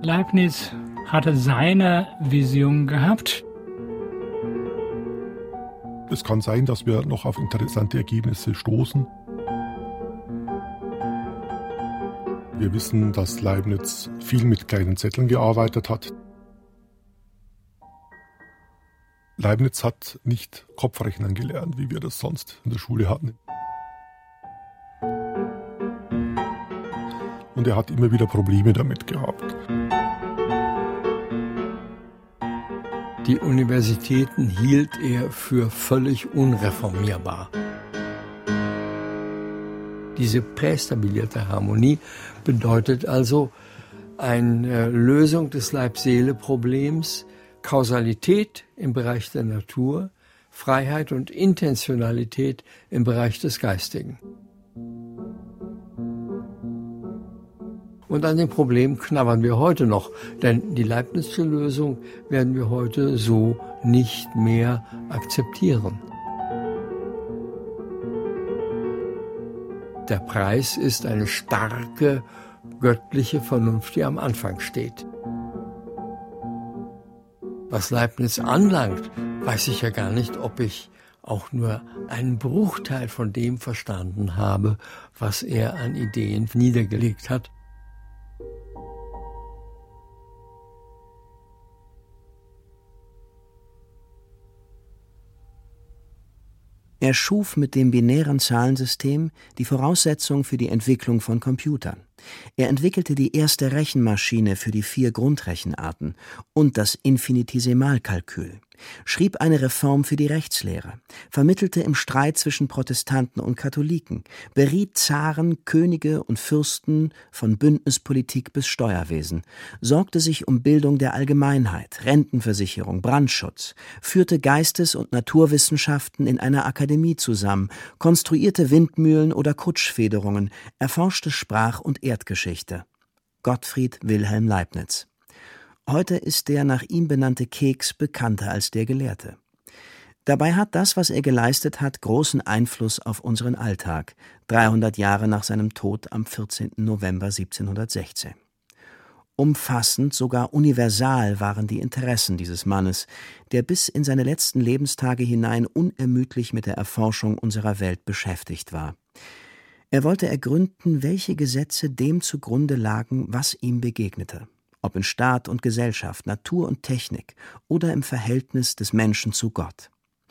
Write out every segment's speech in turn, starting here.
Leibniz hatte seine Vision gehabt. Es kann sein, dass wir noch auf interessante Ergebnisse stoßen. Wir wissen, dass Leibniz viel mit kleinen Zetteln gearbeitet hat. Leibniz hat nicht Kopfrechnen gelernt, wie wir das sonst in der Schule hatten. Und er hat immer wieder Probleme damit gehabt. Die Universitäten hielt er für völlig unreformierbar. Diese prästabilierte Harmonie bedeutet also eine Lösung des Leib-Seele-Problems, Kausalität im Bereich der Natur, Freiheit und Intentionalität im Bereich des Geistigen. Und an dem Problem knabbern wir heute noch, denn die Leibnizsche Lösung werden wir heute so nicht mehr akzeptieren. Der Preis ist eine starke, göttliche Vernunft, die am Anfang steht. Was Leibniz anlangt, weiß ich ja gar nicht, ob ich auch nur einen Bruchteil von dem verstanden habe, was er an Ideen niedergelegt hat. Er schuf mit dem binären Zahlensystem die Voraussetzung für die Entwicklung von Computern. Er entwickelte die erste Rechenmaschine für die 4 Grundrechenarten und das Infinitesimalkalkül, schrieb eine Reform für die Rechtslehre, vermittelte im Streit zwischen Protestanten und Katholiken, beriet Zaren, Könige und Fürsten von Bündnispolitik bis Steuerwesen, sorgte sich um Bildung der Allgemeinheit, Rentenversicherung, Brandschutz, führte Geistes- und Naturwissenschaften in einer Akademie zusammen, konstruierte Windmühlen oder Kutschfederungen, erforschte Sprach- und Erdgeschichte. Gottfried Wilhelm Leibniz. Heute ist der nach ihm benannte Keks bekannter als der Gelehrte. Dabei hat das, was er geleistet hat, großen Einfluss auf unseren Alltag, 300 Jahre nach seinem Tod am 14. November 1716. Umfassend, sogar universal waren die Interessen dieses Mannes, der bis in seine letzten Lebenstage hinein unermüdlich mit der Erforschung unserer Welt beschäftigt war. Er wollte ergründen, welche Gesetze dem zugrunde lagen, was ihm begegnete, ob in Staat und Gesellschaft, Natur und Technik oder im Verhältnis des Menschen zu Gott.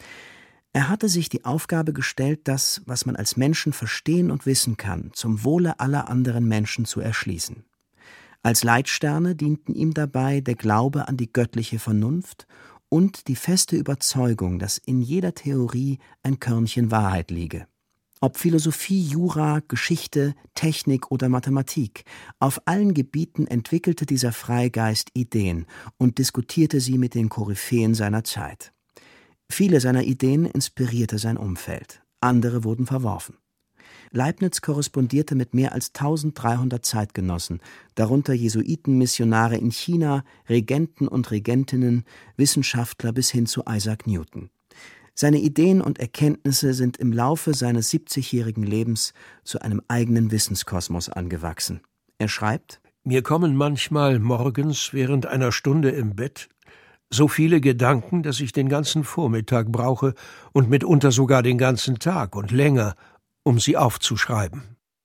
Er hatte sich die Aufgabe gestellt, das, was man als Menschen verstehen und wissen kann, zum Wohle aller anderen Menschen zu erschließen. Als Leitsterne dienten ihm dabei der Glaube an die göttliche Vernunft und die feste Überzeugung, dass in jeder Theorie ein Körnchen Wahrheit liege. Ob Philosophie, Jura, Geschichte, Technik oder Mathematik, auf allen Gebieten entwickelte dieser Freigeist Ideen und diskutierte sie mit den Koryphäen seiner Zeit. Viele seiner Ideen inspirierte sein Umfeld, andere wurden verworfen. Leibniz korrespondierte mit mehr als 1300 Zeitgenossen, darunter Jesuitenmissionare in China, Regenten und Regentinnen, Wissenschaftler bis hin zu Isaac Newton. Seine Ideen und Erkenntnisse sind im Laufe seines 70-jährigen Lebens zu einem eigenen Wissenskosmos angewachsen. Er schreibt: Mir kommen manchmal morgens während einer Stunde im Bett so viele Gedanken, dass ich den ganzen Vormittag brauche und mitunter sogar den ganzen Tag und länger, um sie aufzuschreiben.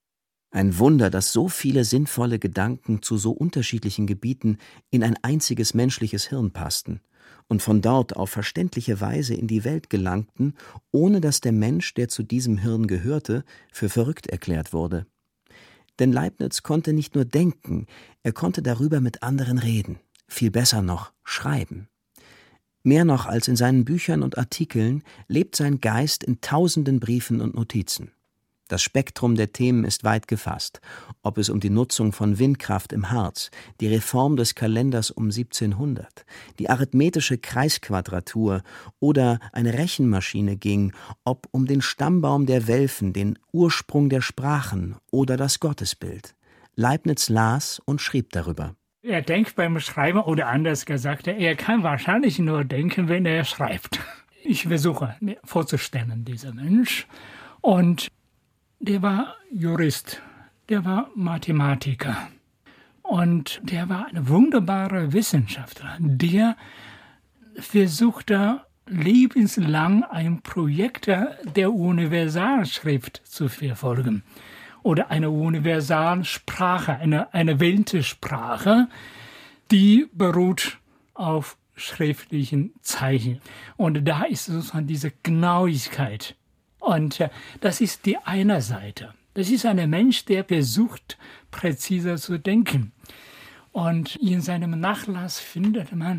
Ein Wunder, dass so viele sinnvolle Gedanken zu so unterschiedlichen Gebieten in ein einziges menschliches Hirn passten und von dort auf verständliche Weise in die Welt gelangten, ohne dass der Mensch, der zu diesem Hirn gehörte, für verrückt erklärt wurde. Denn Leibniz konnte nicht nur denken, er konnte darüber mit anderen reden, viel besser noch schreiben. Mehr noch als in seinen Büchern und Artikeln lebt sein Geist in tausenden Briefen und Notizen. Das Spektrum der Themen ist weit gefasst, ob es um die Nutzung von Windkraft im Harz, die Reform des Kalenders um 1700, die arithmetische Kreisquadratur oder eine Rechenmaschine ging, ob um den Stammbaum der Welfen, den Ursprung der Sprachen oder das Gottesbild. Leibniz las und schrieb darüber. Er denkt beim Schreiben, oder anders gesagt, er kann wahrscheinlich nur denken, wenn er schreibt. Ich versuche mir vorzustellen, dieser Mensch. Und der war Jurist, der war Mathematiker. Und der war ein wunderbarer Wissenschaftler, der versuchte lebenslang ein Projekt der Universalschrift zu verfolgen. Oder eine Universalsprache, eine Weltsprache, die beruht auf schriftlichen Zeichen. Und da ist sozusagen diese Genauigkeit. Und das ist die eine Seite. Das ist ein Mensch, der versucht, präziser zu denken. Und in seinem Nachlass findet man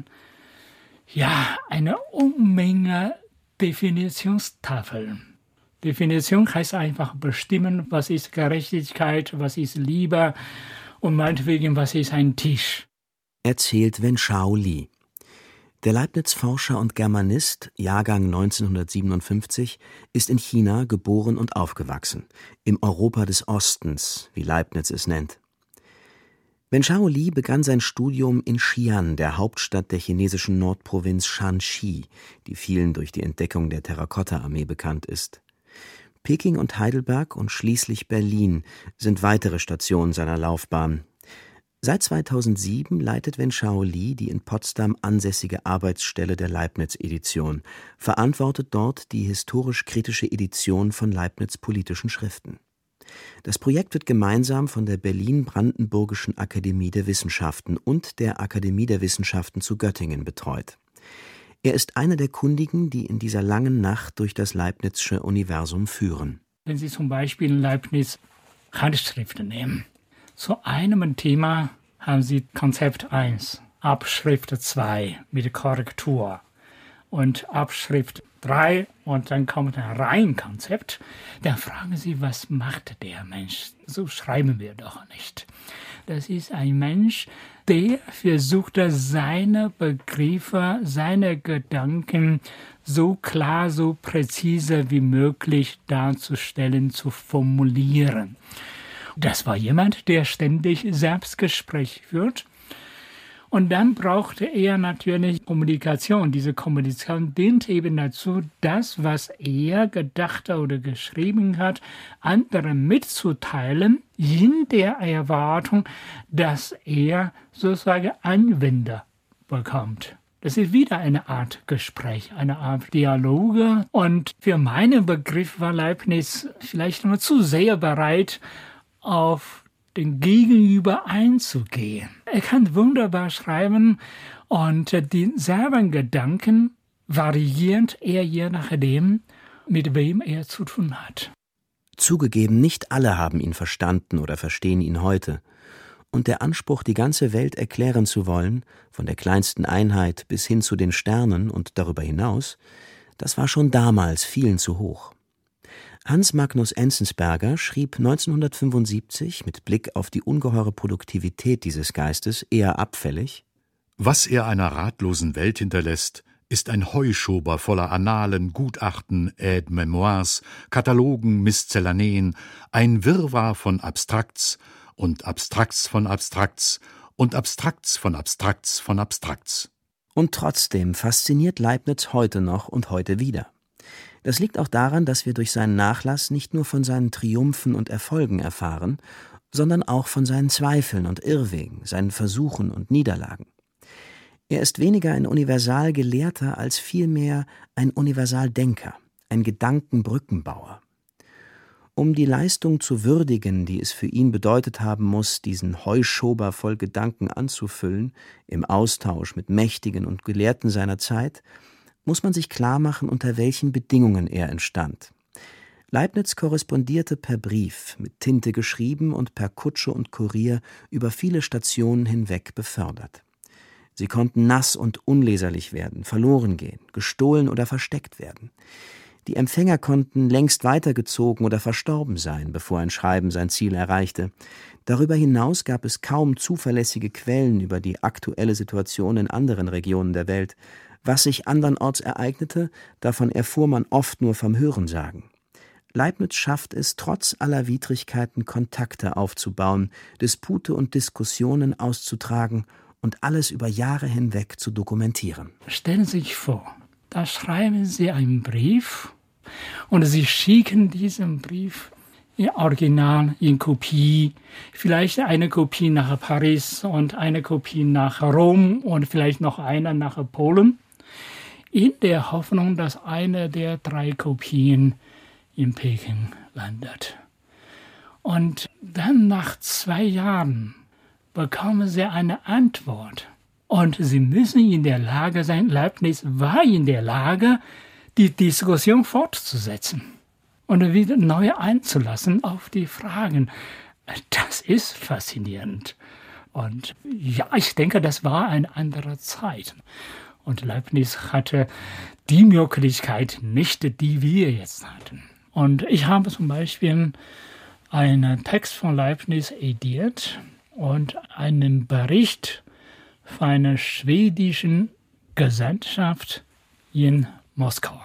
eine Unmenge Definitionstafeln. Definition heißt einfach bestimmen, was ist Gerechtigkeit, was ist Liebe und meinetwegen, was ist ein Tisch. Erzählt Wenshao Li. Der Leibniz-Forscher und Germanist, Jahrgang 1957, ist in China geboren und aufgewachsen, im Europa des Ostens, wie Leibniz es nennt. Wenshao Li begann sein Studium in Xi'an, der Hauptstadt der chinesischen Nordprovinz Shanxi, die vielen durch die Entdeckung der Terrakotta-Armee bekannt ist. Peking und Heidelberg und schließlich Berlin sind weitere Stationen seiner Laufbahn. Seit 2007 leitet Wenshao Li die in Potsdam ansässige Arbeitsstelle der Leibniz-Edition, verantwortet dort die historisch-kritische Edition von Leibniz' politischen Schriften. Das Projekt wird gemeinsam von der Berlin-Brandenburgischen Akademie der Wissenschaften und der Akademie der Wissenschaften zu Göttingen betreut. Er ist einer der Kundigen, die in dieser langen Nacht durch das Leibnizsche Universum führen. Wenn Sie zum Beispiel Leibniz Handschriften nehmen, zu einem Thema haben Sie Konzept 1, Abschrift 2 mit Korrektur und Abschrift 3 und dann kommt ein Reihenkonzept. Dann fragen Sie, was macht der Mensch? So schreiben wir doch nicht. Das ist ein Mensch, der versucht, seine Begriffe, seine Gedanken so klar, so präzise wie möglich darzustellen, zu formulieren. Das war jemand, der ständig Selbstgespräch führt. Und dann brauchte er natürlich Kommunikation. Diese Kommunikation dient eben dazu, das, was er gedacht oder geschrieben hat, anderen mitzuteilen, in der Erwartung, dass er sozusagen Anwender bekommt. Das ist wieder eine Art Gespräch, eine Art Dialoge. Und für meinen Begriff war Leibniz vielleicht nur zu sehr bereit, auf den Gegenüber einzugehen. Er kann wunderbar schreiben und dieselben Gedanken variiert er je nachdem, mit wem er zu tun hat. Zugegeben, nicht alle haben ihn verstanden oder verstehen ihn heute. Und der Anspruch, die ganze Welt erklären zu wollen, von der kleinsten Einheit bis hin zu den Sternen und darüber hinaus, das war schon damals vielen zu hoch. Hans Magnus Enzensberger schrieb 1975 mit Blick auf die ungeheure Produktivität dieses Geistes eher abfällig: Was er einer ratlosen Welt hinterlässt, ist ein Heuschober voller Annalen, Gutachten, Aide-Memoires, Katalogen, Miszellaneen, ein Wirrwarr von Abstrakts und Abstrakts von Abstrakts und Abstrakts von Abstrakts von Abstrakts. Und trotzdem fasziniert Leibniz heute noch und heute wieder. Das liegt auch daran, dass wir durch seinen Nachlass nicht nur von seinen Triumphen und Erfolgen erfahren, sondern auch von seinen Zweifeln und Irrwegen, seinen Versuchen und Niederlagen. Er ist weniger ein Universalgelehrter als vielmehr ein Universaldenker, ein Gedankenbrückenbauer. Um die Leistung zu würdigen, die es für ihn bedeutet haben muss, diesen Heuschober voll Gedanken anzufüllen, im Austausch mit Mächtigen und Gelehrten seiner Zeit, muss man sich klarmachen, unter welchen Bedingungen er entstand. Leibniz korrespondierte per Brief, mit Tinte geschrieben und per Kutsche und Kurier über viele Stationen hinweg befördert. Sie konnten nass und unleserlich werden, verloren gehen, gestohlen oder versteckt werden. Die Empfänger konnten längst weitergezogen oder verstorben sein, bevor ein Schreiben sein Ziel erreichte. Darüber hinaus gab es kaum zuverlässige Quellen über die aktuelle Situation in anderen Regionen der Welt. Was sich andernorts ereignete, davon erfuhr man oft nur vom Hörensagen. Leibniz schafft es, trotz aller Widrigkeiten Kontakte aufzubauen, Dispute und Diskussionen auszutragen und alles über Jahre hinweg zu dokumentieren. Stellen Sie sich vor, da schreiben Sie einen Brief und Sie schicken diesen Brief in Original, in Kopie, vielleicht eine Kopie nach Paris und eine Kopie nach Rom und vielleicht noch eine nach Polen, in der Hoffnung, dass eine der 3 Kopien in Peking landet. Und dann nach 2 Jahren bekommen sie eine Antwort. Und sie müssen in der Lage sein, Leibniz war in der Lage, die Diskussion fortzusetzen und wieder neu einzulassen auf die Fragen. Das ist faszinierend. Und ja, ich denke, das war eine andere Zeit. Und Leibniz hatte die Möglichkeit nicht, die wir jetzt hatten. Und ich habe zum Beispiel einen Text von Leibniz ediert und einen Bericht von einer schwedischen Gesandtschaft in Moskau.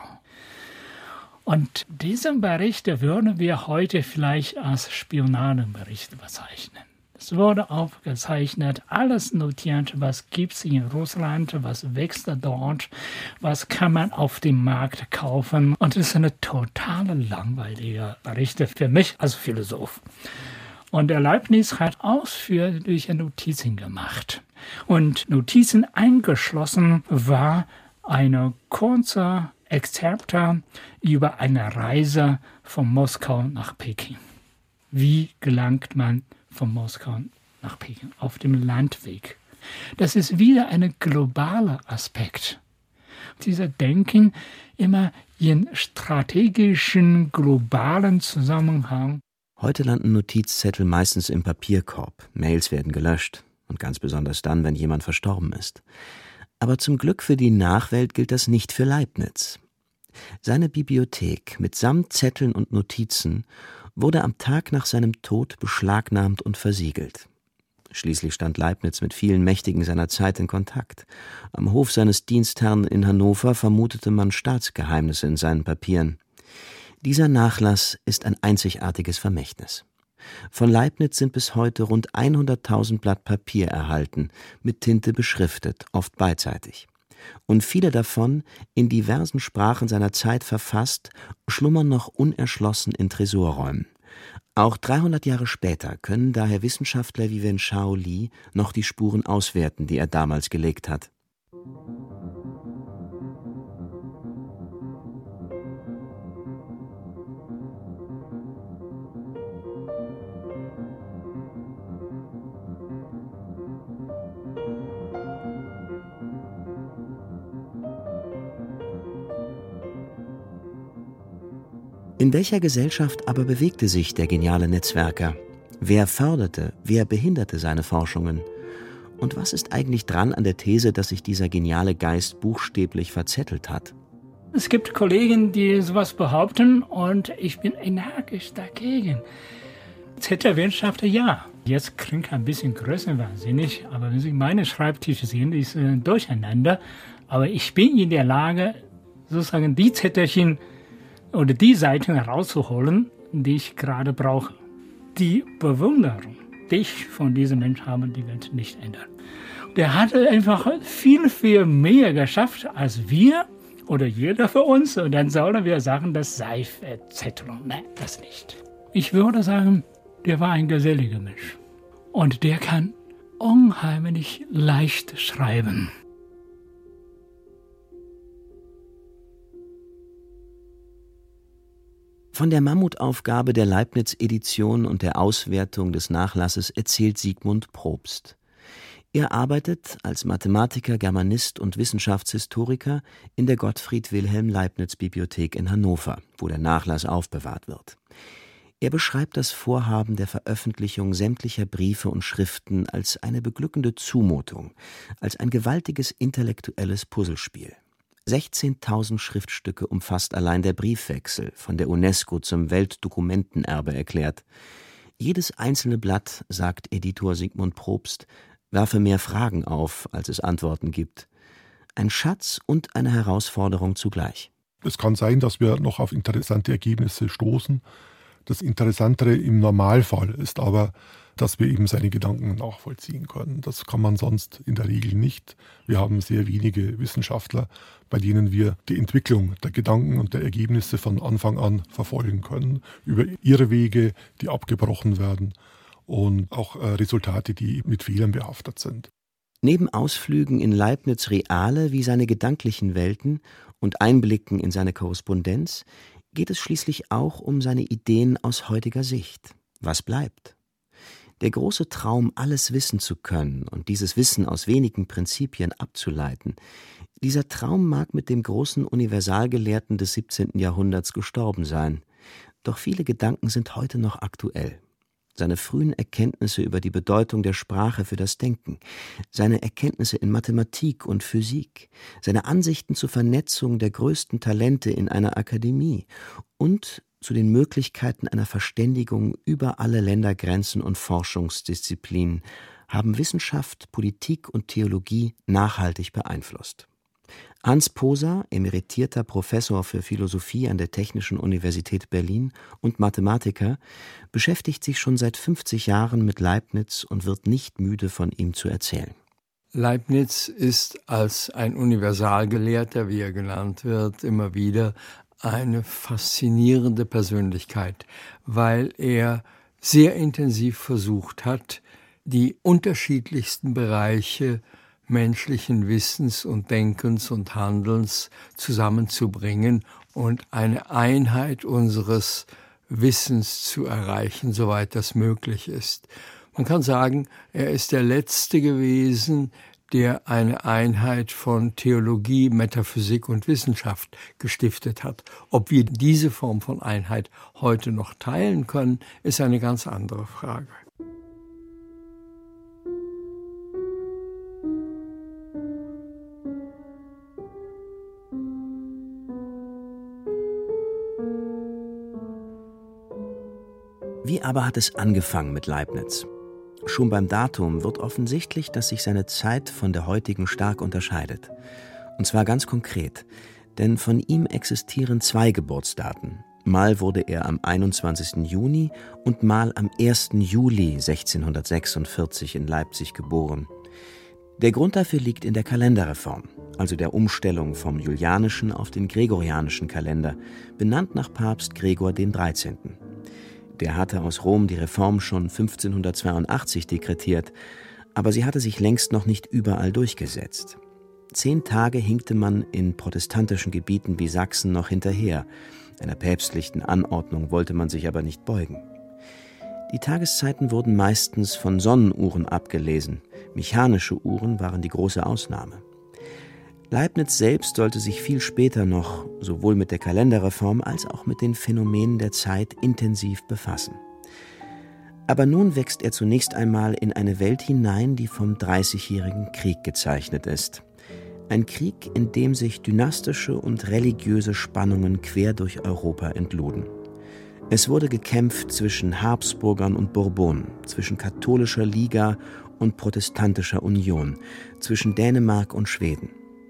Und diesen Bericht würden wir heute vielleicht als Spionagenbericht bezeichnen. Es wurde aufgezeichnet, alles notiert, was gibt es in Russland, was wächst dort, was kann man auf dem Markt kaufen. Und es ist eine total langweilige Berichte für mich als Philosoph. Und der Leibniz hat ausführliche Notizen gemacht. Und Notizen eingeschlossen war eine kurze Exzerpte über eine Reise von Moskau nach Peking. Wie gelangt man von Moskau nach Peking? Auf dem Landweg. Das ist wieder ein globaler Aspekt. Dieser Denken immer in strategischen, globalen Zusammenhang. Heute landen Notizzettel meistens im Papierkorb. Mails werden gelöscht. Und ganz besonders dann, wenn jemand verstorben ist. Aber zum Glück für die Nachwelt gilt das nicht für Leibniz. Seine Bibliothek mitsamt Zetteln und Notizen wurde am Tag nach seinem Tod beschlagnahmt und versiegelt. Schließlich stand Leibniz mit vielen Mächtigen seiner Zeit in Kontakt. Am Hof seines Dienstherrn in Hannover vermutete man Staatsgeheimnisse in seinen Papieren. Dieser Nachlass ist ein einzigartiges Vermächtnis. Von Leibniz sind bis heute rund 100.000 Blatt Papier erhalten, mit Tinte beschriftet, oft beidseitig. Und viele davon, in diversen Sprachen seiner Zeit verfasst, schlummern noch unerschlossen in Tresorräumen. Auch 300 Jahre später können daher Wissenschaftler wie Wenshao Li noch die Spuren auswerten, die er damals gelegt hat. In welcher Gesellschaft aber bewegte sich der geniale Netzwerker? Wer förderte, wer behinderte seine Forschungen? Und was ist eigentlich dran an der These, dass sich dieser geniale Geist buchstäblich verzettelt hat? Es gibt Kollegen, die sowas behaupten und ich bin energisch dagegen. Zettelwissenschaftler, ja. Jetzt klingt ein bisschen größenwahnsinnig, aber wenn Sie meine Schreibtische sehen, ist durcheinander. Aber ich bin in der Lage, sozusagen die Zettelchen oder die Seiten herauszuholen, die ich gerade brauche. Die Bewunderung, die ich von diesem Menschen habe, die wird nicht ändern. Der hat einfach viel, viel mehr geschafft als wir oder jeder von uns. Und dann sollen wir sagen, das sei Verzettelung. Nein, das nicht. Ich würde sagen, der war ein geselliger Mensch. Und der kann unheimlich leicht schreiben. Von der Mammutaufgabe der Leibniz-Edition und der Auswertung des Nachlasses erzählt Sigmund Probst. Er arbeitet als Mathematiker, Germanist und Wissenschaftshistoriker in der Gottfried-Wilhelm-Leibniz-Bibliothek in Hannover, wo der Nachlass aufbewahrt wird. Er beschreibt das Vorhaben der Veröffentlichung sämtlicher Briefe und Schriften als eine beglückende Zumutung, als ein gewaltiges intellektuelles Puzzlespiel. 16.000 Schriftstücke umfasst allein der Briefwechsel, von der UNESCO zum Weltdokumentenerbe erklärt. Jedes einzelne Blatt, sagt Editor Sigmund Probst, werfe mehr Fragen auf, als es Antworten gibt. Ein Schatz und eine Herausforderung zugleich. Es kann sein, dass wir noch auf interessante Ergebnisse stoßen. Das Interessantere im Normalfall ist aber, dass wir eben seine Gedanken nachvollziehen können. Das kann man sonst in der Regel nicht. Wir haben sehr wenige Wissenschaftler, bei denen wir die Entwicklung der Gedanken und der Ergebnisse von Anfang an verfolgen können, über ihre Wege, die abgebrochen werden und auch Resultate, die mit Fehlern behaftet sind. Neben Ausflügen in Leibniz' reale wie seine gedanklichen Welten und Einblicken in seine Korrespondenz geht es schließlich auch um seine Ideen aus heutiger Sicht. Was bleibt? Der große Traum, alles wissen zu können und dieses Wissen aus wenigen Prinzipien abzuleiten, dieser Traum mag mit dem großen Universalgelehrten des 17. Jahrhunderts gestorben sein. Doch viele Gedanken sind heute noch aktuell. Seine frühen Erkenntnisse über die Bedeutung der Sprache für das Denken, seine Erkenntnisse in Mathematik und Physik, seine Ansichten zur Vernetzung der größten Talente in einer Akademie und zu den Möglichkeiten einer Verständigung über alle Ländergrenzen und Forschungsdisziplinen haben Wissenschaft, Politik und Theologie nachhaltig beeinflusst. Hans Poser, emeritierter Professor für Philosophie an der Technischen Universität Berlin und Mathematiker, beschäftigt sich schon seit 50 Jahren mit Leibniz und wird nicht müde, von ihm zu erzählen. Leibniz ist als ein Universalgelehrter, wie er genannt wird, immer wieder eine faszinierende Persönlichkeit, weil er sehr intensiv versucht hat, die unterschiedlichsten Bereiche menschlichen Wissens und Denkens und Handelns zusammenzubringen und eine Einheit unseres Wissens zu erreichen, soweit das möglich ist. Man kann sagen, er ist der Letzte gewesen, der eine Einheit von Theologie, Metaphysik und Wissenschaft gestiftet hat. Ob wir diese Form von Einheit heute noch teilen können, ist eine ganz andere Frage. Wie aber hat es angefangen mit Leibniz? Schon beim Datum wird offensichtlich, dass sich seine Zeit von der heutigen stark unterscheidet. Und zwar ganz konkret, denn von ihm existieren 2 Geburtsdaten. Mal wurde er am 21. Juni und mal am 1. Juli 1646 in Leipzig geboren. Der Grund dafür liegt in der Kalenderreform, also der Umstellung vom julianischen auf den gregorianischen Kalender, benannt nach Papst Gregor XIII. Der hatte aus Rom die Reform schon 1582 dekretiert, aber sie hatte sich längst noch nicht überall durchgesetzt. 10 Tage hinkte man in protestantischen Gebieten wie Sachsen noch hinterher. Einer päpstlichen Anordnung wollte man sich aber nicht beugen. Die Tageszeiten wurden meistens von Sonnenuhren abgelesen. Mechanische Uhren waren die große Ausnahme. Leibniz selbst sollte sich viel später noch sowohl mit der Kalenderreform als auch mit den Phänomenen der Zeit intensiv befassen. Aber nun wächst er zunächst einmal in eine Welt hinein, die vom Dreißigjährigen Krieg gezeichnet ist. Ein Krieg, in dem sich dynastische und religiöse Spannungen quer durch Europa entluden. Es wurde gekämpft zwischen Habsburgern und Bourbonen, zwischen katholischer Liga und protestantischer Union, zwischen Dänemark und Schweden.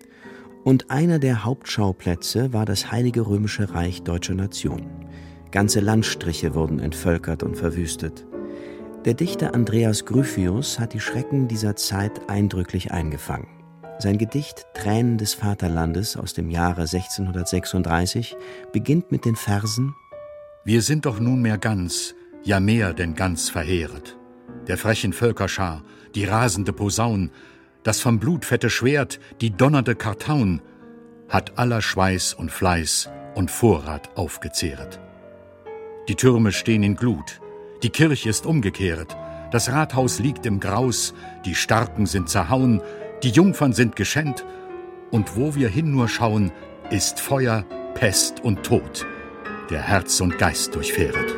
Und einer der Hauptschauplätze war das Heilige Römische Reich Deutscher Nation. Ganze Landstriche wurden entvölkert und verwüstet. Der Dichter Andreas Gryphius hat die Schrecken dieser Zeit eindrücklich eingefangen. Sein Gedicht »Tränen des Vaterlandes« aus dem Jahre 1636 beginnt mit den Versen: Wir sind doch nunmehr ganz, ja mehr denn ganz verheeret. Der frechen Völkerschar, die rasende Posaun, das vom Blut fette Schwert, die donnernde Kartaun, hat aller Schweiß und Fleiß und Vorrat aufgezehret. Die Türme stehen in Glut, die Kirche ist umgekehret, das Rathaus liegt im Graus, die Starken sind zerhauen, die Jungfern sind geschändt, und wo wir hin nur schauen, ist Feuer, Pest und Tod, der Herz und Geist durchfähret.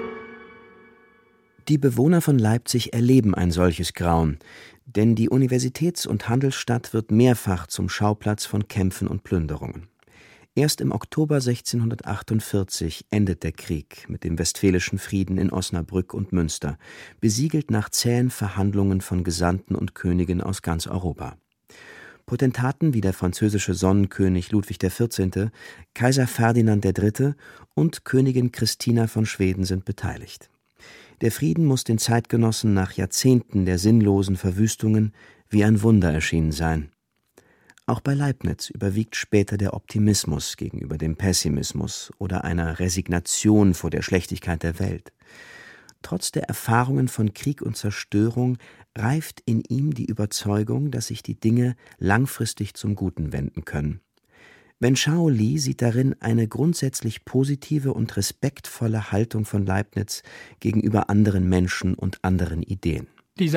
Die Bewohner von Leipzig erleben ein solches Grauen, denn die Universitäts- und Handelsstadt wird mehrfach zum Schauplatz von Kämpfen und Plünderungen. Erst im Oktober 1648 endet der Krieg mit dem Westfälischen Frieden in Osnabrück und Münster, besiegelt nach zähen Verhandlungen von Gesandten und Königen aus ganz Europa. Potentaten wie der französische Sonnenkönig Ludwig XIV., Kaiser Ferdinand III. Und Königin Christina von Schweden sind beteiligt. Der Frieden muss den Zeitgenossen nach Jahrzehnten der sinnlosen Verwüstungen wie ein Wunder erschienen sein. Auch bei Leibniz überwiegt später der Optimismus gegenüber dem Pessimismus oder einer Resignation vor der Schlechtigkeit der Welt. Trotz der Erfahrungen von Krieg und Zerstörung reift in ihm die Überzeugung, dass sich die Dinge langfristig zum Guten wenden können. Wen Shaoli sieht darin eine grundsätzlich positive und respektvolle Haltung von Leibniz gegenüber anderen Menschen und anderen Ideen. Diese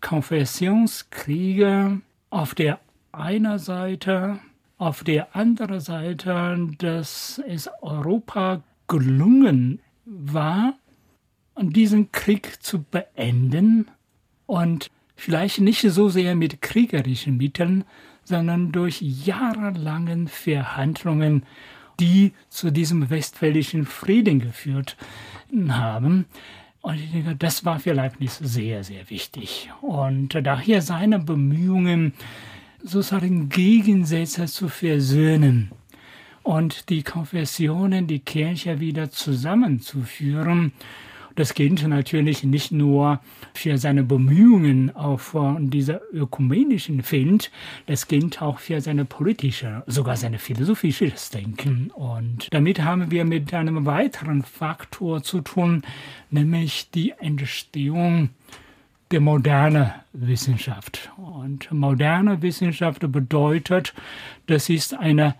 Konfessionskriege auf der einer Seite, auf der anderen Seite, dass es Europa gelungen war, diesen Krieg zu beenden und vielleicht nicht so sehr mit kriegerischen Mitteln, sondern durch jahrelange Verhandlungen, die zu diesem westfälischen Frieden geführt haben. Und ich denke, das war für Leibniz sehr, sehr wichtig. Und daher seine Bemühungen, sozusagen Gegensätze zu versöhnen und die Konfessionen, die Kirche wieder zusammenzuführen. Das gilt natürlich nicht nur für seine Bemühungen auf dieser ökumenischen Feld, das gilt auch für seine politische, sogar seine philosophisches Denken. Und damit haben wir mit einem weiteren Faktor zu tun, nämlich die Entstehung der moderne Wissenschaft. Und moderne Wissenschaft bedeutet, das ist eine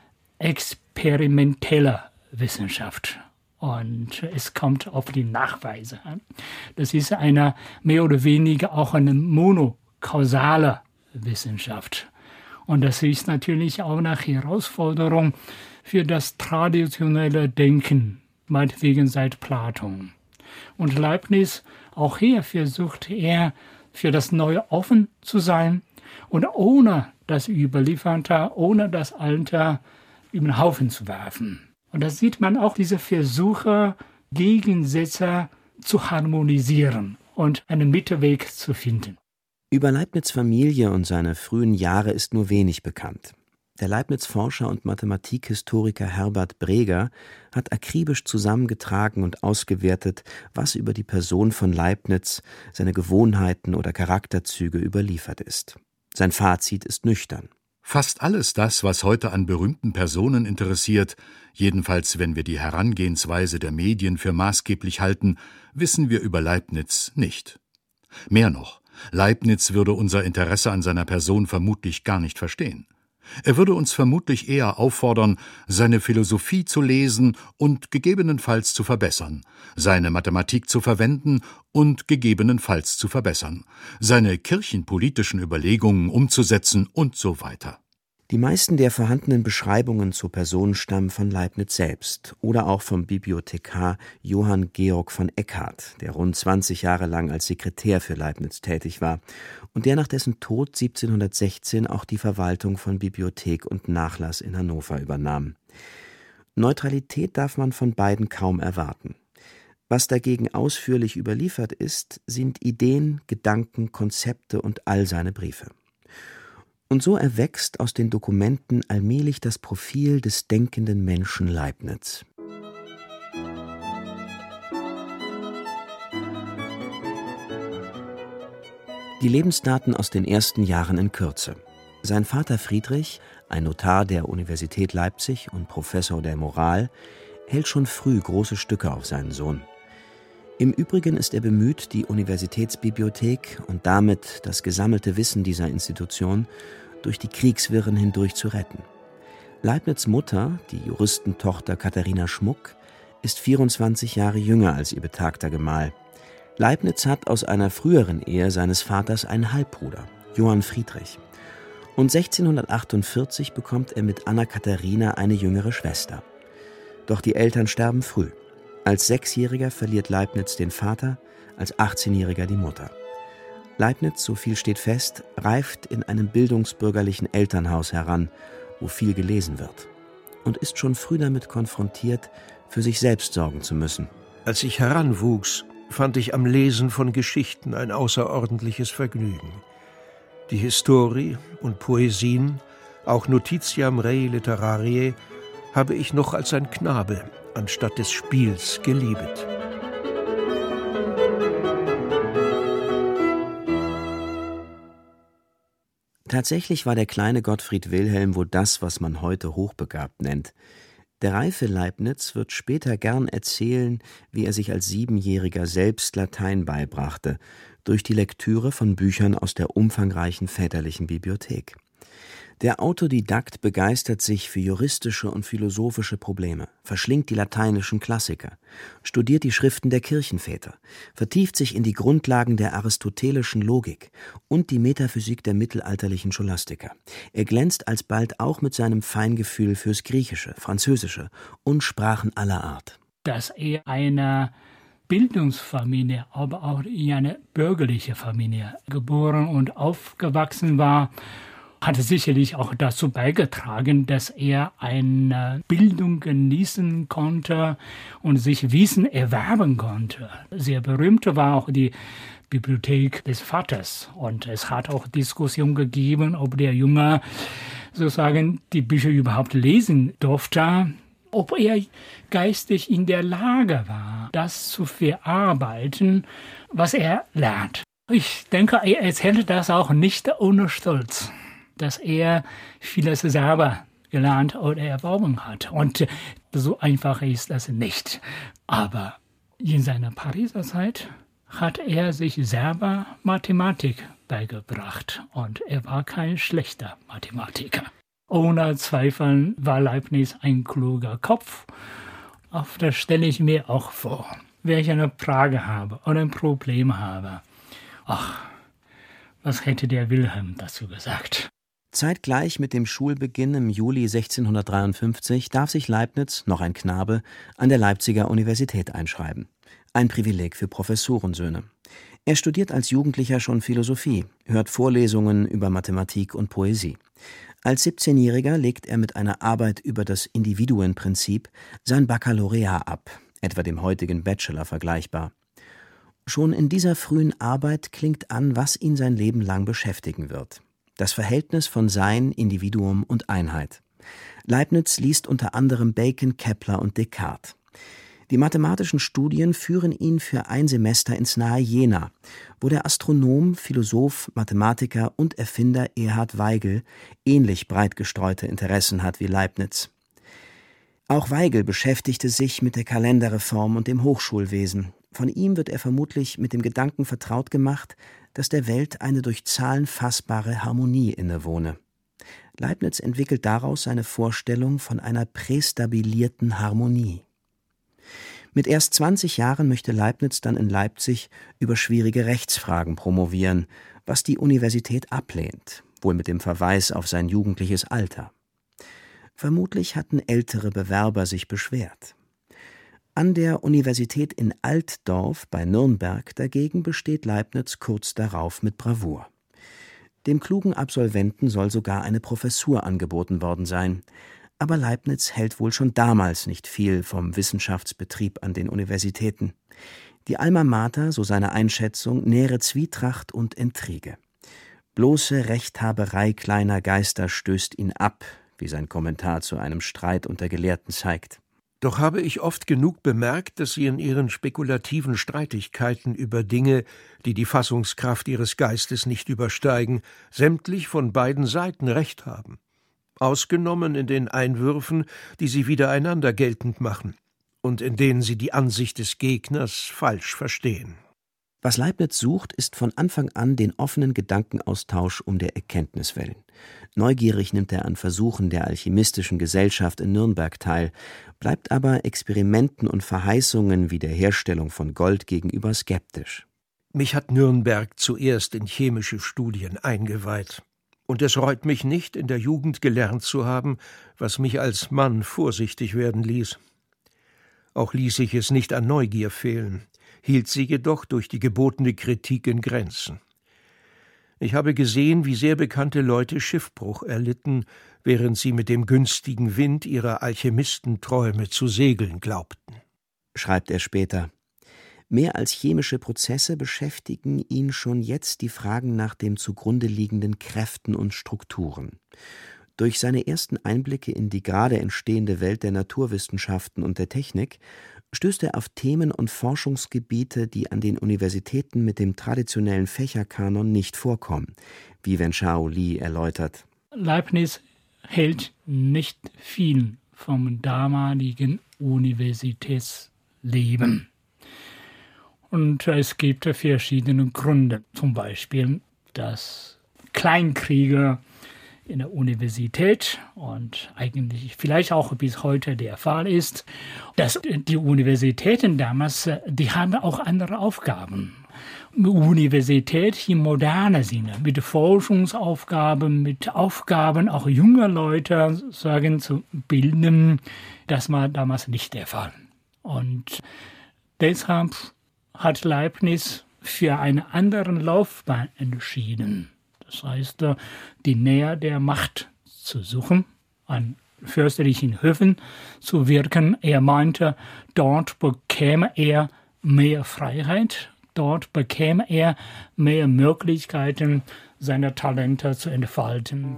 experimentelle Wissenschaft. Und es kommt auf die Nachweise an. Das ist eine mehr oder weniger auch eine monokausale Wissenschaft. Und das ist natürlich auch eine Herausforderung für das traditionelle Denken, meinetwegen seit Platon. Und Leibniz, auch hier versucht er, für das Neue offen zu sein und ohne das Überlieferte, ohne das Alte über den Haufen zu werfen. Und da sieht man auch diese Versuche, Gegensätze zu harmonisieren und einen Mittelweg zu finden. Über Leibniz' Familie und seine frühen Jahre ist nur wenig bekannt. Der Leibniz-Forscher und Mathematikhistoriker Herbert Breger hat akribisch zusammengetragen und ausgewertet, was über die Person von Leibniz, seine Gewohnheiten oder Charakterzüge überliefert ist. Sein Fazit ist nüchtern. Fast alles das, was heute an berühmten Personen interessiert, jedenfalls wenn wir die Herangehensweise der Medien für maßgeblich halten, wissen wir über Leibniz nicht. Mehr noch, Leibniz würde unser Interesse an seiner Person vermutlich gar nicht verstehen. Er würde uns vermutlich eher auffordern, seine Philosophie zu lesen und gegebenenfalls zu verbessern, seine Mathematik zu verwenden und gegebenenfalls zu verbessern, seine kirchenpolitischen Überlegungen umzusetzen und so weiter. Die meisten der vorhandenen Beschreibungen zur Person stammen von Leibniz selbst oder auch vom Bibliothekar Johann Georg von Eckhardt, der rund 20 Jahre lang als Sekretär für Leibniz tätig war und der nach dessen Tod 1716 auch die Verwaltung von Bibliothek und Nachlass in Hannover übernahm. Neutralität darf man von beiden kaum erwarten. Was dagegen ausführlich überliefert ist, sind Ideen, Gedanken, Konzepte und all seine Briefe. Und so erwächst aus den Dokumenten allmählich das Profil des denkenden Menschen Leibniz. Die Lebensdaten aus den ersten Jahren in Kürze. Sein Vater Friedrich, ein Notar der Universität Leipzig und Professor der Moral, hält schon früh große Stücke auf seinen Sohn. Im Übrigen ist er bemüht, die Universitätsbibliothek und damit das gesammelte Wissen dieser Institution durch die Kriegswirren hindurch zu retten. Leibniz' Mutter, die Juristentochter Katharina Schmuck, ist 24 Jahre jünger als ihr betagter Gemahl. Leibniz hat aus einer früheren Ehe seines Vaters einen Halbbruder, Johann Friedrich. Und 1648 bekommt er mit Anna Katharina eine jüngere Schwester. Doch die Eltern sterben früh. Als 6-Jähriger verliert Leibniz den Vater, als 18-Jähriger die Mutter. Leibniz, so viel steht fest, reift in einem bildungsbürgerlichen Elternhaus heran, wo viel gelesen wird. Und ist schon früh damit konfrontiert, für sich selbst sorgen zu müssen. Als ich heranwuchs, fand ich am Lesen von Geschichten ein außerordentliches Vergnügen. Die Historie und Poesien, auch Notitiam Rei Literariae, habe ich noch als ein Knabe anstatt des Spiels geliebet. Tatsächlich war der kleine Gottfried Wilhelm wohl das, was man heute hochbegabt nennt. Der reife Leibniz wird später gern erzählen, wie er sich als 7-Jähriger selbst Latein beibrachte, durch die Lektüre von Büchern aus der umfangreichen väterlichen Bibliothek. Der Autodidakt begeistert sich für juristische und philosophische Probleme, verschlingt die lateinischen Klassiker, studiert die Schriften der Kirchenväter, vertieft sich in die Grundlagen der aristotelischen Logik und die Metaphysik der mittelalterlichen Scholastiker. Er glänzt alsbald auch mit seinem Feingefühl fürs Griechische, Französische und Sprachen aller Art. Dass er eine Bildungsfamilie, aber auch in eine bürgerliche Familie geboren und aufgewachsen war, hatte sicherlich auch dazu beigetragen, dass er eine Bildung genießen konnte und sich Wissen erwerben konnte. Sehr berühmt war auch die Bibliothek des Vaters. Und es hat auch Diskussionen gegeben, ob der Junge sozusagen die Bücher überhaupt lesen durfte, ob er geistig in der Lage war, das zu verarbeiten, was er lernt. Ich denke, er erzählt das auch nicht ohne Stolz, dass er vieles selber gelernt oder erworben hat. Und so einfach ist das nicht. Aber in seiner Pariser Zeit hat er sich selber Mathematik beigebracht. Und er war kein schlechter Mathematiker. Ohne Zweifel war Leibniz ein kluger Kopf. Auf das stelle ich mir auch vor. Wenn ich eine Frage habe oder ein Problem habe, was hätte der Wilhelm dazu gesagt? Zeitgleich mit dem Schulbeginn im Juli 1653 darf sich Leibniz, noch ein Knabe, an der Leipziger Universität einschreiben. Ein Privileg für Professorensöhne. Er studiert als Jugendlicher schon Philosophie, hört Vorlesungen über Mathematik und Poesie. Als 17-Jähriger legt er mit einer Arbeit über das Individuenprinzip sein Baccalaureat ab, etwa dem heutigen Bachelor vergleichbar. Schon in dieser frühen Arbeit klingt an, was ihn sein Leben lang beschäftigen wird. Das Verhältnis von Sein, Individuum und Einheit. Leibniz liest unter anderem Bacon, Kepler und Descartes. Die mathematischen Studien führen ihn für ein Semester ins nahe Jena, wo der Astronom, Philosoph, Mathematiker und Erfinder Erhard Weigel ähnlich breit gestreute Interessen hat wie Leibniz. Auch Weigel beschäftigte sich mit der Kalenderreform und dem Hochschulwesen. Von ihm wird er vermutlich mit dem Gedanken vertraut gemacht, dass der Welt eine durch Zahlen fassbare Harmonie innewohne. Leibniz entwickelt daraus seine Vorstellung von einer prästabilierten Harmonie. Mit erst 20 Jahren möchte Leibniz dann in Leipzig über schwierige Rechtsfragen promovieren, was die Universität ablehnt, wohl mit dem Verweis auf sein jugendliches Alter. Vermutlich hatten ältere Bewerber sich beschwert. An der Universität in Altdorf bei Nürnberg dagegen besteht Leibniz kurz darauf mit Bravour. Dem klugen Absolventen soll sogar eine Professur angeboten worden sein. Aber Leibniz hält wohl schon damals nicht viel vom Wissenschaftsbetrieb an den Universitäten. Die Alma Mater, so seine Einschätzung, nähre Zwietracht und Intrige. Bloße Rechthaberei kleiner Geister stößt ihn ab, wie sein Kommentar zu einem Streit unter Gelehrten zeigt. Doch habe ich oft genug bemerkt, dass Sie in Ihren spekulativen Streitigkeiten über Dinge, die die Fassungskraft Ihres Geistes nicht übersteigen, sämtlich von beiden Seiten Recht haben. Ausgenommen in den Einwürfen, die Sie widereinander geltend machen und in denen Sie die Ansicht des Gegners falsch verstehen. Was Leibniz sucht, ist von Anfang an den offenen Gedankenaustausch um der Erkenntnis willen. Neugierig nimmt er an Versuchen der alchemistischen Gesellschaft in Nürnberg teil, bleibt aber Experimenten und Verheißungen wie der Herstellung von Gold gegenüber skeptisch. Mich hat Nürnberg zuerst in chemische Studien eingeweiht. Und es reut mich nicht, in der Jugend gelernt zu haben, was mich als Mann vorsichtig werden ließ. Auch ließ ich es nicht an Neugier fehlen, hielt sie jedoch durch die gebotene Kritik in Grenzen. Ich habe gesehen, wie sehr bekannte Leute Schiffbruch erlitten, während sie mit dem günstigen Wind ihrer Alchemistenträume zu segeln glaubten. Schreibt er später. Mehr als chemische Prozesse beschäftigen ihn schon jetzt die Fragen nach den zugrunde liegenden Kräften und Strukturen. Durch seine ersten Einblicke in die gerade entstehende Welt der Naturwissenschaften und der Technik stößt er auf Themen und Forschungsgebiete, die an den Universitäten mit dem traditionellen Fächerkanon nicht vorkommen, wie Wenchao Li erläutert. Leibniz hält nicht viel vom damaligen Universitätsleben. Und es gibt verschiedene Gründe, zum Beispiel, dass Kleinkriege in der Universität und eigentlich vielleicht auch bis heute der Fall ist, dass die Universitäten damals, die haben auch andere Aufgaben. Universität im modernen Sinne, mit Forschungsaufgaben, mit Aufgaben auch junger Leute zu bilden, das war damals nicht der Fall. Und deshalb hat Leibniz für eine andere Laufbahn entschieden. Das heißt, die Nähe der Macht zu suchen, an fürstlichen Höfen zu wirken. Er meinte, dort bekäme er mehr Freiheit, dort bekäme er mehr Möglichkeiten, seine Talente zu entfalten.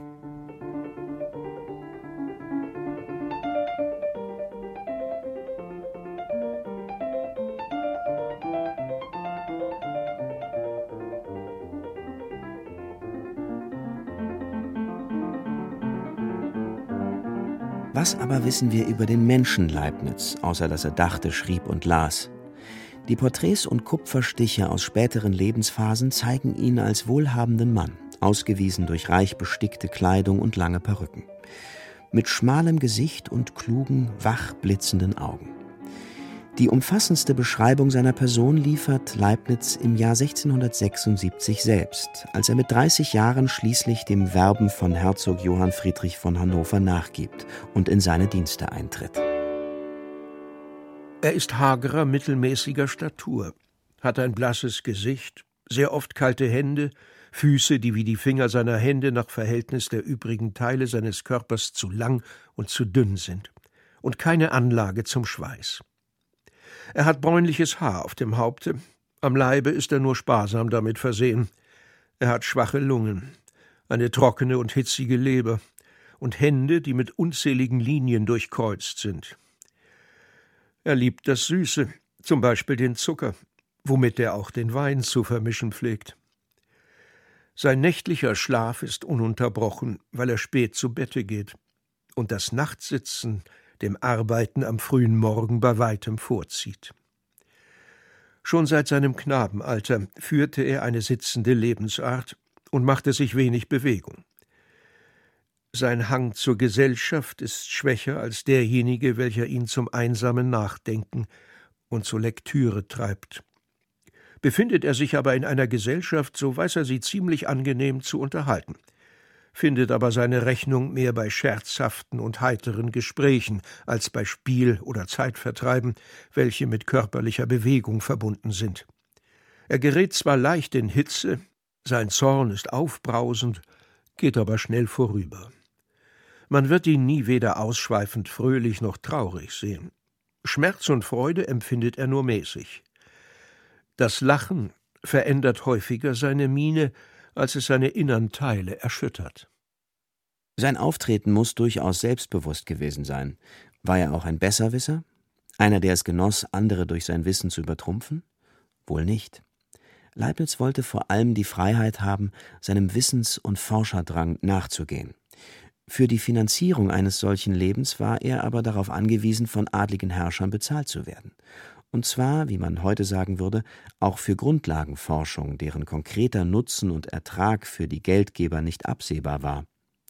Was aber wissen wir über den Menschen Leibniz, außer dass er dachte, schrieb und las? Die Porträts und Kupferstiche aus späteren Lebensphasen zeigen ihn als wohlhabenden Mann, ausgewiesen durch reich bestickte Kleidung und lange Perücken. Mit schmalem Gesicht und klugen, wach blitzenden Augen. Die umfassendste Beschreibung seiner Person liefert Leibniz im Jahr 1676 selbst, als er mit 30 Jahren schließlich dem Werben von Herzog Johann Friedrich von Hannover nachgibt und in seine Dienste eintritt. Er ist hagerer, mittelmäßiger Statur, hat ein blasses Gesicht, sehr oft kalte Hände, Füße, die wie die Finger seiner Hände nach Verhältnis der übrigen Teile seines Körpers zu lang und zu dünn sind, und keine Anlage zum Schweiß. Er hat bräunliches Haar auf dem Haupte, am Leibe ist er nur sparsam damit versehen. Er hat schwache Lungen, eine trockene und hitzige Leber und Hände, die mit unzähligen Linien durchkreuzt sind. Er liebt das Süße, zum Beispiel den Zucker, womit er auch den Wein zu vermischen pflegt. Sein nächtlicher Schlaf ist ununterbrochen, weil er spät zu Bette geht und das Nachtsitzen dem Arbeiten am frühen Morgen bei weitem vorzieht. Schon seit seinem Knabenalter führte er eine sitzende Lebensart und machte sich wenig Bewegung. Sein Hang zur Gesellschaft ist schwächer als derjenige, welcher ihn zum einsamen Nachdenken und zur Lektüre treibt. Befindet er sich aber in einer Gesellschaft, so weiß er sie ziemlich angenehm zu unterhalten, findet aber seine Rechnung mehr bei scherzhaften und heiteren Gesprächen als bei Spiel oder Zeitvertreiben, welche mit körperlicher Bewegung verbunden sind. Er gerät zwar leicht in Hitze, sein Zorn ist aufbrausend, geht aber schnell vorüber. Man wird ihn nie weder ausschweifend fröhlich noch traurig sehen. Schmerz und Freude empfindet er nur mäßig. Das Lachen verändert häufiger seine Miene, als es seine innern Teile erschüttert. Sein Auftreten muss durchaus selbstbewusst gewesen sein. War er auch ein Besserwisser? Einer, der es genoss, andere durch sein Wissen zu übertrumpfen? Wohl nicht. Leibniz wollte vor allem die Freiheit haben, seinem Wissens- und Forscherdrang nachzugehen. Für die Finanzierung eines solchen Lebens war er aber darauf angewiesen, von adligen Herrschern bezahlt zu werden. Und zwar, wie man heute sagen würde, auch für Grundlagenforschung, deren konkreter Nutzen und Ertrag für die Geldgeber nicht absehbar war.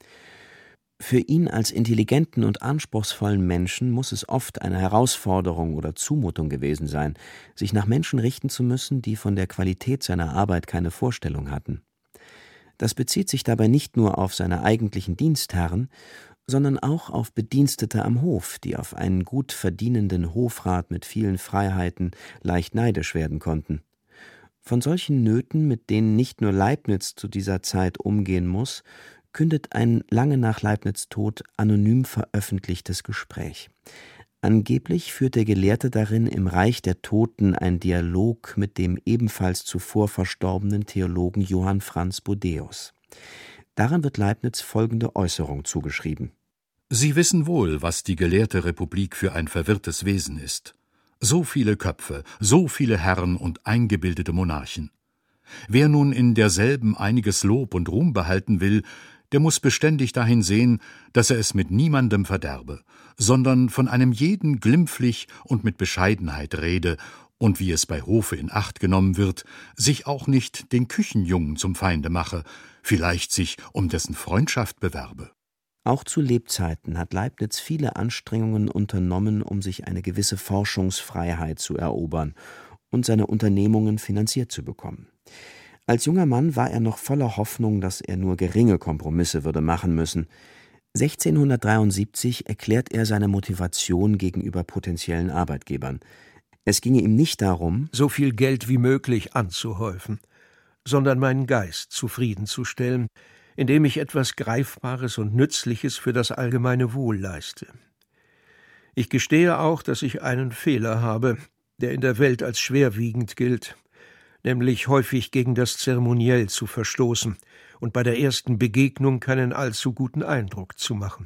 Für ihn als intelligenten und anspruchsvollen Menschen muss es oft eine Herausforderung oder Zumutung gewesen sein, sich nach Menschen richten zu müssen, die von der Qualität seiner Arbeit keine Vorstellung hatten. Das bezieht sich dabei nicht nur auf seine eigentlichen Dienstherren, sondern auch auf Bedienstete am Hof, die auf einen gut verdienenden Hofrat mit vielen Freiheiten leicht neidisch werden konnten. Von solchen Nöten, mit denen nicht nur Leibniz zu dieser Zeit umgehen muss, kündet ein lange nach Leibniz' Tod anonym veröffentlichtes Gespräch. Angeblich führt der Gelehrte darin im Reich der Toten einen Dialog mit dem ebenfalls zuvor verstorbenen Theologen Johann Franz Budäus. Daran wird Leibniz folgende Äußerung zugeschrieben: Sie wissen wohl, was die gelehrte Republik für ein verwirrtes Wesen ist. So viele Köpfe, so viele Herren und eingebildete Monarchen. Wer nun in derselben einiges Lob und Ruhm behalten will, der muß beständig dahin sehen, dass er es mit niemandem verderbe, sondern von einem jeden glimpflich und mit Bescheidenheit rede und, wie es bei Hofe in Acht genommen wird, sich auch nicht den Küchenjungen zum Feinde mache, vielleicht sich um dessen Freundschaft bewerbe. Auch zu Lebzeiten hat Leibniz viele Anstrengungen unternommen, um sich eine gewisse Forschungsfreiheit zu erobern und seine Unternehmungen finanziert zu bekommen. Als junger Mann war er noch voller Hoffnung, dass er nur geringe Kompromisse würde machen müssen. 1673 erklärt er seine Motivation gegenüber potenziellen Arbeitgebern. Es ginge ihm nicht darum, so viel Geld wie möglich anzuhäufen, sondern meinen Geist zufriedenzustellen, indem ich etwas Greifbares und Nützliches für das allgemeine Wohl leiste. Ich gestehe auch, dass ich einen Fehler habe, der in der Welt als schwerwiegend gilt, nämlich häufig gegen das Zeremoniell zu verstoßen und bei der ersten Begegnung keinen allzu guten Eindruck zu machen.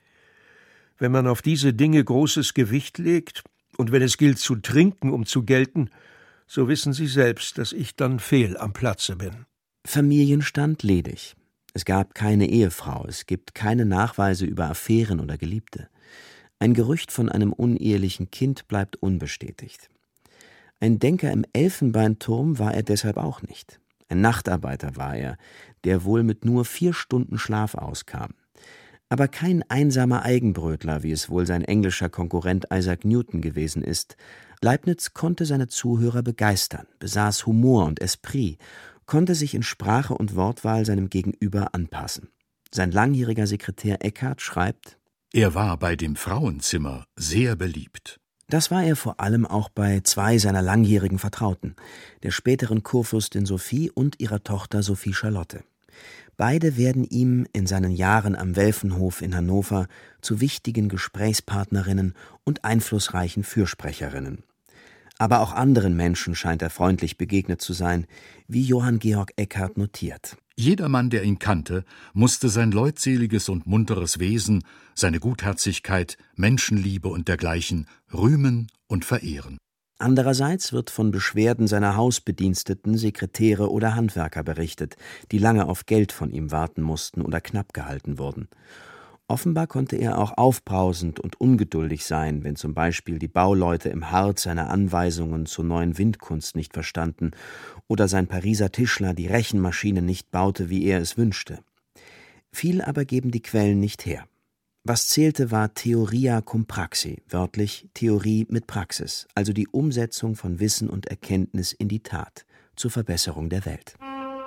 Wenn man auf diese Dinge großes Gewicht legt und wenn es gilt zu trinken, um zu gelten, so wissen Sie selbst, dass ich dann fehl am Platze bin. Familienstand ledig. Es gab keine Ehefrau, es gibt keine Nachweise über Affären oder Geliebte. Ein Gerücht von einem unehelichen Kind bleibt unbestätigt. Ein Denker im Elfenbeinturm war er deshalb auch nicht. Ein Nachtarbeiter war er, der wohl mit nur 4 Stunden Schlaf auskam. Aber kein einsamer Eigenbrötler, wie es wohl sein englischer Konkurrent Isaac Newton gewesen ist. Leibniz konnte seine Zuhörer begeistern, besaß Humor und Esprit, konnte sich in Sprache und Wortwahl seinem Gegenüber anpassen. Sein langjähriger Sekretär Eckhart schreibt: Er war bei dem Frauenzimmer sehr beliebt. Das war er vor allem auch bei 2 seiner langjährigen Vertrauten, der späteren Kurfürstin Sophie und ihrer Tochter Sophie Charlotte. Beide werden ihm in seinen Jahren am Welfenhof in Hannover zu wichtigen Gesprächspartnerinnen und einflussreichen Fürsprecherinnen. Aber auch anderen Menschen scheint er freundlich begegnet zu sein, wie Johann Georg Eckhart notiert. Jedermann, der ihn kannte, musste sein leutseliges und munteres Wesen, seine Gutherzigkeit, Menschenliebe und dergleichen rühmen und verehren. Andererseits wird von Beschwerden seiner Hausbediensteten, Sekretäre oder Handwerker berichtet, die lange auf Geld von ihm warten mussten oder knapp gehalten wurden. Offenbar konnte er auch aufbrausend und ungeduldig sein, wenn zum Beispiel die Bauleute im Hart seine Anweisungen zur neuen Windkunst nicht verstanden oder sein Pariser Tischler die Rechenmaschine nicht baute, wie er es wünschte. Viel aber geben die Quellen nicht her. Was zählte, war Theoria cum praxi, wörtlich Theorie mit Praxis, also die Umsetzung von Wissen und Erkenntnis in die Tat, zur Verbesserung der Welt.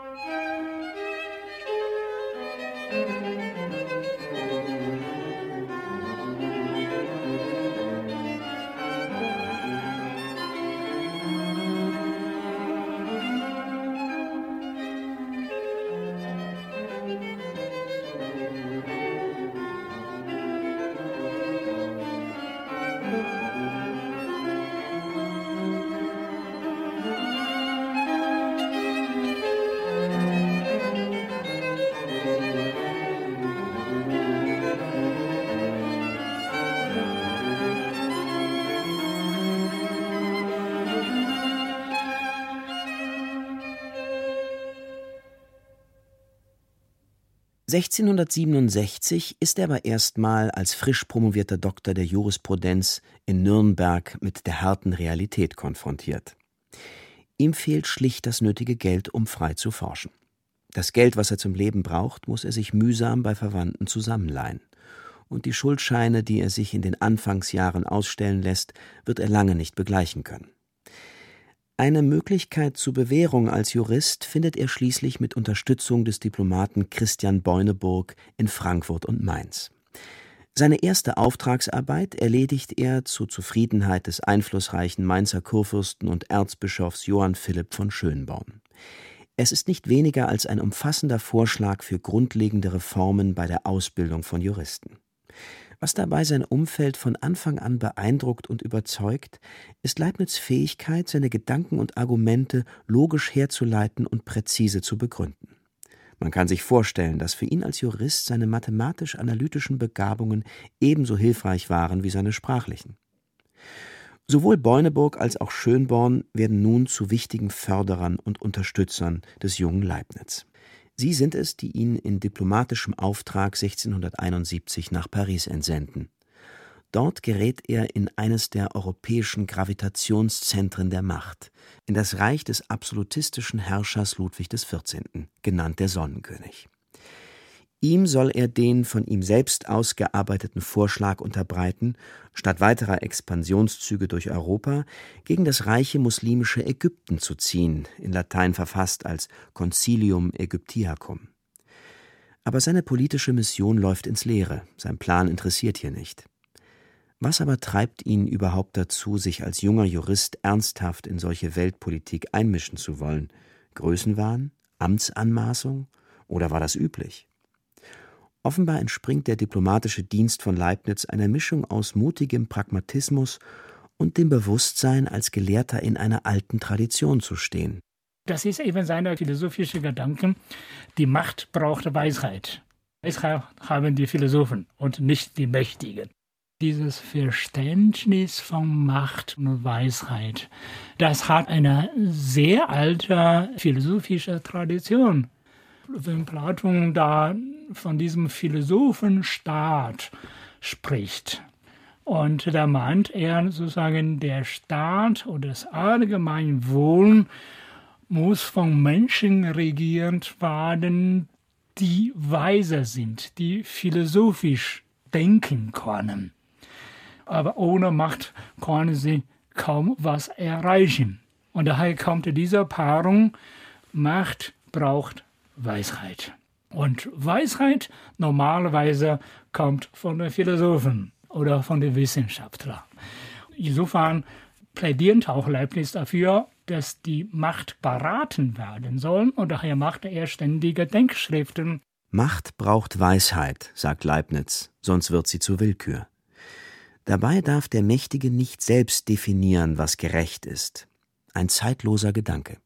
(1667) ist er aber erstmal als frisch promovierter Doktor der Jurisprudenz in Nürnberg mit der harten Realität konfrontiert. Ihm fehlt schlicht das nötige Geld, um frei zu forschen. Das Geld, was er zum Leben braucht, muss er sich mühsam bei Verwandten zusammenleihen. Und die Schuldscheine, die er sich in den Anfangsjahren ausstellen lässt, wird er lange nicht begleichen können. Eine Möglichkeit zur Bewährung als Jurist findet er schließlich mit Unterstützung des Diplomaten Christian Beuneburg in Frankfurt und Mainz. Seine erste Auftragsarbeit erledigt er zur Zufriedenheit des einflussreichen Mainzer Kurfürsten und Erzbischofs Johann Philipp von Schönborn. Es ist nicht weniger als ein umfassender Vorschlag für grundlegende Reformen bei der Ausbildung von Juristen. Was dabei sein Umfeld von Anfang an beeindruckt und überzeugt, ist Leibniz' Fähigkeit, seine Gedanken und Argumente logisch herzuleiten und präzise zu begründen. Man kann sich vorstellen, dass für ihn als Jurist seine mathematisch-analytischen Begabungen ebenso hilfreich waren wie seine sprachlichen. Sowohl Beuneburg als auch Schönborn werden nun zu wichtigen Förderern und Unterstützern des jungen Leibniz. Sie sind es, die ihn in diplomatischem Auftrag 1671 nach Paris entsenden. Dort gerät er in eines der europäischen Gravitationszentren der Macht, in das Reich des absolutistischen Herrschers Ludwig XIV., genannt der Sonnenkönig. Ihm soll er den von ihm selbst ausgearbeiteten Vorschlag unterbreiten, statt weiterer Expansionszüge durch Europa gegen das reiche muslimische Ägypten zu ziehen, in Latein verfasst als Concilium Aegyptiacum. Aber seine politische Mission läuft ins Leere, sein Plan interessiert hier nicht. Was aber treibt ihn überhaupt dazu, sich als junger Jurist ernsthaft in solche Weltpolitik einmischen zu wollen? Größenwahn? Amtsanmaßung? Oder war das üblich? Offenbar entspringt der diplomatische Dienst von Leibniz einer Mischung aus mutigem Pragmatismus und dem Bewusstsein, als Gelehrter in einer alten Tradition zu stehen. Das ist eben seine philosophische Gedanken. Die Macht braucht Weisheit. Weisheit haben die Philosophen und nicht die Mächtigen. Dieses Verständnis von Macht und Weisheit, das hat eine sehr alte philosophische Tradition. Wenn Platon da von diesem Philosophenstaat spricht, und da meint er sozusagen, der Staat oder das Allgemeinwohl muss von Menschen regiert werden, die weiser sind, die philosophisch denken können. Aber ohne Macht können sie kaum was erreichen. Und daher kommt diese Paarung, Macht braucht Weisheit. Und Weisheit normalerweise kommt von den Philosophen oder von den Wissenschaftlern. Insofern plädiert auch Leibniz dafür, dass die Macht beraten werden soll, und daher macht er ständige Denkschriften. Macht braucht Weisheit, sagt Leibniz, sonst wird sie zur Willkür. Dabei darf der Mächtige nicht selbst definieren, was gerecht ist. Ein zeitloser Gedanke.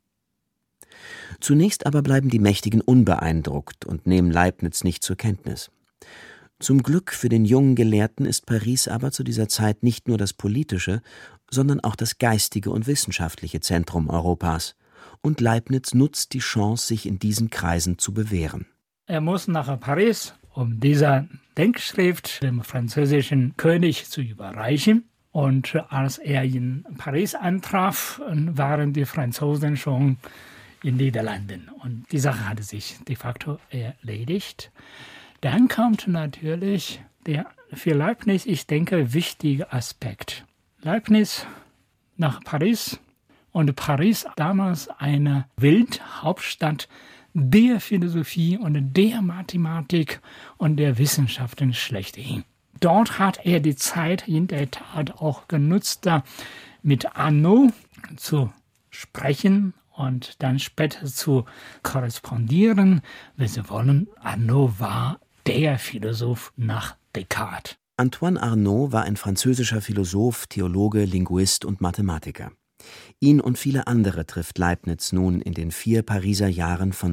Zunächst aber bleiben die Mächtigen unbeeindruckt und nehmen Leibniz nicht zur Kenntnis. Zum Glück für den jungen Gelehrten ist Paris aber zu dieser Zeit nicht nur das politische, sondern auch das geistige und wissenschaftliche Zentrum Europas. Und Leibniz nutzt die Chance, sich in diesen Kreisen zu bewähren. Er muss nach Paris, um diese Denkschrift dem französischen König zu überreichen. Und als er in Paris antraf, waren die Franzosen schon in Niederlanden. Und die Sache hatte sich de facto erledigt. Dann kommt natürlich der für Leibniz, ich denke, wichtige Aspekt. Leibniz nach Paris, und Paris damals eine Welthauptstadt der Philosophie und der Mathematik und der Wissenschaften schlechthin. Dort hat er die Zeit in der Tat auch genutzt, mit Arnaud zu sprechen und dann später zu korrespondieren. Wenn Sie wollen, Arnaud war der Philosoph nach Descartes. Antoine Arnaud war ein französischer Philosoph, Theologe, Linguist und Mathematiker. Ihn und viele andere trifft Leibniz nun in den 4 Pariser Jahren von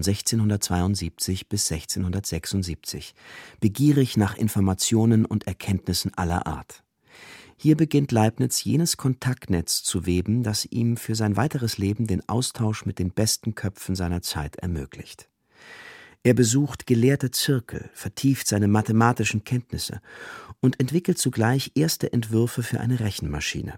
1672 bis 1676, begierig nach Informationen und Erkenntnissen aller Art. Hier beginnt Leibniz jenes Kontaktnetz zu weben, das ihm für sein weiteres Leben den Austausch mit den besten Köpfen seiner Zeit ermöglicht. Er besucht gelehrte Zirkel, vertieft seine mathematischen Kenntnisse und entwickelt zugleich erste Entwürfe für eine Rechenmaschine.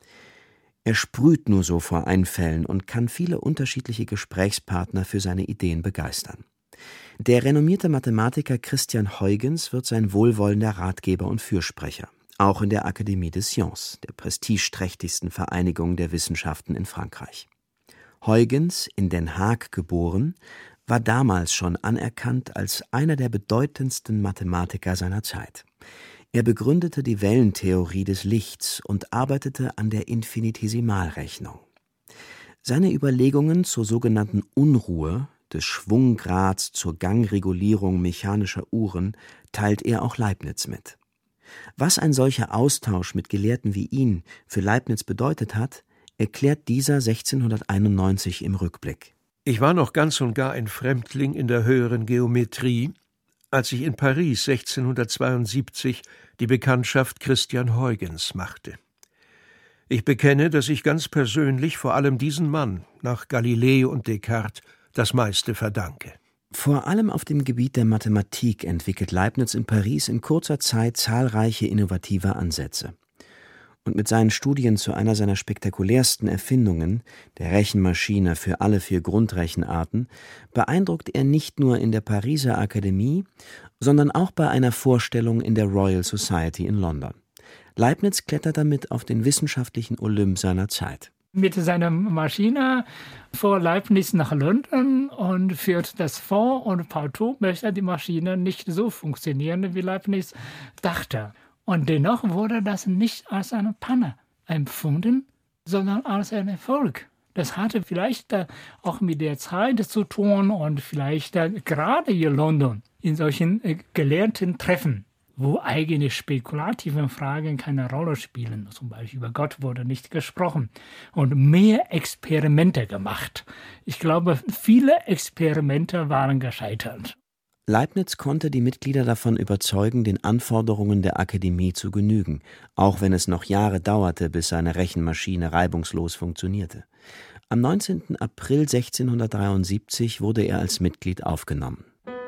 Er sprüht nur so vor Einfällen und kann viele unterschiedliche Gesprächspartner für seine Ideen begeistern. Der renommierte Mathematiker Christian Huygens wird sein wohlwollender Ratgeber und Fürsprecher, auch in der Académie des Sciences, der prestigeträchtigsten Vereinigung der Wissenschaften in Frankreich. Huygens, in Den Haag geboren, war damals schon anerkannt als einer der bedeutendsten Mathematiker seiner Zeit. Er begründete die Wellentheorie des Lichts und arbeitete an der Infinitesimalrechnung. Seine Überlegungen zur sogenannten Unruhe, des Schwunggrads zur Gangregulierung mechanischer Uhren, teilt er auch Leibniz mit. Was ein solcher Austausch mit Gelehrten wie ihn für Leibniz bedeutet hat, erklärt dieser 1691 im Rückblick. Ich war noch ganz und gar ein Fremdling in der höheren Geometrie, als ich in Paris 1672 die Bekanntschaft Christian Huygens machte. Ich bekenne, dass ich ganz persönlich vor allem diesen Mann, nach Galilei und Descartes, das meiste verdanke. Vor allem auf dem Gebiet der Mathematik entwickelt Leibniz in Paris in kurzer Zeit zahlreiche innovative Ansätze. Und mit seinen Studien zu einer seiner spektakulärsten Erfindungen, der Rechenmaschine für alle 4 Grundrechenarten, beeindruckt er nicht nur in der Pariser Akademie, sondern auch bei einer Vorstellung in der Royal Society in London. Leibniz klettert damit auf den wissenschaftlichen Olymp seiner Zeit. Mit seiner Maschine fuhr Leibniz nach London und führt das vor, und partout möchte die Maschine nicht so funktionieren, wie Leibniz dachte. Und dennoch wurde das nicht als eine Panne empfunden, sondern als ein Erfolg. Das hatte vielleicht auch mit der Zeit zu tun und vielleicht gerade hier in London in solchen gelehrten Treffen, wo eigentlich spekulative Fragen keine Rolle spielen. Zum Beispiel über Gott wurde nicht gesprochen und mehr Experimente gemacht. Ich glaube, viele Experimente waren gescheitert. Leibniz konnte die Mitglieder davon überzeugen, den Anforderungen der Akademie zu genügen, auch wenn es noch Jahre dauerte, bis seine Rechenmaschine reibungslos funktionierte. Am 19. April 1673 wurde er als Mitglied aufgenommen.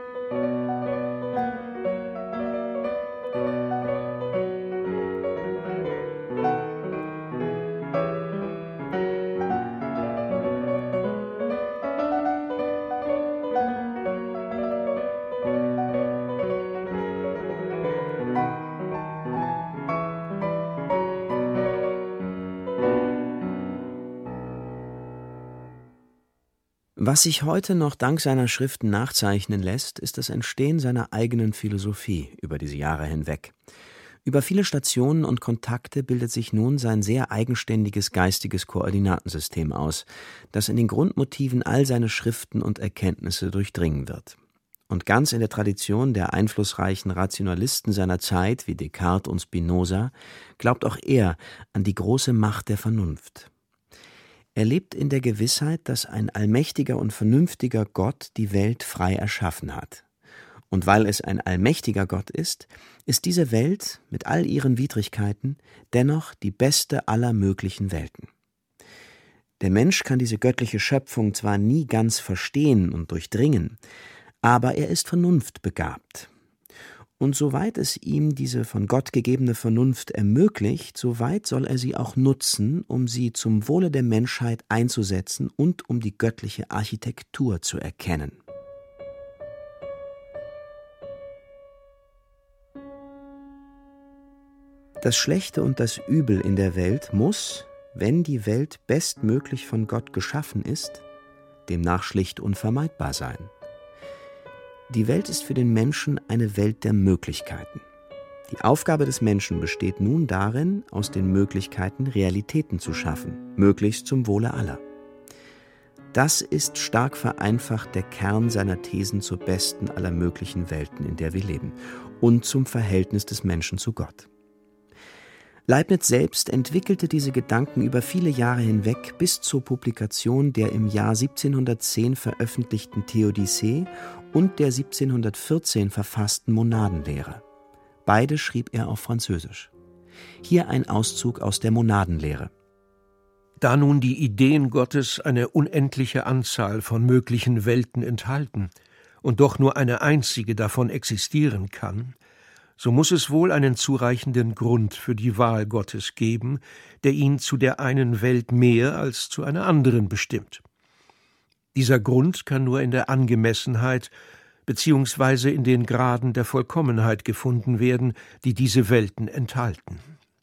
Was sich heute noch dank seiner Schriften nachzeichnen lässt, ist das Entstehen seiner eigenen Philosophie über diese Jahre hinweg. Über viele Stationen und Kontakte bildet sich nun sein sehr eigenständiges geistiges Koordinatensystem aus, das in den Grundmotiven all seine Schriften und Erkenntnisse durchdringen wird. Und ganz in der Tradition der einflussreichen Rationalisten seiner Zeit wie Descartes und Spinoza glaubt auch er an die große Macht der Vernunft. Er lebt in der Gewissheit, dass ein allmächtiger und vernünftiger Gott die Welt frei erschaffen hat. Und weil es ein allmächtiger Gott ist, ist diese Welt mit all ihren Widrigkeiten dennoch die beste aller möglichen Welten. Der Mensch kann diese göttliche Schöpfung zwar nie ganz verstehen und durchdringen, aber er ist vernunftbegabt. Und soweit es ihm diese von Gott gegebene Vernunft ermöglicht, soweit soll er sie auch nutzen, um sie zum Wohle der Menschheit einzusetzen und um die göttliche Architektur zu erkennen. Das Schlechte und das Übel in der Welt muss, wenn die Welt bestmöglich von Gott geschaffen ist, demnach schlicht unvermeidbar sein. Die Welt ist für den Menschen eine Welt der Möglichkeiten. Die Aufgabe des Menschen besteht nun darin, aus den Möglichkeiten Realitäten zu schaffen, möglichst zum Wohle aller. Das ist stark vereinfacht der Kern seiner Thesen zur besten aller möglichen Welten, in der wir leben, und zum Verhältnis des Menschen zu Gott. Leibniz selbst entwickelte diese Gedanken über viele Jahre hinweg bis zur Publikation der im Jahr 1710 veröffentlichten Theodizee und der 1714 verfassten Monadenlehre. Beide schrieb er auf Französisch. Hier ein Auszug aus der Monadenlehre. Da nun die Ideen Gottes eine unendliche Anzahl von möglichen Welten enthalten und doch nur eine einzige davon existieren kann, so muss es wohl einen zureichenden Grund für die Wahl Gottes geben, der ihn zu der einen Welt mehr als zu einer anderen bestimmt. Dieser Grund kann nur in der Angemessenheit beziehungsweise in den Graden der Vollkommenheit gefunden werden, die diese Welten enthalten.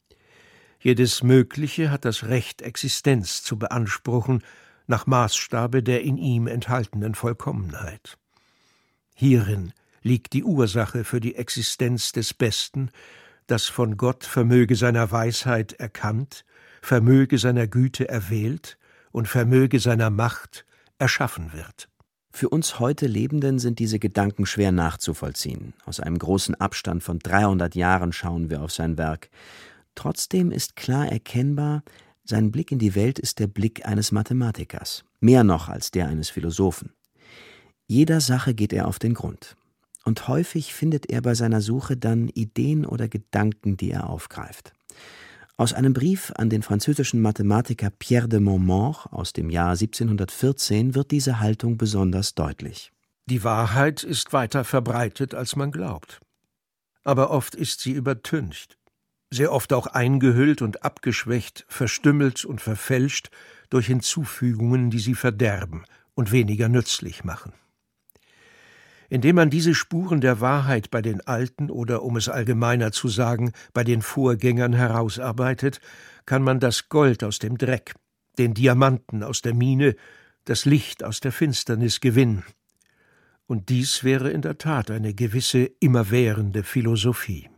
Jedes Mögliche hat das Recht, Existenz zu beanspruchen, nach Maßstabe der in ihm enthaltenen Vollkommenheit. Hierin liegt die Ursache für die Existenz des Besten, das von Gott vermöge seiner Weisheit erkannt, vermöge seiner Güte erwählt und vermöge seiner Macht erschaffen wird. Für uns heute Lebenden sind diese Gedanken schwer nachzuvollziehen. Aus einem großen Abstand von 300 Jahren schauen wir auf sein Werk. Trotzdem ist klar erkennbar, sein Blick in die Welt ist der Blick eines Mathematikers, mehr noch als der eines Philosophen. Jeder Sache geht er auf den Grund. Und häufig findet er bei seiner Suche dann Ideen oder Gedanken, die er aufgreift. Aus einem Brief an den französischen Mathematiker Pierre de Montmort aus dem Jahr 1714 wird diese Haltung besonders deutlich. Die Wahrheit ist weiter verbreitet, als man glaubt. Aber oft ist sie übertüncht, sehr oft auch eingehüllt und abgeschwächt, verstümmelt und verfälscht durch Hinzufügungen, die sie verderben und weniger nützlich machen. Indem man diese Spuren der Wahrheit bei den Alten oder, um es allgemeiner zu sagen, bei den Vorgängern herausarbeitet, kann man das Gold aus dem Dreck, den Diamanten aus der Mine, das Licht aus der Finsternis gewinnen. Und dies wäre in der Tat eine gewisse immerwährende Philosophie.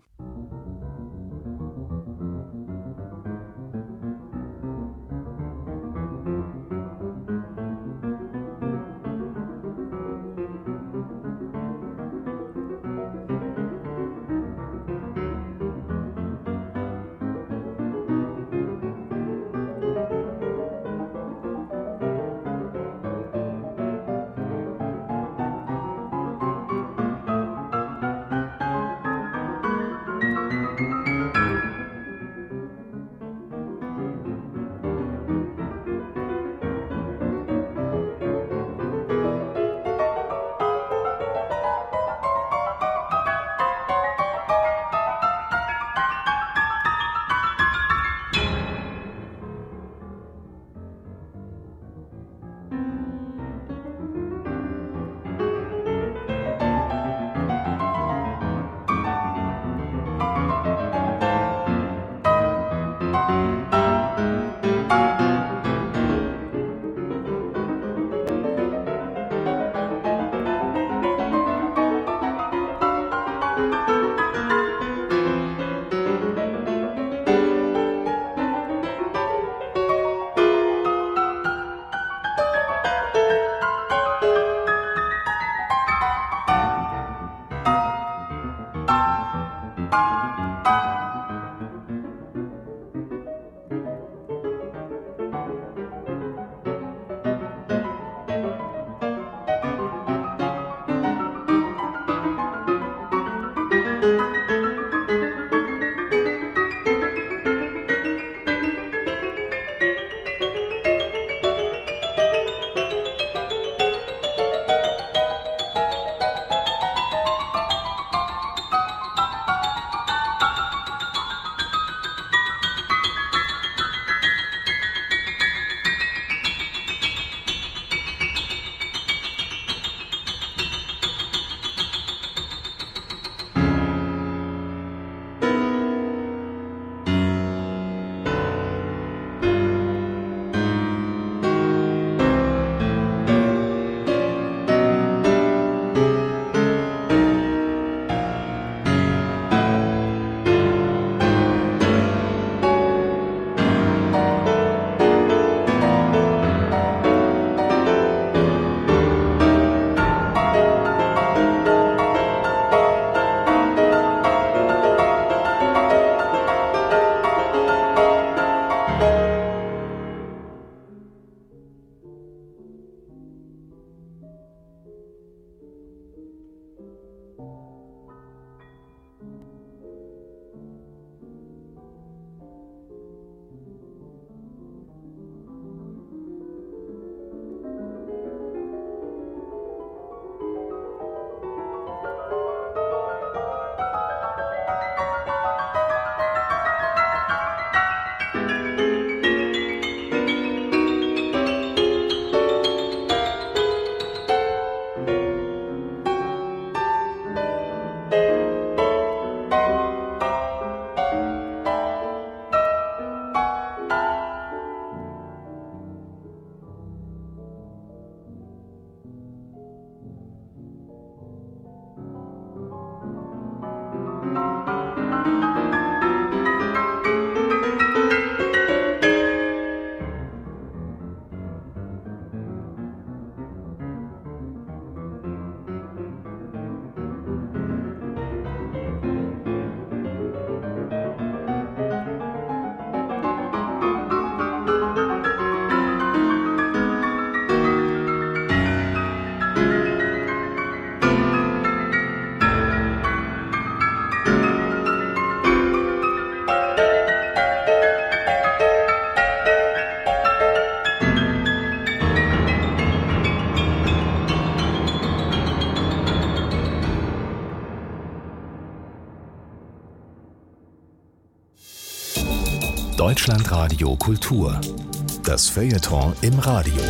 Deutschlandradio Kultur. Das Feuilleton im Radio.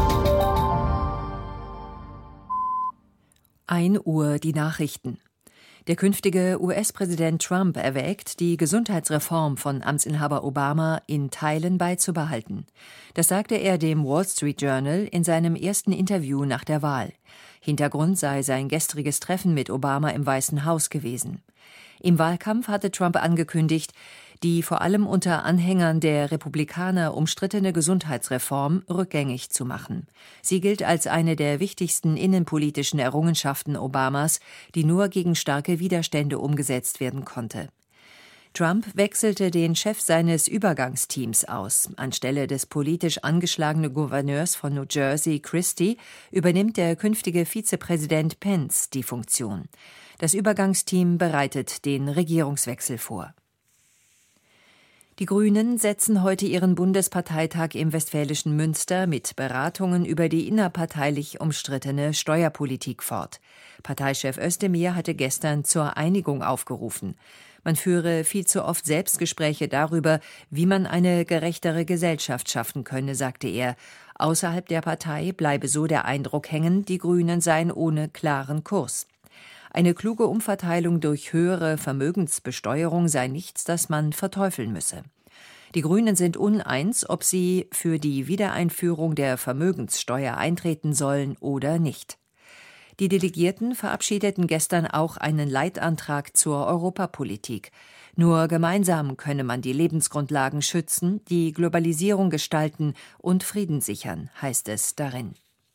1 Uhr die Nachrichten. Der künftige US-Präsident Trump erwägt, die Gesundheitsreform von Amtsinhaber Obama in Teilen beizubehalten. Das sagte er dem Wall Street Journal in seinem ersten Interview nach der Wahl. Hintergrund sei sein gestriges Treffen mit Obama im Weißen Haus gewesen. Im Wahlkampf hatte Trump angekündigt, die vor allem unter Anhängern der Republikaner umstrittene Gesundheitsreform rückgängig zu machen. Sie gilt als eine der wichtigsten innenpolitischen Errungenschaften Obamas, die nur gegen starke Widerstände umgesetzt werden konnte. Trump wechselte den Chef seines Übergangsteams aus. Anstelle des politisch angeschlagenen Gouverneurs von New Jersey, Christie, übernimmt der künftige Vizepräsident Pence die Funktion. Das Übergangsteam bereitet den Regierungswechsel vor. Die Grünen setzen heute ihren Bundesparteitag im westfälischen Münster mit Beratungen über die innerparteilich umstrittene Steuerpolitik fort. Parteichef Özdemir hatte gestern zur Einigung aufgerufen. Man führe viel zu oft Selbstgespräche darüber, wie man eine gerechtere Gesellschaft schaffen könne, sagte er. Außerhalb der Partei bleibe so der Eindruck hängen, die Grünen seien ohne klaren Kurs. Eine kluge Umverteilung durch höhere Vermögensbesteuerung sei nichts, das man verteufeln müsse. Die Grünen sind uneins, ob sie für die Wiedereinführung der Vermögenssteuer eintreten sollen oder nicht. Die Delegierten verabschiedeten gestern auch einen Leitantrag zur Europapolitik. Nur gemeinsam könne man die Lebensgrundlagen schützen, die Globalisierung gestalten und Frieden sichern, heißt es darin.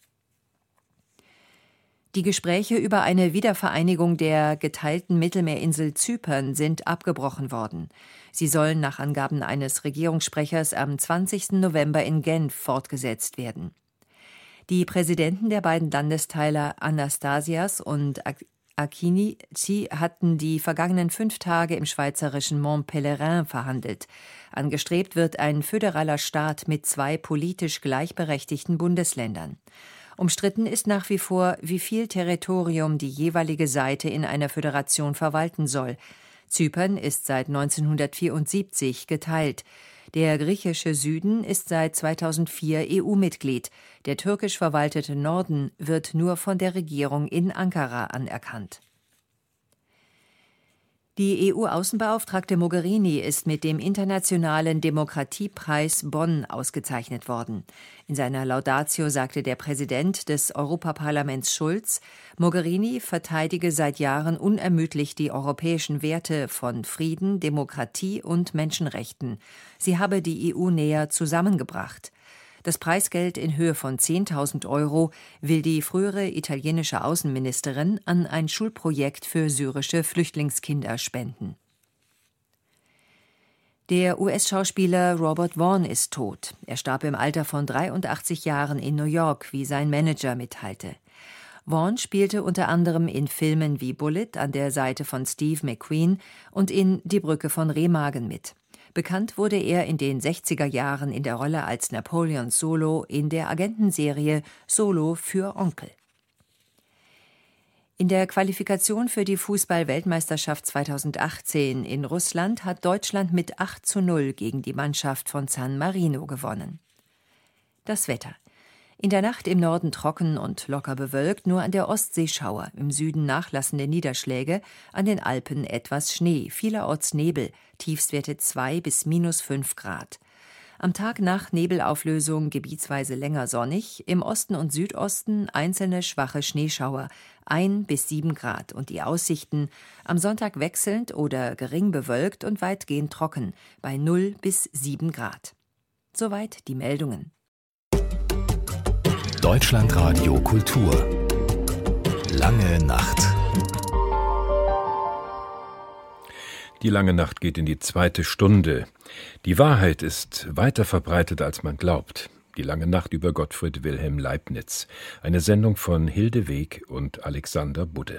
Die Gespräche über eine Wiedervereinigung der geteilten Mittelmeerinsel Zypern sind abgebrochen worden. Sie sollen nach Angaben eines Regierungssprechers am 20. November in Genf fortgesetzt werden. Die Präsidenten der beiden Landesteile Anastasias und Akinici hatten die vergangenen 5 Tage im schweizerischen Mont-Pelerin verhandelt. Angestrebt wird ein föderaler Staat mit 2 politisch gleichberechtigten Bundesländern. Umstritten ist nach wie vor, wie viel Territorium die jeweilige Seite in einer Föderation verwalten soll. Zypern ist seit 1974 geteilt. Der griechische Süden ist seit 2004 EU-Mitglied. Der türkisch verwaltete Norden wird nur von der Regierung in Ankara anerkannt. Die EU-Außenbeauftragte Mogherini ist mit dem Internationalen Demokratiepreis Bonn ausgezeichnet worden. In seiner Laudatio sagte der Präsident des Europaparlaments Schulz, Mogherini verteidige seit Jahren unermüdlich die europäischen Werte von Frieden, Demokratie und Menschenrechten. Sie habe die EU näher zusammengebracht. Das Preisgeld in Höhe von 10.000 € will die frühere italienische Außenministerin an ein Schulprojekt für syrische Flüchtlingskinder spenden. Der US-Schauspieler Robert Vaughn ist tot. Er starb im Alter von 83 Jahren in New York, wie sein Manager mitteilte. Vaughn spielte unter anderem in Filmen wie Bullet an der Seite von Steve McQueen und in Die Brücke von Remagen mit. Bekannt wurde er in den 60er Jahren in der Rolle als Napoleon Solo in der Agentenserie Solo für Onkel. In der Qualifikation für die Fußball-Weltmeisterschaft 2018 in Russland hat Deutschland mit 8:0 gegen die Mannschaft von San Marino gewonnen. Das Wetter. In der Nacht im Norden trocken und locker bewölkt, nur an der Ostsee Schauer, im Süden nachlassende Niederschläge, an den Alpen etwas Schnee, vielerorts Nebel, Tiefstwerte 2 bis -5 Grad. Am Tag nach Nebelauflösung gebietsweise länger sonnig, im Osten und Südosten einzelne schwache Schneeschauer, 1 bis 7 Grad und die Aussichten am Sonntag wechselnd oder gering bewölkt und weitgehend trocken, bei 0 bis 7 Grad. Soweit die Meldungen. Deutschlandradio Kultur. Lange Nacht. Die lange Nacht geht in die 2. Stunde. Die Wahrheit ist weiter verbreitet, als man glaubt. Die lange Nacht über Gottfried Wilhelm Leibniz. Eine Sendung von Hilde Weg und Alexander Budde.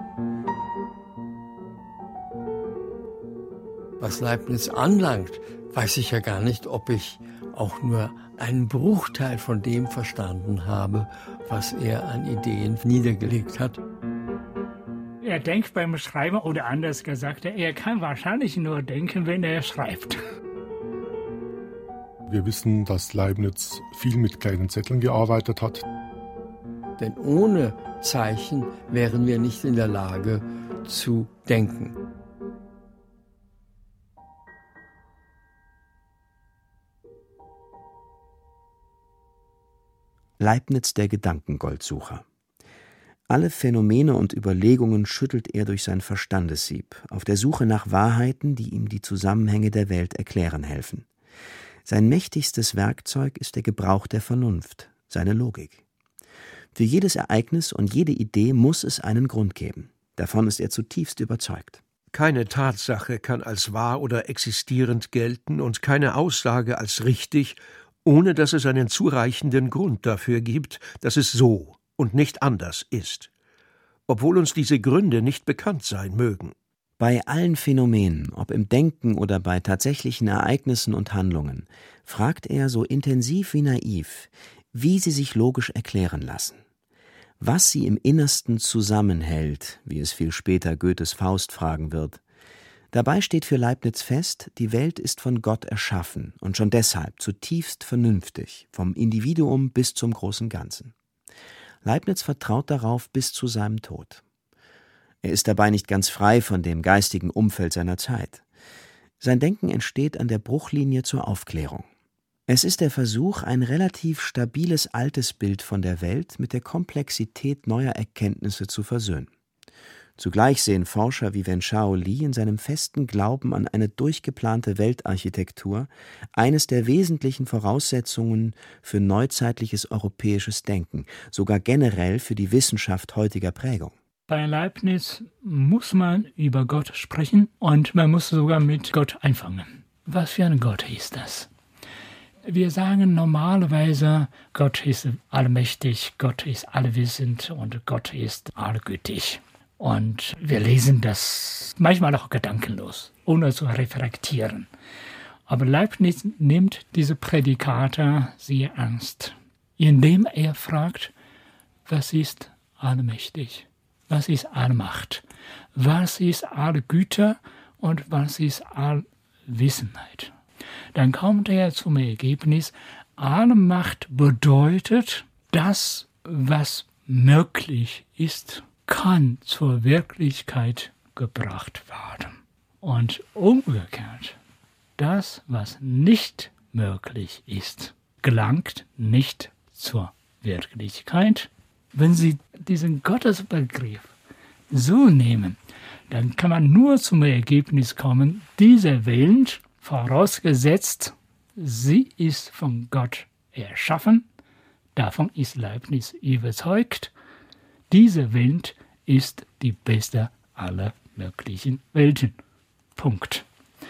Was Leibniz anlangt, weiß ich ja gar nicht, ob ich auch nur einen Bruchteil von dem verstanden habe, was er an Ideen niedergelegt hat. Er denkt beim Schreiben, oder anders gesagt, er kann wahrscheinlich nur denken, wenn er schreibt. Wir wissen, dass Leibniz viel mit kleinen Zetteln gearbeitet hat. Denn ohne Zeichen wären wir nicht in der Lage zu denken. Leibniz, der Gedankengoldsucher. Alle Phänomene und Überlegungen schüttelt er durch sein Verstandessieb, auf der Suche nach Wahrheiten, die ihm die Zusammenhänge der Welt erklären helfen. Sein mächtigstes Werkzeug ist der Gebrauch der Vernunft, seine Logik. Für jedes Ereignis und jede Idee muss es einen Grund geben. Davon ist er zutiefst überzeugt. Keine Tatsache kann als wahr oder existierend gelten und keine Aussage als richtig, ohne dass es einen zureichenden Grund dafür gibt, dass es so und nicht anders ist, obwohl uns diese Gründe nicht bekannt sein mögen. Bei allen Phänomenen, ob im Denken oder bei tatsächlichen Ereignissen und Handlungen, fragt er so intensiv wie naiv, wie sie sich logisch erklären lassen. Was sie im Innersten zusammenhält, wie es viel später Goethes Faust fragen wird. Dabei steht für Leibniz fest, die Welt ist von Gott erschaffen und schon deshalb zutiefst vernünftig, vom Individuum bis zum großen Ganzen. Leibniz vertraut darauf bis zu seinem Tod. Er ist dabei nicht ganz frei von dem geistigen Umfeld seiner Zeit. Sein Denken entsteht an der Bruchlinie zur Aufklärung. Es ist der Versuch, ein relativ stabiles altes Bild von der Welt mit der Komplexität neuer Erkenntnisse zu versöhnen. Zugleich sehen Forscher wie Wenchao Li in seinem festen Glauben an eine durchgeplante Weltarchitektur eines der wesentlichen Voraussetzungen für neuzeitliches europäisches Denken, sogar generell für die Wissenschaft heutiger Prägung. Bei Leibniz muss man über Gott sprechen und man muss sogar mit Gott anfangen. Was für ein Gott ist das? Wir sagen normalerweise, Gott ist allmächtig, Gott ist allwissend und Gott ist allgütig. Und wir lesen das manchmal auch gedankenlos, ohne zu reflektieren. Aber Leibniz nimmt diese Prädikate sehr ernst, indem er fragt, was ist allmächtig? Was ist Allmacht? Was ist Allgüte und was ist Allwissenheit? Dann kommt er zum Ergebnis, Allmacht bedeutet, das, was möglich ist, kann zur Wirklichkeit gebracht werden. Und umgekehrt, das, was nicht möglich ist, gelangt nicht zur Wirklichkeit. Wenn Sie diesen Gottesbegriff so nehmen, dann kann man nur zum Ergebnis kommen, diese Welt, vorausgesetzt, sie ist von Gott erschaffen, davon ist Leibniz überzeugt, diese Welt ist die beste aller möglichen Welten. Punkt.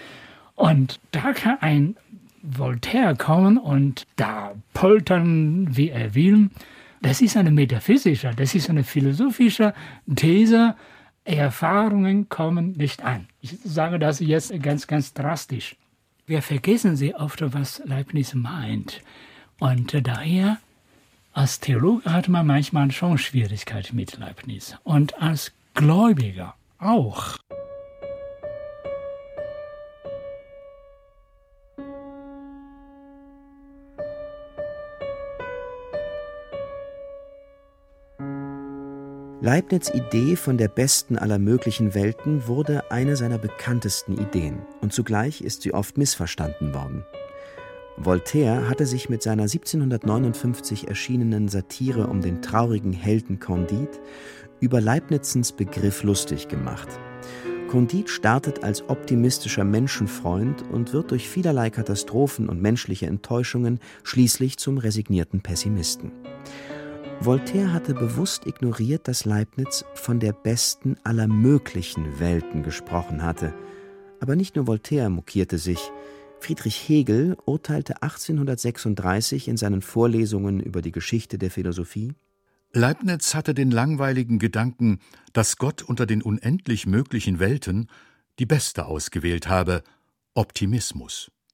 Und da kann ein Voltaire kommen und da poltern, wie er will. Das ist eine metaphysische, das ist eine philosophische These. Erfahrungen kommen nicht an. Ich sage das jetzt ganz, ganz drastisch. Wir vergessen sehr oft, was Leibniz meint. Und daher, als Theologe hat man manchmal schon Schwierigkeiten mit Leibniz. Und als Gläubiger auch. Leibniz' Idee von der besten aller möglichen Welten wurde eine seiner bekanntesten Ideen und zugleich ist sie oft missverstanden worden. Voltaire hatte sich mit seiner 1759 erschienenen Satire um den traurigen Helden Candide über Leibnizens Begriff lustig gemacht. Candide startet als optimistischer Menschenfreund und wird durch vielerlei Katastrophen und menschliche Enttäuschungen schließlich zum resignierten Pessimisten. Voltaire hatte bewusst ignoriert, dass Leibniz von der besten aller möglichen Welten gesprochen hatte. Aber nicht nur Voltaire mokierte sich. Friedrich Hegel urteilte 1836 in seinen Vorlesungen über die Geschichte der Philosophie: Leibniz hatte den langweiligen Gedanken, dass Gott unter den unendlich möglichen Welten die beste ausgewählt habe, Optimismus.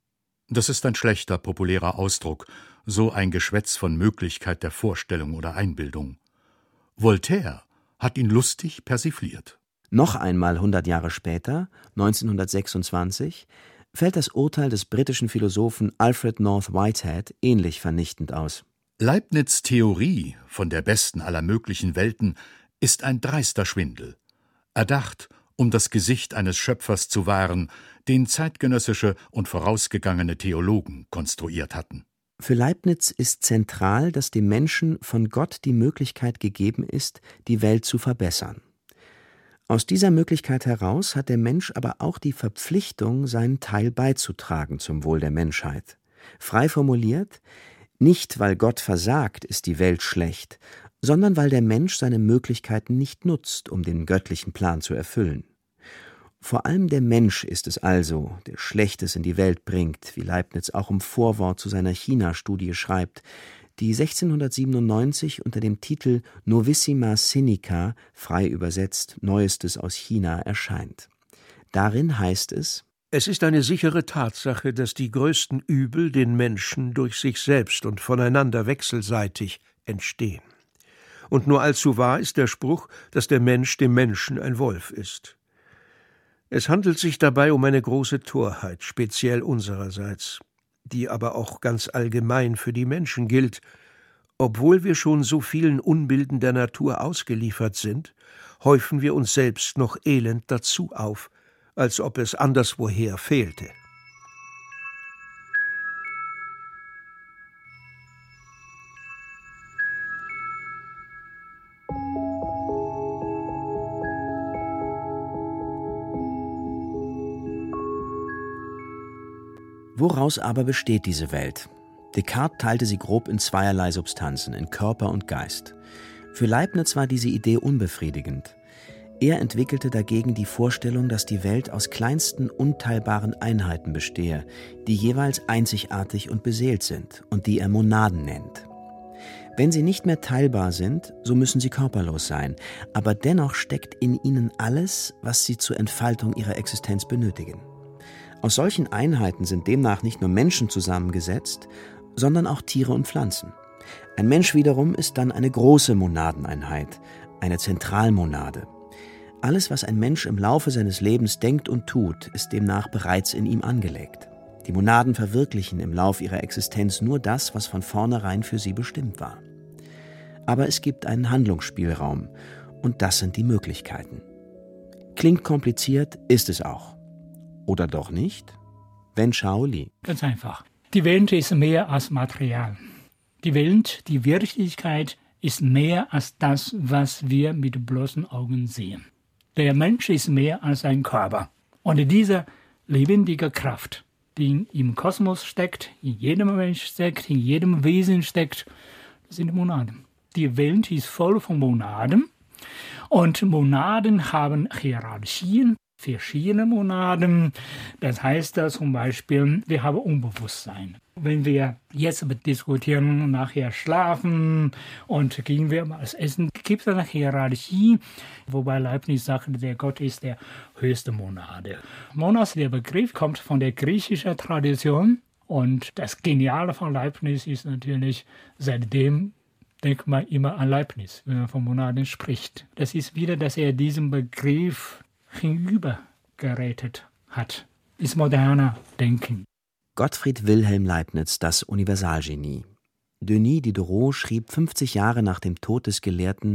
Das ist ein schlechter populärer Ausdruck, so ein Geschwätz von Möglichkeit der Vorstellung oder Einbildung. Voltaire hat ihn lustig persifliert. Noch einmal 100 Jahre später, 1926, fällt das Urteil des britischen Philosophen Alfred North Whitehead ähnlich vernichtend aus. Leibniz' Theorie von der besten aller möglichen Welten ist ein dreister Schwindel, erdacht, um das Gesicht eines Schöpfers zu wahren, den zeitgenössische und vorausgegangene Theologen konstruiert hatten. Für Leibniz ist zentral, dass dem Menschen von Gott die Möglichkeit gegeben ist, die Welt zu verbessern. Aus dieser Möglichkeit heraus hat der Mensch aber auch die Verpflichtung, seinen Teil beizutragen zum Wohl der Menschheit. Frei formuliert: Nicht, weil Gott versagt, ist die Welt schlecht, sondern weil der Mensch seine Möglichkeiten nicht nutzt, um den göttlichen Plan zu erfüllen. Vor allem der Mensch ist es also, der Schlechtes in die Welt bringt, wie Leibniz auch im Vorwort zu seiner China-Studie schreibt, die 1697 unter dem Titel Novissima Sinica, frei übersetzt Neuestes aus China, erscheint. Darin heißt es: Es ist eine sichere Tatsache, dass die größten Übel den Menschen durch sich selbst und voneinander wechselseitig entstehen. Und nur allzu wahr ist der Spruch, dass der Mensch dem Menschen ein Wolf ist. Es handelt sich dabei um eine große Torheit, speziell unsererseits, die aber auch ganz allgemein für die Menschen gilt. Obwohl wir schon so vielen Unbilden der Natur ausgeliefert sind, häufen wir uns selbst noch Elend dazu auf, als ob es anderswoher fehlte. Woraus aber besteht diese Welt? Descartes teilte sie grob in zweierlei Substanzen, in Körper und Geist. Für Leibniz war diese Idee unbefriedigend. Er entwickelte dagegen die Vorstellung, dass die Welt aus kleinsten, unteilbaren Einheiten bestehe, die jeweils einzigartig und beseelt sind und die er Monaden nennt. Wenn sie nicht mehr teilbar sind, so müssen sie körperlos sein, aber dennoch steckt in ihnen alles, was sie zur Entfaltung ihrer Existenz benötigen. Aus solchen Einheiten sind demnach nicht nur Menschen zusammengesetzt, sondern auch Tiere und Pflanzen. Ein Mensch wiederum ist dann eine große Monadeneinheit, eine Zentralmonade. Alles, was ein Mensch im Laufe seines Lebens denkt und tut, ist demnach bereits in ihm angelegt. Die Monaden verwirklichen im Lauf ihrer Existenz nur das, was von vornherein für sie bestimmt war. Aber es gibt einen Handlungsspielraum, und das sind die Möglichkeiten. Klingt kompliziert, ist es auch. Oder doch nicht? Wen Shaoli? Ganz einfach. Die Welt ist mehr als Material. Die Welt, die Wirklichkeit, ist mehr als das, was wir mit bloßen Augen sehen. Der Mensch ist mehr als ein Körper. Und diese lebendige Kraft, die im Kosmos steckt, in jedem Mensch steckt, in jedem Wesen steckt, das sind Monaden. Die Welt ist voll von Monaden. Und Monaden haben Hierarchien. Verschiedene Monaden. Das heißt zum Beispiel, wir haben Unbewusstsein. Wenn wir jetzt diskutieren, nachher schlafen und gehen wir mal essen, gibt es eine Hierarchie, wobei Leibniz sagt, der Gott ist der höchste Monade. Monos, der Begriff, kommt von der griechischen Tradition und das Geniale von Leibniz ist natürlich, seitdem denkt man immer an Leibniz, wenn man von Monaden spricht. Das ist wieder, dass er diesen Begriff hinübergerätet hat, ist moderner Denken. Gottfried Wilhelm Leibniz, das Universalgenie. Denis Diderot schrieb 50 Jahre nach dem Tod des Gelehrten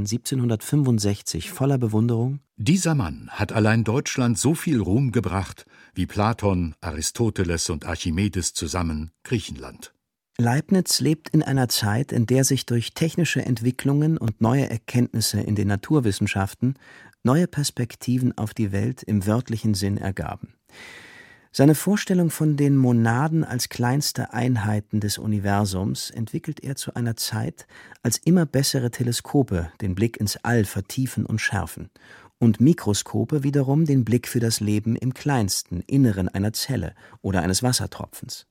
1765 voller Bewunderung: Dieser Mann hat allein Deutschland so viel Ruhm gebracht, wie Platon, Aristoteles und Archimedes zusammen Griechenland. Leibniz lebt in einer Zeit, in der sich durch technische Entwicklungen und neue Erkenntnisse in den Naturwissenschaften neue Perspektiven auf die Welt im wörtlichen Sinn ergaben. Seine Vorstellung von den Monaden als kleinste Einheiten des Universums entwickelt er zu einer Zeit, als immer bessere Teleskope den Blick ins All vertiefen und schärfen und Mikroskope wiederum den Blick für das Leben im kleinsten Inneren einer Zelle oder eines Wassertropfens.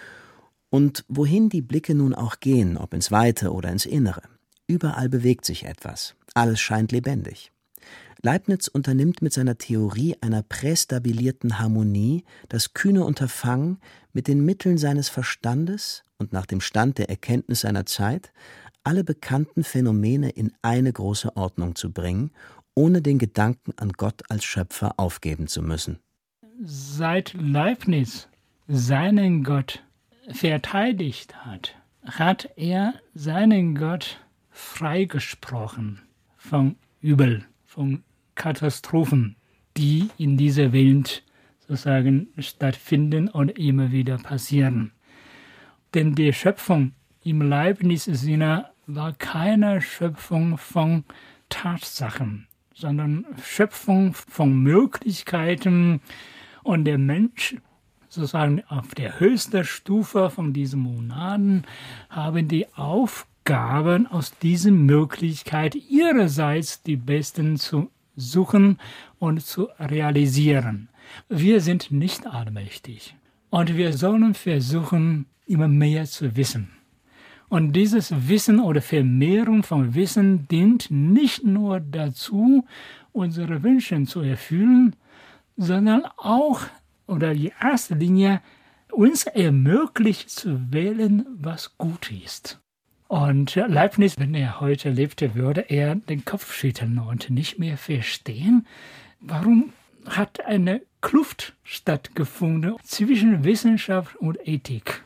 Und wohin die Blicke nun auch gehen, ob ins Weite oder ins Innere, überall bewegt sich etwas, alles scheint lebendig. Leibniz unternimmt mit seiner Theorie einer prästabilierten Harmonie das kühne Unterfangen, mit den Mitteln seines Verstandes und nach dem Stand der Erkenntnis seiner Zeit alle bekannten Phänomene in eine große Ordnung zu bringen, ohne den Gedanken an Gott als Schöpfer aufgeben zu müssen. Seit Leibniz seinen Gott verteidigt hat, hat er seinen Gott freigesprochen von Übel, von Katastrophen, die in dieser Welt sozusagen stattfinden und immer wieder passieren. Denn die Schöpfung im Leibniz-Sinne war keine Schöpfung von Tatsachen, sondern Schöpfung von Möglichkeiten, und der Mensch sozusagen auf der höchsten Stufe von diesen Monaden haben die Aufgaben, aus diesen Möglichkeiten ihrerseits die besten zu suchen und zu realisieren. Wir sind nicht allmächtig und wir sollen versuchen, immer mehr zu wissen. Und dieses Wissen oder Vermehrung von Wissen dient nicht nur dazu, unsere Wünsche zu erfüllen, sondern auch, oder in erster Linie, uns ermöglicht zu wählen, was gut ist. Und Leibniz, wenn er heute lebte, würde er den Kopf schütteln und nicht mehr verstehen, warum hat eine Kluft stattgefunden zwischen Wissenschaft und Ethik.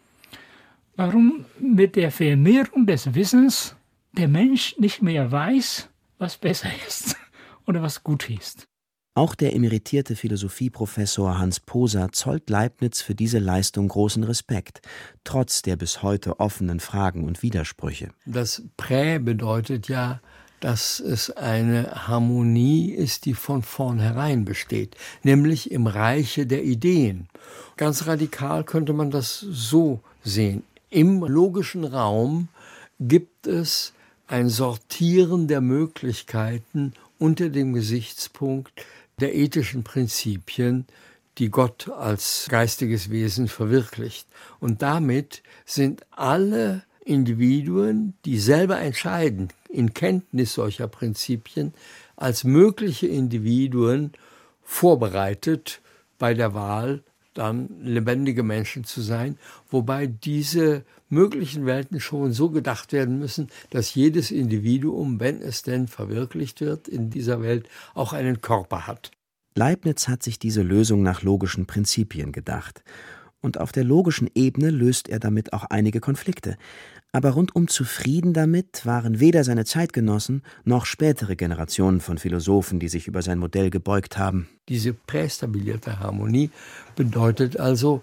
Warum mit der Vermehrung des Wissens der Mensch nicht mehr weiß, was besser ist oder was gut ist. Auch der emeritierte Philosophieprofessor Hans Poser zollt Leibniz für diese Leistung großen Respekt, trotz der bis heute offenen Fragen und Widersprüche. Das Prä bedeutet ja, dass es eine Harmonie ist, die von vornherein besteht, nämlich im Reiche der Ideen. Ganz radikal könnte man das so sehen. Im logischen Raum gibt es ein Sortieren der Möglichkeiten unter dem Gesichtspunkt der ethischen Prinzipien, die Gott als geistiges Wesen verwirklicht. Und damit sind alle Individuen, die selber entscheiden, in Kenntnis solcher Prinzipien, als mögliche Individuen vorbereitet, bei der Wahl dann lebendige Menschen zu sein, wobei diese möglichen Welten schon so gedacht werden müssen, dass jedes Individuum, wenn es denn verwirklicht wird in dieser Welt, auch einen Körper hat. Leibniz hat sich diese Lösung nach logischen Prinzipien gedacht. Und auf der logischen Ebene löst er damit auch einige Konflikte. Aber rundum zufrieden damit waren weder seine Zeitgenossen noch spätere Generationen von Philosophen, die sich über sein Modell gebeugt haben. Diese prästabilierte Harmonie bedeutet also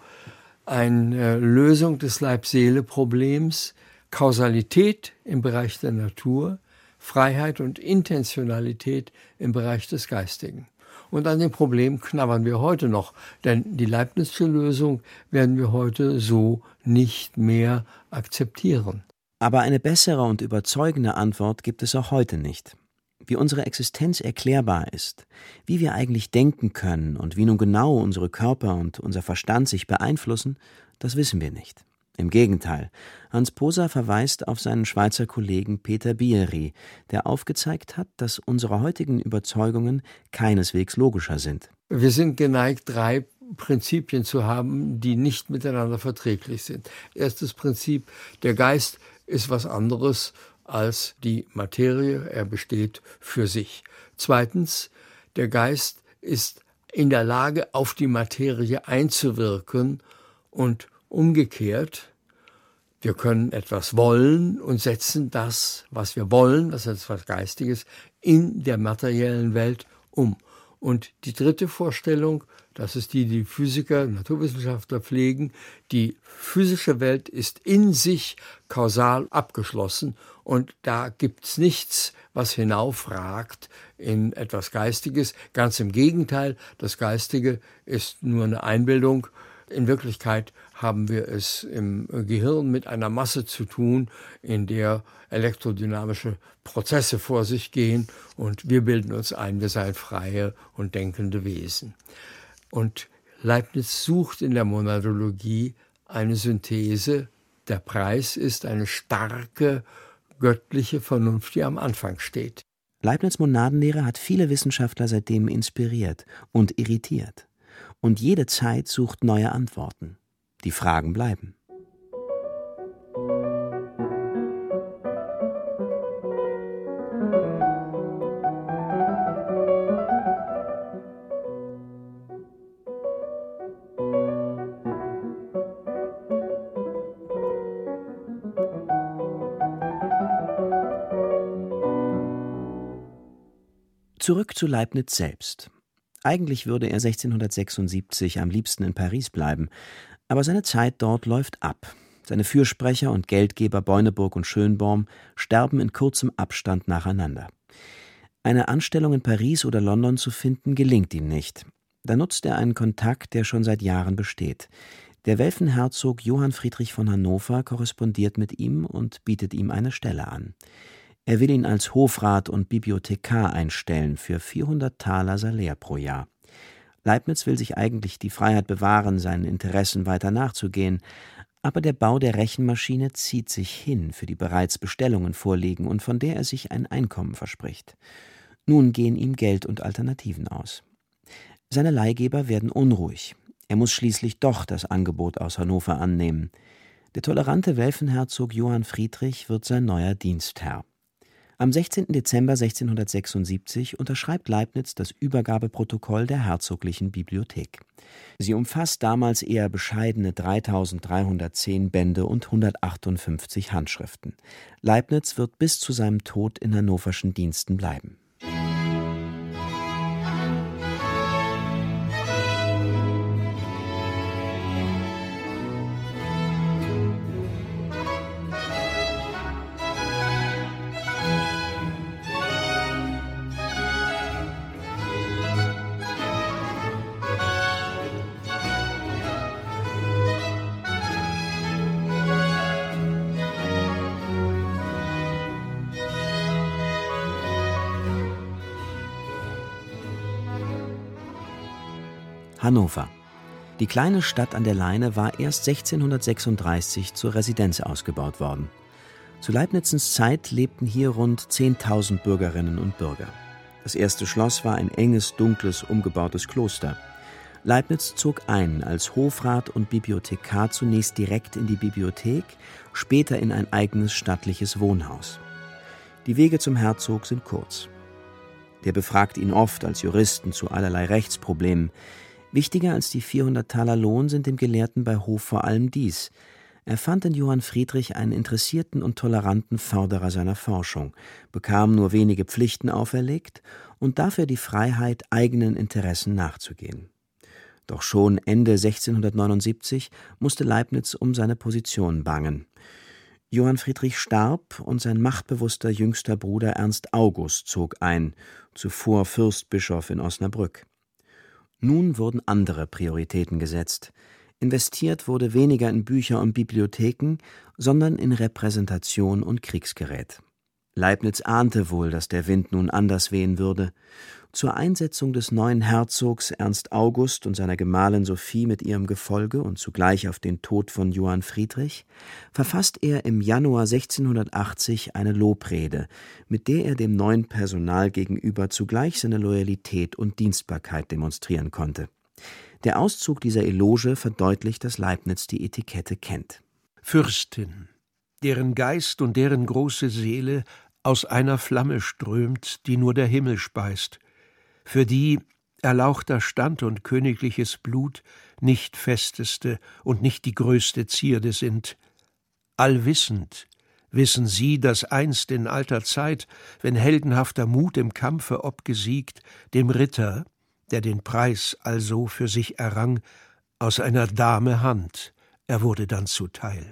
eine Lösung des Leib-Seele-Problems, Kausalität im Bereich der Natur, Freiheit und Intentionalität im Bereich des Geistigen. Und an dem Problem knabbern wir heute noch, denn die Leibnizsche Lösung werden wir heute so nicht mehr akzeptieren. Aber eine bessere und überzeugende Antwort gibt es auch heute nicht. Wie unsere Existenz erklärbar ist, wie wir eigentlich denken können und wie nun genau unsere Körper und unser Verstand sich beeinflussen, das wissen wir nicht. Im Gegenteil, Hans Poser verweist auf seinen Schweizer Kollegen Peter Bierry, der aufgezeigt hat, dass unsere heutigen Überzeugungen keineswegs logischer sind. Wir sind geneigt, 3 Prinzipien zu haben, die nicht miteinander verträglich sind. Erstes Prinzip, der Geist ist was anderes als die Materie, er besteht für sich. Zweitens, der Geist ist in der Lage, auf die Materie einzuwirken und umgekehrt, wir können etwas wollen und setzen das, was wir wollen, was etwas Geistiges, in der materiellen Welt um. Und die dritte Vorstellung, das ist die Physiker, Naturwissenschaftler pflegen, die physische Welt ist in sich kausal abgeschlossen und da gibt's nichts, was hinaufragt in etwas Geistiges. Ganz im Gegenteil, das Geistige ist nur eine Einbildung. In Wirklichkeit haben wir es im Gehirn mit einer Masse zu tun, in der elektrodynamische Prozesse vor sich gehen und wir bilden uns ein, wir seien freie und denkende Wesen. Und Leibniz sucht in der Monadologie eine Synthese. Der Preis ist eine starke göttliche Vernunft, die am Anfang steht. Leibniz' Monadenlehre hat viele Wissenschaftler seitdem inspiriert und irritiert. Und jede Zeit sucht neue Antworten. Die Fragen bleiben. Zurück zu Leibniz selbst. Eigentlich würde er 1676 am liebsten in Paris bleiben, aber seine Zeit dort läuft ab. Seine Fürsprecher und Geldgeber Beuneburg und Schönborn sterben in kurzem Abstand nacheinander. Eine Anstellung in Paris oder London zu finden, gelingt ihm nicht. Da nutzt er einen Kontakt, der schon seit Jahren besteht. Der Welfenherzog Johann Friedrich von Hannover korrespondiert mit ihm und bietet ihm eine Stelle an. Er will ihn als Hofrat und Bibliothekar einstellen für 400 Taler Salär pro Jahr. Leibniz will sich eigentlich die Freiheit bewahren, seinen Interessen weiter nachzugehen, aber der Bau der Rechenmaschine zieht sich hin, für die bereits Bestellungen vorliegen und von der er sich ein Einkommen verspricht. Nun gehen ihm Geld und Alternativen aus. Seine Leihgeber werden unruhig. Er muss schließlich doch das Angebot aus Hannover annehmen. Der tolerante Welfenherzog Johann Friedrich wird sein neuer Dienstherr. Am 16. Dezember 1676 unterschreibt Leibniz das Übergabeprotokoll der Herzoglichen Bibliothek. Sie umfasst damals eher bescheidene 3310 Bände und 158 Handschriften. Leibniz wird bis zu seinem Tod in hannoverschen Diensten bleiben. Hannover. Die kleine Stadt an der Leine war erst 1636 zur Residenz ausgebaut worden. Zu Leibnizens Zeit lebten hier rund 10.000 Bürgerinnen und Bürger. Das erste Schloss war ein enges, dunkles, umgebautes Kloster. Leibniz zog ein als Hofrat und Bibliothekar zunächst direkt in die Bibliothek, später in ein eigenes stattliches Wohnhaus. Die Wege zum Herzog sind kurz. Der befragt ihn oft als Juristen zu allerlei Rechtsproblemen. Wichtiger als die 400 Taler Lohn sind dem Gelehrten bei Hof vor allem dies: Er fand in Johann Friedrich einen interessierten und toleranten Förderer seiner Forschung, bekam nur wenige Pflichten auferlegt und dafür die Freiheit, eigenen Interessen nachzugehen. Doch schon Ende 1679 musste Leibniz um seine Position bangen. Johann Friedrich starb und sein machtbewusster jüngster Bruder Ernst August zog ein, zuvor Fürstbischof in Osnabrück. Nun wurden andere Prioritäten gesetzt. Investiert wurde weniger in Bücher und Bibliotheken, sondern in Repräsentation und Kriegsgerät. Leibniz ahnte wohl, dass der Wind nun anders wehen würde. Zur Einsetzung des neuen Herzogs Ernst August und seiner Gemahlin Sophie mit ihrem Gefolge und zugleich auf den Tod von Johann Friedrich verfasst er im Januar 1680 eine Lobrede, mit der er dem neuen Personal gegenüber zugleich seine Loyalität und Dienstbarkeit demonstrieren konnte. Der Auszug dieser Eloge verdeutlicht, dass Leibniz die Etikette kennt. Fürstin, deren Geist und deren große Seele aus einer Flamme strömt, die nur der Himmel speist, für die erlauchter Stand und königliches Blut nicht festeste und nicht die größte Zierde sind. Allwissend wissen sie, dass einst in alter Zeit, wenn heldenhafter Mut im Kampfe obgesiegt, dem Ritter, der den Preis also für sich errang, aus einer Dame Hand, er wurde dann zuteil.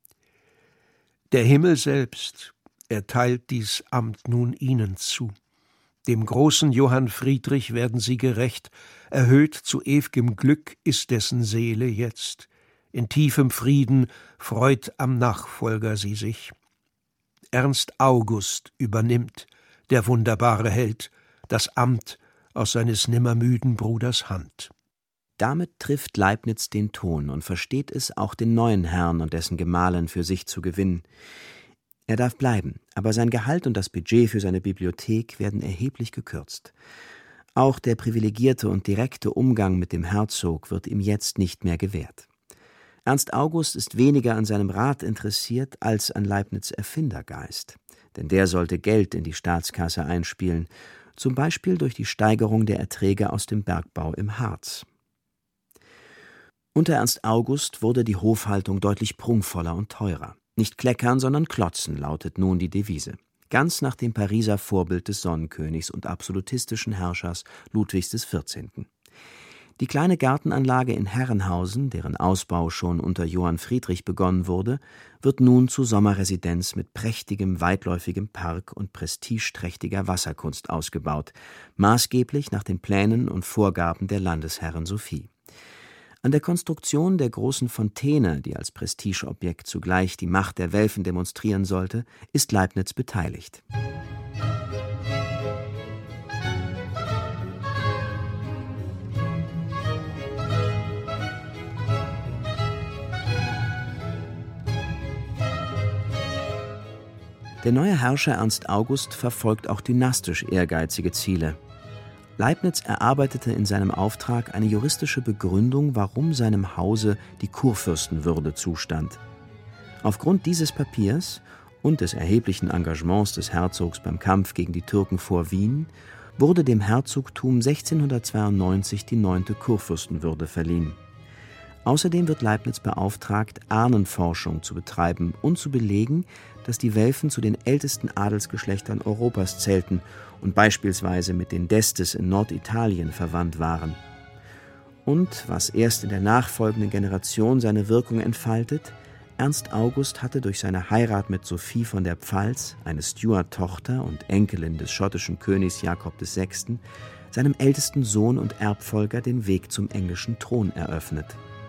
Der Himmel selbst erteilt dies Amt nun ihnen zu. Dem großen Johann Friedrich werden sie gerecht, erhöht zu ew'gem Glück ist dessen Seele jetzt. In tiefem Frieden freut am Nachfolger sie sich. Ernst August übernimmt, der wunderbare Held, das Amt aus seines nimmermüden Bruders Hand. Damit trifft Leibniz den Ton und versteht es, auch den neuen Herrn und dessen Gemahlin für sich zu gewinnen. Er darf bleiben, aber sein Gehalt und das Budget für seine Bibliothek werden erheblich gekürzt. Auch der privilegierte und direkte Umgang mit dem Herzog wird ihm jetzt nicht mehr gewährt. Ernst August ist weniger an seinem Rat interessiert als an Leibniz' Erfindergeist. Denn der sollte Geld in die Staatskasse einspielen, zum Beispiel durch die Steigerung der Erträge aus dem Bergbau im Harz. Unter Ernst August wurde die Hofhaltung deutlich prunkvoller und teurer. Nicht kleckern, sondern klotzen, lautet nun die Devise. Ganz nach dem Pariser Vorbild des Sonnenkönigs und absolutistischen Herrschers Ludwigs XIV. Die kleine Gartenanlage in Herrenhausen, deren Ausbau schon unter Johann Friedrich begonnen wurde, wird nun zu Sommerresidenz mit prächtigem, weitläufigem Park und prestigeträchtiger Wasserkunst ausgebaut, maßgeblich nach den Plänen und Vorgaben der Landesherrin Sophie. An der Konstruktion der großen Fontäne, die als Prestigeobjekt zugleich die Macht der Welfen demonstrieren sollte, ist Leibniz beteiligt. Der neue Herrscher Ernst August verfolgt auch dynastisch ehrgeizige Ziele. Leibniz erarbeitete in seinem Auftrag eine juristische Begründung, warum seinem Hause die Kurfürstenwürde zustand. Aufgrund dieses Papiers und des erheblichen Engagements des Herzogs beim Kampf gegen die Türken vor Wien wurde dem Herzogtum 1692 die 9. Kurfürstenwürde verliehen. Außerdem wird Leibniz beauftragt, Ahnenforschung zu betreiben und zu belegen, dass die Welfen zu den ältesten Adelsgeschlechtern Europas zählten und beispielsweise mit den d'Estes in Norditalien verwandt waren. Und, was erst in der nachfolgenden Generation seine Wirkung entfaltet, Ernst August hatte durch seine Heirat mit Sophie von der Pfalz, eine Stuart-Tochter und Enkelin des schottischen Königs Jakob VI., seinem ältesten Sohn und Erbfolger den Weg zum englischen Thron eröffnet.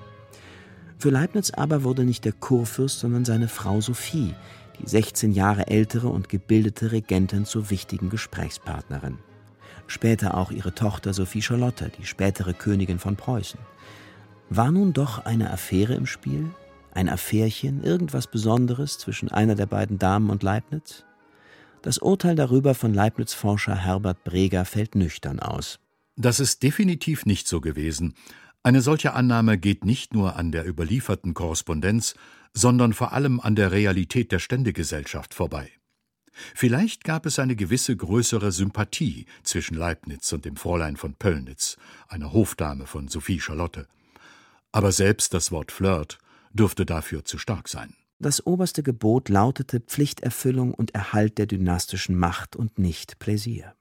Für Leibniz aber wurde nicht der Kurfürst, sondern seine Frau Sophie, die 16 Jahre ältere und gebildete Regentin, zur wichtigen Gesprächspartnerin. Später auch ihre Tochter Sophie Charlotte, die spätere Königin von Preußen. War nun doch eine Affäre im Spiel? Ein Affärchen, irgendwas Besonderes zwischen einer der beiden Damen und Leibniz? Das Urteil darüber von Leibniz-Forscher Herbert Breger fällt nüchtern aus. Das ist definitiv nicht so gewesen. Eine solche Annahme geht nicht nur an der überlieferten Korrespondenz, sondern vor allem an der Realität der Ständegesellschaft vorbei. Vielleicht gab es eine gewisse größere Sympathie zwischen Leibniz und dem Fräulein von Pöllnitz, einer Hofdame von Sophie Charlotte. Aber selbst das Wort Flirt dürfte dafür zu stark sein. Das oberste Gebot lautete Pflichterfüllung und Erhalt der dynastischen Macht und nicht Pläsier.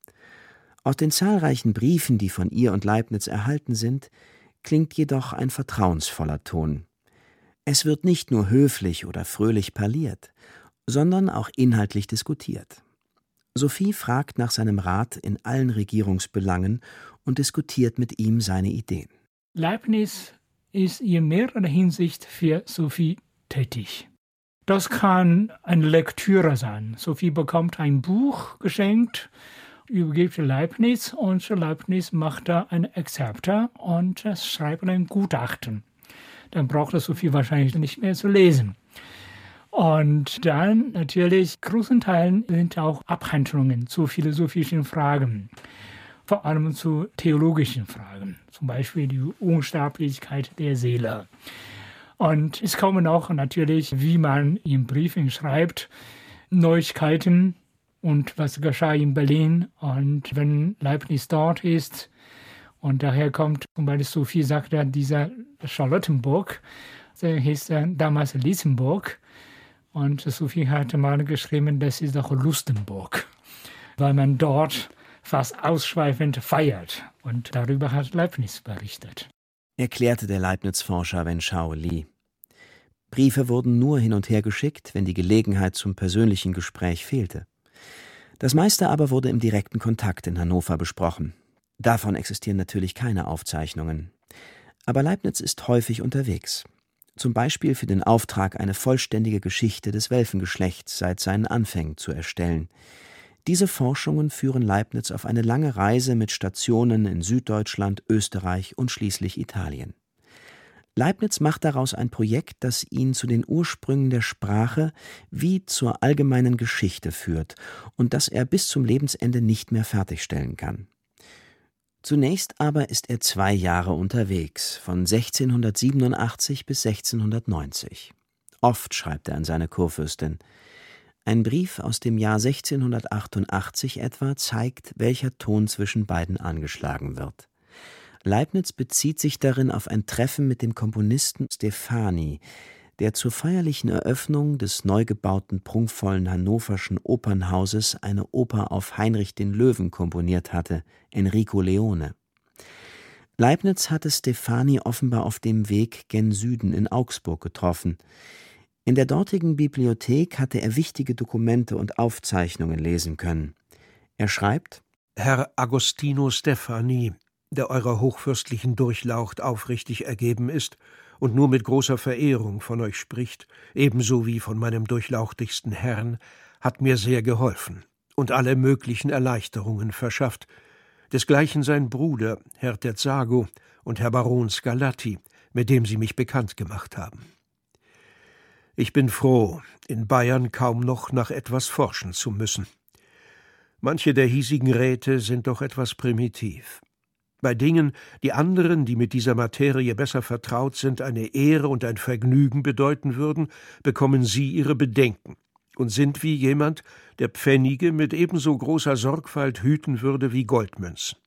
Aus den zahlreichen Briefen, die von ihr und Leibniz erhalten sind, klingt jedoch ein vertrauensvoller Ton. Es wird nicht nur höflich oder fröhlich parliert, sondern auch inhaltlich diskutiert. Sophie fragt nach seinem Rat in allen Regierungsbelangen und diskutiert mit ihm seine Ideen. Leibniz ist in mehrerer Hinsicht für Sophie tätig. Das kann eine Lektüre sein. Sophie bekommt ein Buch geschenkt, übergibt Leibniz und Leibniz macht da ein Exzerpte und schreibt ein Gutachten. Dann braucht Sophie wahrscheinlich nicht mehr zu lesen. Und dann natürlich, großen Teilen sind auch Abhandlungen zu philosophischen Fragen, vor allem zu theologischen Fragen, zum Beispiel die Unsterblichkeit der Seele. Und es kommen auch natürlich, wie man in Briefen schreibt, Neuigkeiten und was geschah in Berlin. Und wenn Leibniz dort ist, und daher kommt, zum Beispiel Sophie sagt ja, dieser Charlottenburg, der hieß damals Lisenburg. Und Sophie hatte mal geschrieben, das ist doch Lustenburg, weil man dort fast ausschweifend feiert. Und darüber hat Leibniz berichtet. Erklärte der Leibniz-Forscher Wenschau Lee. Briefe wurden nur hin und her geschickt, wenn die Gelegenheit zum persönlichen Gespräch fehlte. Das meiste aber wurde im direkten Kontakt in Hannover besprochen. Davon existieren natürlich keine Aufzeichnungen. Aber Leibniz ist häufig unterwegs. Zum Beispiel für den Auftrag, eine vollständige Geschichte des Welfengeschlechts seit seinen Anfängen zu erstellen. Diese Forschungen führen Leibniz auf eine lange Reise mit Stationen in Süddeutschland, Österreich und schließlich Italien. Leibniz macht daraus ein Projekt, das ihn zu den Ursprüngen der Sprache wie zur allgemeinen Geschichte führt und das er bis zum Lebensende nicht mehr fertigstellen kann. Zunächst aber ist er 2 Jahre unterwegs, von 1687 bis 1690. Oft schreibt er an seine Kurfürstin. Ein Brief aus dem Jahr 1688 etwa zeigt, welcher Ton zwischen beiden angeschlagen wird. Leibniz bezieht sich darin auf ein Treffen mit dem Komponisten Steffani, der zur feierlichen Eröffnung des neu gebauten prunkvollen hannoverschen Opernhauses eine Oper auf Heinrich den Löwen komponiert hatte, Enrico Leone. Leibniz hatte Steffani offenbar auf dem Weg gen Süden in Augsburg getroffen. In der dortigen Bibliothek hatte er wichtige Dokumente und Aufzeichnungen lesen können. Er schreibt: Herr Agostino Steffani, der eurer hochfürstlichen Durchlaucht aufrichtig ergeben ist und nur mit großer Verehrung von euch spricht, ebenso wie von meinem durchlauchtigsten Herrn, hat mir sehr geholfen und alle möglichen Erleichterungen verschafft. Desgleichen sein Bruder, Herr Terzago und Herr Baron Scarlatti, mit dem sie mich bekannt gemacht haben. Ich bin froh, in Bayern kaum noch nach etwas forschen zu müssen. Manche der hiesigen Räte sind doch etwas primitiv. Bei Dingen, die anderen, die mit dieser Materie besser vertraut sind, eine Ehre und ein Vergnügen bedeuten würden, bekommen sie ihre Bedenken und sind wie jemand, der Pfennige mit ebenso großer Sorgfalt hüten würde wie Goldmünzen.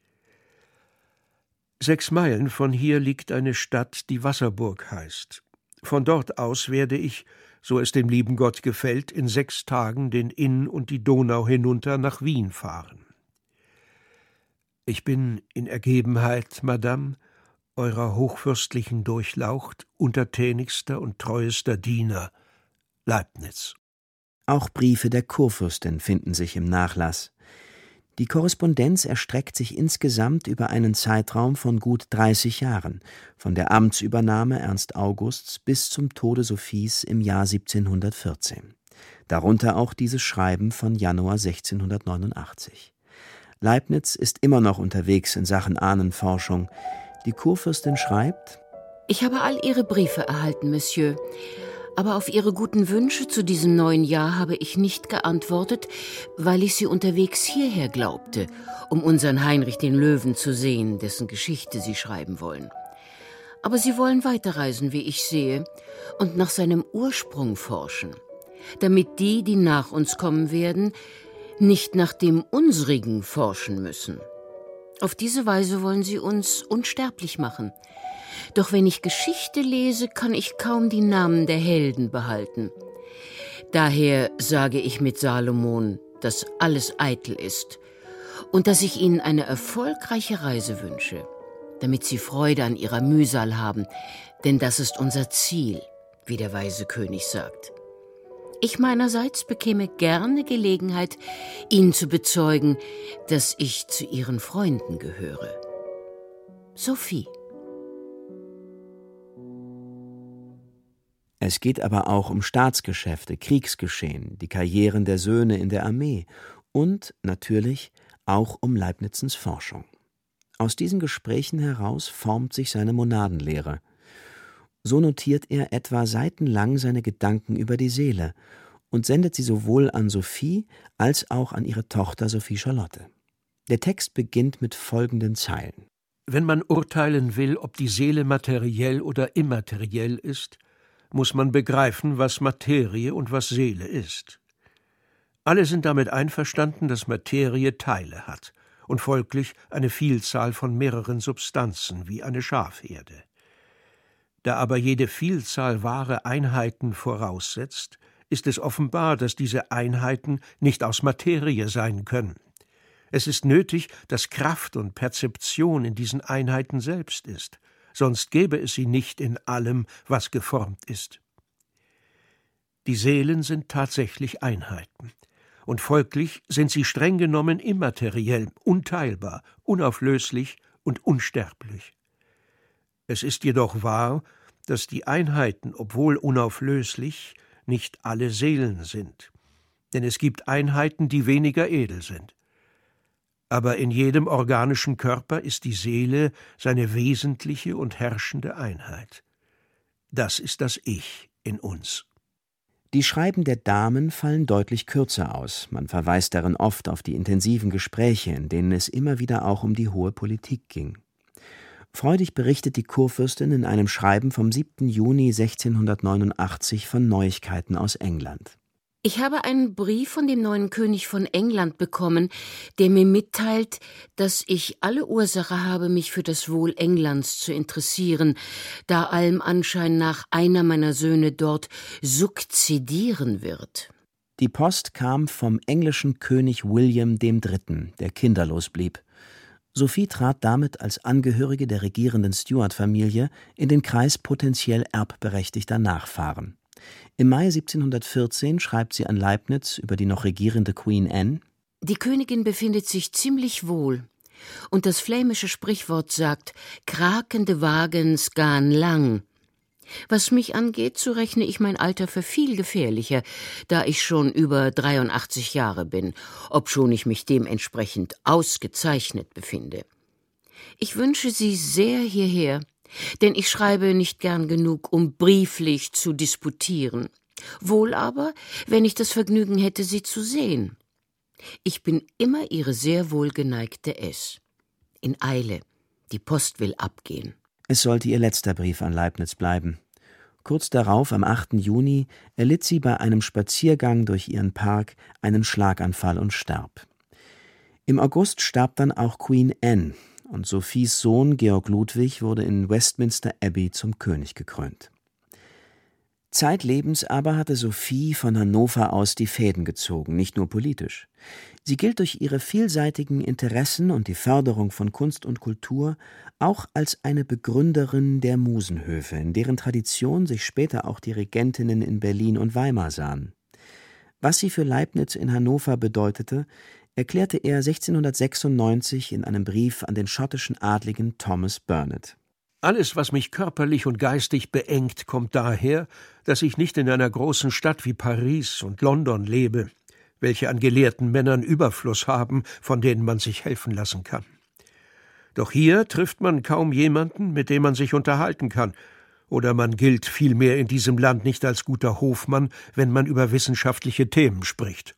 6 Meilen von hier liegt eine Stadt, die Wasserburg heißt. Von dort aus werde ich, so es dem lieben Gott gefällt, in 6 Tagen den Inn und die Donau hinunter nach Wien fahren. Ich bin in Ergebenheit, Madame, eurer hochfürstlichen Durchlaucht, untertänigster und treuester Diener, Leibniz. Auch Briefe der Kurfürstin finden sich im Nachlass. Die Korrespondenz erstreckt sich insgesamt über einen Zeitraum von gut 30 Jahren, von der Amtsübernahme Ernst Augusts bis zum Tode Sophies im Jahr 1714. Darunter auch dieses Schreiben von Januar 1689. Leibniz ist immer noch unterwegs in Sachen Ahnenforschung. Die Kurfürstin schreibt: Ich habe all Ihre Briefe erhalten, Monsieur. Aber auf Ihre guten Wünsche zu diesem neuen Jahr habe ich nicht geantwortet, weil ich Sie unterwegs hierher glaubte, um unseren Heinrich den Löwen zu sehen, dessen Geschichte Sie schreiben wollen. Aber Sie wollen weiterreisen, wie ich sehe, und nach seinem Ursprung forschen, damit die nach uns kommen werden, nicht nach dem unsrigen forschen müssen. Auf diese Weise wollen Sie uns unsterblich machen. Doch wenn ich Geschichte lese, kann ich kaum die Namen der Helden behalten. Daher sage ich mit Salomon, dass alles eitel ist und dass ich Ihnen eine erfolgreiche Reise wünsche, damit Sie Freude an Ihrer Mühsal haben, denn das ist unser Ziel, wie der weise König sagt. Ich meinerseits bekäme gerne Gelegenheit, Ihnen zu bezeugen, dass ich zu Ihren Freunden gehöre. Sophie. Es geht aber auch um Staatsgeschäfte, Kriegsgeschehen, die Karrieren der Söhne in der Armee und natürlich auch um Leibnizens Forschung. Aus diesen Gesprächen heraus formt sich seine Monadenlehre. So notiert er etwa seitenlang seine Gedanken über die Seele und sendet sie sowohl an Sophie als auch an ihre Tochter Sophie Charlotte. Der Text beginnt mit folgenden Zeilen: Wenn man urteilen will, ob die Seele materiell oder immateriell ist, muss man begreifen, was Materie und was Seele ist. Alle sind damit einverstanden, dass Materie Teile hat und folglich eine Vielzahl von mehreren Substanzen wie eine Schafherde. Da aber jede Vielzahl wahre Einheiten voraussetzt, ist es offenbar, dass diese Einheiten nicht aus Materie sein können. Es ist nötig, dass Kraft und Perzeption in diesen Einheiten selbst ist, sonst gäbe es sie nicht in allem, was geformt ist. Die Seelen sind tatsächlich Einheiten, und folglich sind sie streng genommen immateriell, unteilbar, unauflöslich und unsterblich. Es ist jedoch wahr, dass die Einheiten, obwohl unauflöslich, nicht alle Seelen sind, denn es gibt Einheiten, die weniger edel sind. Aber in jedem organischen Körper ist die Seele seine wesentliche und herrschende Einheit. Das ist das Ich in uns. Die Schreiben der Damen fallen deutlich kürzer aus. Man verweist darin oft auf die intensiven Gespräche, in denen es immer wieder auch um die hohe Politik ging. Freudig berichtet die Kurfürstin in einem Schreiben vom 7. Juni 1689 von Neuigkeiten aus England. Ich habe einen Brief von dem neuen König von England bekommen, der mir mitteilt, dass ich alle Ursache habe, mich für das Wohl Englands zu interessieren, da allem Anschein nach einer meiner Söhne dort sukzedieren wird. Die Post kam vom englischen König William III., der kinderlos blieb. Sophie trat damit als Angehörige der regierenden Stuart-Familie in den Kreis potenziell erbberechtigter Nachfahren. Im Mai 1714 schreibt sie an Leibniz über die noch regierende Queen Anne: Die Königin befindet sich ziemlich wohl, und das flämische Sprichwort sagt, krakende Wagens gan lang. Was mich angeht, so rechne ich mein Alter für viel gefährlicher, da ich schon über 83 Jahre bin, obschon ich mich dementsprechend ausgezeichnet befinde. Ich wünsche Sie sehr hierher, denn ich schreibe nicht gern genug, um brieflich zu disputieren. Wohl aber, wenn ich das Vergnügen hätte, Sie zu sehen. Ich bin immer Ihre sehr wohlgeneigte S. In Eile, die Post will abgehen. Es sollte ihr letzter Brief an Leibniz bleiben. Kurz darauf, am 8. Juni, erlitt sie bei einem Spaziergang durch ihren Park einen Schlaganfall und starb. Im August starb dann auch Queen Anne, und Sophies Sohn Georg Ludwig wurde in Westminster Abbey zum König gekrönt. Zeitlebens aber hatte Sophie von Hannover aus die Fäden gezogen, nicht nur politisch. Sie gilt durch ihre vielseitigen Interessen und die Förderung von Kunst und Kultur auch als eine Begründerin der Musenhöfe, in deren Tradition sich später auch die Regentinnen in Berlin und Weimar sahen. Was sie für Leibniz in Hannover bedeutete, erklärte er 1696 in einem Brief an den schottischen Adligen Thomas Burnet. Alles, was mich körperlich und geistig beengt, kommt daher, dass ich nicht in einer großen Stadt wie Paris und London lebe, welche an gelehrten Männern Überfluss haben, von denen man sich helfen lassen kann. Doch hier trifft man kaum jemanden, mit dem man sich unterhalten kann, oder man gilt vielmehr in diesem Land nicht als guter Hofmann, wenn man über wissenschaftliche Themen spricht.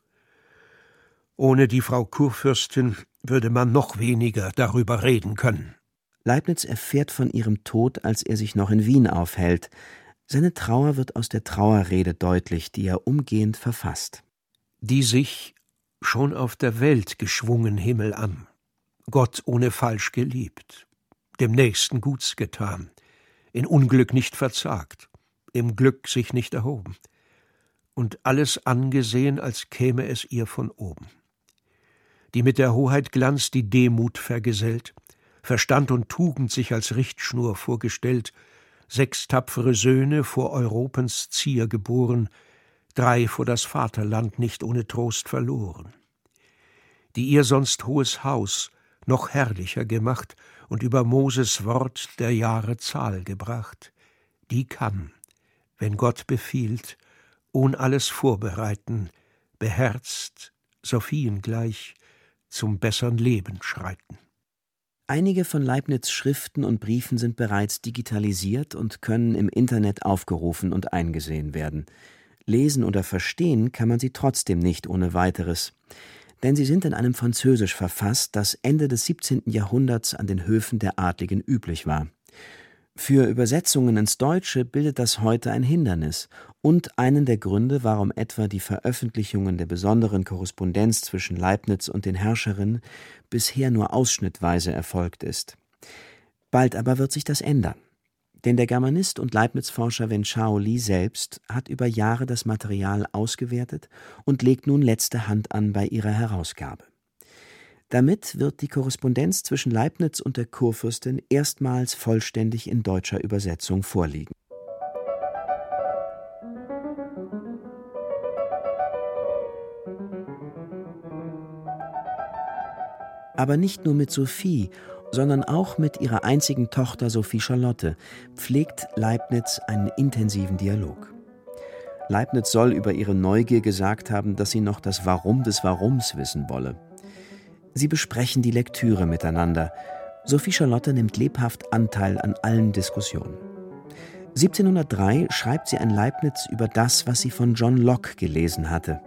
Ohne die Frau Kurfürstin würde man noch weniger darüber reden können. Leibniz erfährt von ihrem Tod, als er sich noch in Wien aufhält. Seine Trauer wird aus der Trauerrede deutlich, die er umgehend verfasst. Die sich schon auf der Welt geschwungen Himmel an, Gott ohne falsch geliebt, dem Nächsten Guts getan, in Unglück nicht verzagt, im Glück sich nicht erhoben, und alles angesehen, als käme es ihr von oben. Die mit der Hoheit Glanz die Demut vergesellt, Verstand und Tugend sich als Richtschnur vorgestellt, 6 tapfere Söhne vor Europens Zier geboren, 3 vor das Vaterland nicht ohne Trost verloren. Die ihr sonst hohes Haus noch herrlicher gemacht und über Moses Wort der Jahre Zahl gebracht, die kann, wenn Gott befiehlt, ohn alles vorbereiten, beherzt, Sophien gleich, zum bessern Leben schreiten. Einige von Leibniz' Schriften und Briefen sind bereits digitalisiert und können im Internet aufgerufen und eingesehen werden. Lesen oder verstehen kann man sie trotzdem nicht ohne weiteres, denn sie sind in einem Französisch verfasst, das Ende des 17. Jahrhunderts an den Höfen der Adligen üblich war. Für Übersetzungen ins Deutsche bildet das heute ein Hindernis und einen der Gründe, warum etwa die Veröffentlichungen der besonderen Korrespondenz zwischen Leibniz und den Herrscherinnen bisher nur ausschnittweise erfolgt ist. Bald aber wird sich das ändern. Denn der Germanist und Leibniz-Forscher Wen Chao-li selbst hat über Jahre das Material ausgewertet und legt nun letzte Hand an bei ihrer Herausgabe. Damit wird die Korrespondenz zwischen Leibniz und der Kurfürstin erstmals vollständig in deutscher Übersetzung vorliegen. Aber nicht nur mit Sophie, sondern auch mit ihrer einzigen Tochter Sophie Charlotte pflegt Leibniz einen intensiven Dialog. Leibniz soll über ihre Neugier gesagt haben, dass sie noch das Warum des Warums wissen wolle. Sie besprechen die Lektüre miteinander. Sophie Charlotte nimmt lebhaft Anteil an allen Diskussionen. 1703 schreibt sie an Leibniz über das, was sie von John Locke gelesen hatte.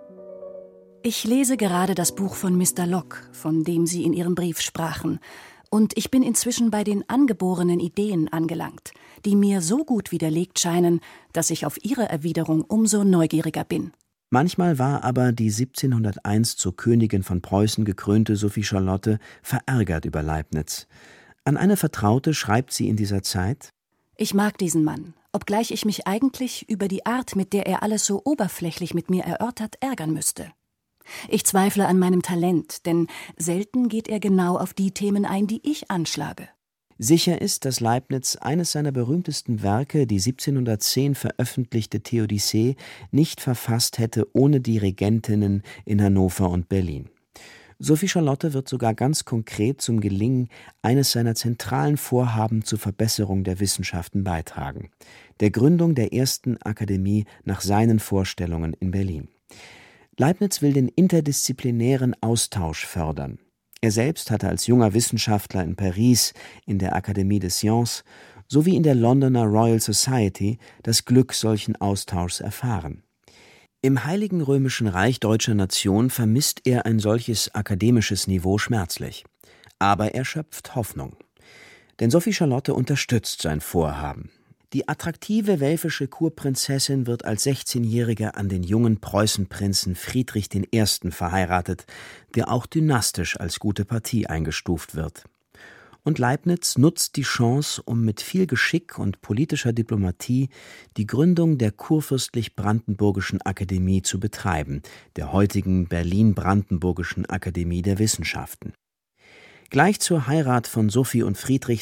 Ich lese gerade das Buch von Mr. Locke, von dem Sie in Ihrem Brief sprachen, und ich bin inzwischen bei den angeborenen Ideen angelangt, die mir so gut widerlegt scheinen, dass ich auf Ihre Erwiderung umso neugieriger bin. Manchmal war aber die 1701 zur Königin von Preußen gekrönte Sophie Charlotte verärgert über Leibniz. An eine Vertraute schreibt sie in dieser Zeit: Ich mag diesen Mann, obgleich ich mich eigentlich über die Art, mit der er alles so oberflächlich mit mir erörtert, ärgern müsste. Ich zweifle an meinem Talent, denn selten geht er genau auf die Themen ein, die ich anschlage. Sicher ist, dass Leibniz eines seiner berühmtesten Werke, die 1710 veröffentlichte Theodicee, nicht verfasst hätte ohne die Regentinnen in Hannover und Berlin. Sophie Charlotte wird sogar ganz konkret zum Gelingen eines seiner zentralen Vorhaben zur Verbesserung der Wissenschaften beitragen: der Gründung der ersten Akademie nach seinen Vorstellungen in Berlin. Leibniz will den interdisziplinären Austausch fördern. Er selbst hatte als junger Wissenschaftler in Paris in der Académie des Sciences sowie in der Londoner Royal Society das Glück solchen Austauschs erfahren. Im Heiligen Römischen Reich deutscher Nation vermisst er ein solches akademisches Niveau schmerzlich. Aber er schöpft Hoffnung. Denn Sophie Charlotte unterstützt sein Vorhaben. Die attraktive welfische Kurprinzessin wird als 16-Jährige an den jungen Preußenprinzen Friedrich I. verheiratet, der auch dynastisch als gute Partie eingestuft wird. Und Leibniz nutzt die Chance, um mit viel Geschick und politischer Diplomatie die Gründung der Kurfürstlich-Brandenburgischen Akademie zu betreiben, der heutigen Berlin-Brandenburgischen Akademie der Wissenschaften. Gleich zur Heirat von Sophie und Friedrich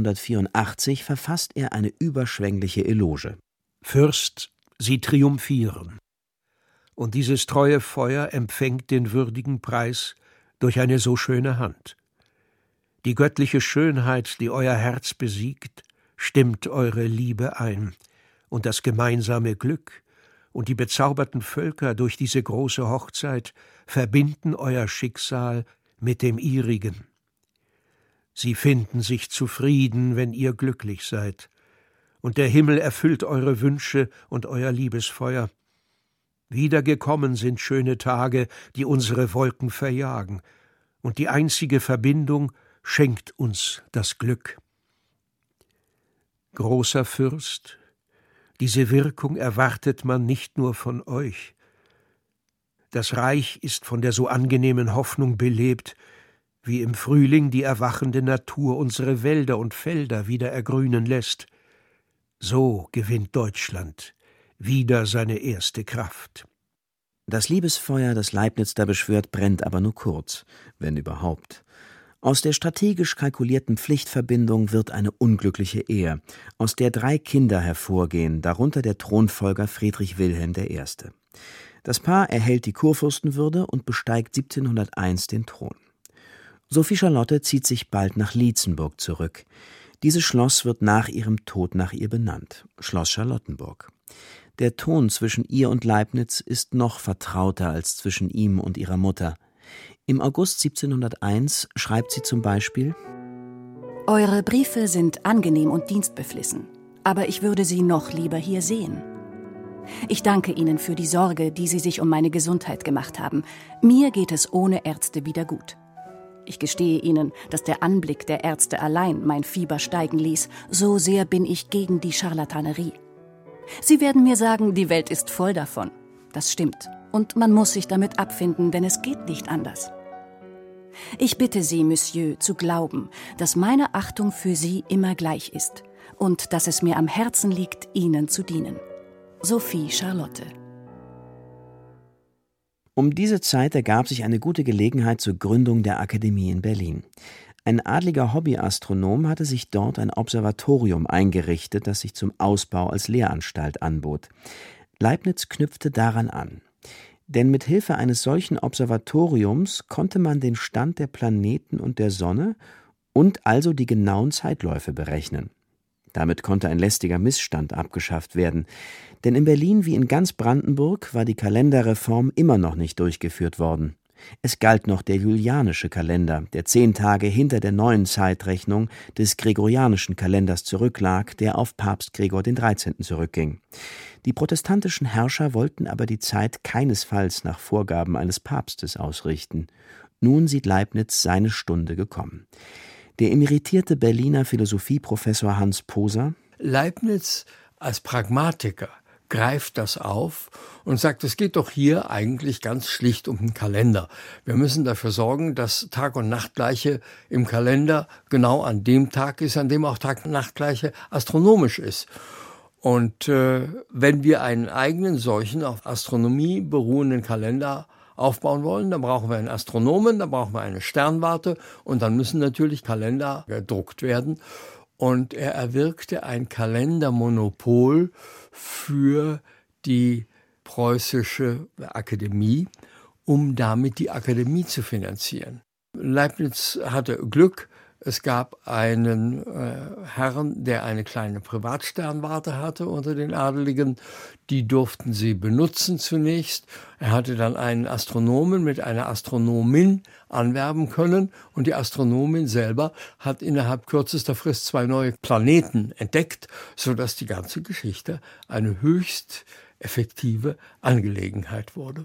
1684 verfasst er eine überschwängliche Eloge. Fürst, Sie triumphieren. Und dieses treue Feuer empfängt den würdigen Preis durch eine so schöne Hand. Die göttliche Schönheit, die euer Herz besiegt, stimmt eure Liebe ein, und das gemeinsame Glück und die bezauberten Völker durch diese große Hochzeit verbinden euer Schicksal mit dem ihrigen. Sie finden sich zufrieden, wenn ihr glücklich seid, und der Himmel erfüllt eure Wünsche und euer Liebesfeuer. Wiedergekommen sind schöne Tage, die unsere Wolken verjagen, und die einzige Verbindung schenkt uns das Glück. Großer Fürst, diese Wirkung erwartet man nicht nur von euch. Das Reich ist von der so angenehmen Hoffnung belebt, wie im Frühling die erwachende Natur unsere Wälder und Felder wieder ergrünen lässt. So gewinnt Deutschland wieder seine erste Kraft. Das Liebesfeuer, das Leibniz da beschwört, brennt aber nur kurz, wenn überhaupt. Aus der strategisch kalkulierten Pflichtverbindung wird eine unglückliche Ehe, aus der 3 Kinder hervorgehen, darunter der Thronfolger Friedrich Wilhelm I. Das Paar erhält die Kurfürstenwürde und besteigt 1701 den Thron. Sophie Charlotte zieht sich bald nach Lietzenburg zurück. Dieses Schloss wird nach ihrem Tod nach ihr benannt, Schloss Charlottenburg. Der Ton zwischen ihr und Leibniz ist noch vertrauter als zwischen ihm und ihrer Mutter. Im August 1701 schreibt sie zum Beispiel: Eure Briefe sind angenehm und dienstbeflissen, aber ich würde sie noch lieber hier sehen. Ich danke Ihnen für die Sorge, die Sie sich um meine Gesundheit gemacht haben. Mir geht es ohne Ärzte wieder gut. Ich gestehe Ihnen, dass der Anblick der Ärzte allein mein Fieber steigen ließ. So sehr bin ich gegen die Scharlatanerie. Sie werden mir sagen, die Welt ist voll davon. Das stimmt. Und man muss sich damit abfinden, denn es geht nicht anders. Ich bitte Sie, Monsieur, zu glauben, dass meine Achtung für Sie immer gleich ist und dass es mir am Herzen liegt, Ihnen zu dienen. Sophie Charlotte. Um diese Zeit ergab sich eine gute Gelegenheit zur Gründung der Akademie in Berlin. Ein adliger Hobbyastronom hatte sich dort ein Observatorium eingerichtet, das sich zum Ausbau als Lehranstalt anbot. Leibniz knüpfte daran an. Denn mit Hilfe eines solchen Observatoriums konnte man den Stand der Planeten und der Sonne und also die genauen Zeitläufe berechnen. Damit konnte ein lästiger Missstand abgeschafft werden, denn in Berlin wie in ganz Brandenburg war die Kalenderreform immer noch nicht durchgeführt worden. Es galt noch der julianische Kalender, der 10 Tage hinter der neuen Zeitrechnung des gregorianischen Kalenders zurücklag, der auf Papst Gregor XIII. Zurückging. Die protestantischen Herrscher wollten aber die Zeit keinesfalls nach Vorgaben eines Papstes ausrichten. Nun sieht Leibniz seine Stunde gekommen. Der emeritierte Berliner Philosophieprofessor Hans Poser: Leibniz als Pragmatiker greift das auf und sagt, es geht doch hier eigentlich ganz schlicht um den Kalender. Wir müssen dafür sorgen, dass Tag- und Nachtgleiche im Kalender genau an dem Tag ist, an dem auch Tag- und Nachtgleiche astronomisch ist. Und wenn wir einen eigenen solchen auf Astronomie beruhenden Kalender aufbauen wollen, dann brauchen wir einen Astronomen, dann brauchen wir eine Sternwarte und dann müssen natürlich Kalender gedruckt werden. Und er erwirkte ein Kalendermonopol für die preußische Akademie, um damit die Akademie zu finanzieren. Leibniz hatte Glück. Es gab einen Herrn, der eine kleine Privatsternwarte hatte unter den Adeligen. Die durften sie benutzen zunächst. Er hatte dann einen Astronomen mit einer Astronomin anwerben können. Und die Astronomin selber hat innerhalb kürzester Frist 2 neue Planeten entdeckt, sodass die ganze Geschichte eine höchst effektive Angelegenheit wurde.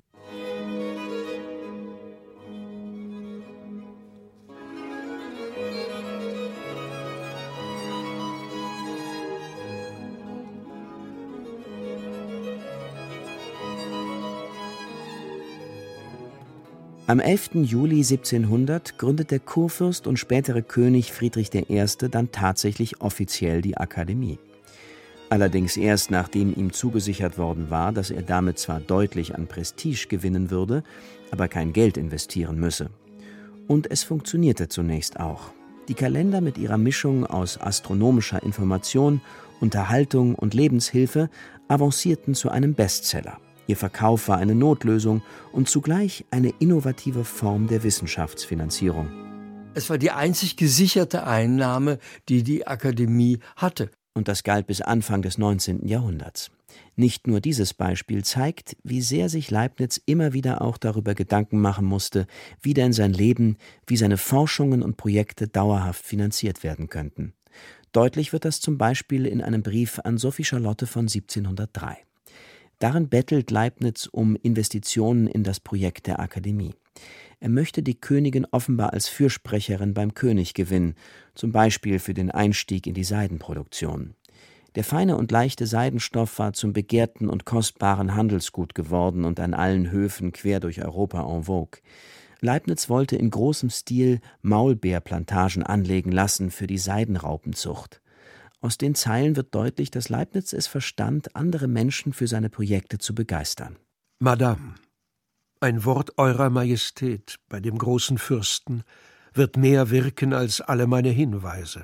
Am 11. Juli 1700 gründet der Kurfürst und spätere König Friedrich I. dann tatsächlich offiziell die Akademie. Allerdings erst nachdem ihm zugesichert worden war, dass er damit zwar deutlich an Prestige gewinnen würde, aber kein Geld investieren müsse. Und es funktionierte zunächst auch. Die Kalender mit ihrer Mischung aus astronomischer Information, Unterhaltung und Lebenshilfe avancierten zu einem Bestseller. Ihr Verkauf war eine Notlösung und zugleich eine innovative Form der Wissenschaftsfinanzierung. Es war die einzig gesicherte Einnahme, die die Akademie hatte. Und das galt bis Anfang des 19. Jahrhunderts. Nicht nur dieses Beispiel zeigt, wie sehr sich Leibniz immer wieder auch darüber Gedanken machen musste, wie denn sein Leben, wie seine Forschungen und Projekte dauerhaft finanziert werden könnten. Deutlich wird das zum Beispiel in einem Brief an Sophie Charlotte von 1703. Darin bettelt Leibniz um Investitionen in das Projekt der Akademie. Er möchte die Königin offenbar als Fürsprecherin beim König gewinnen, zum Beispiel für den Einstieg in die Seidenproduktion. Der feine und leichte Seidenstoff war zum begehrten und kostbaren Handelsgut geworden und an allen Höfen quer durch Europa en vogue. Leibniz wollte in großem Stil Maulbeerplantagen anlegen lassen für die Seidenraupenzucht. Aus den Zeilen wird deutlich, dass Leibniz es verstand, andere Menschen für seine Projekte zu begeistern. Madame, ein Wort Eurer Majestät bei dem großen Fürsten wird mehr wirken als alle meine Hinweise.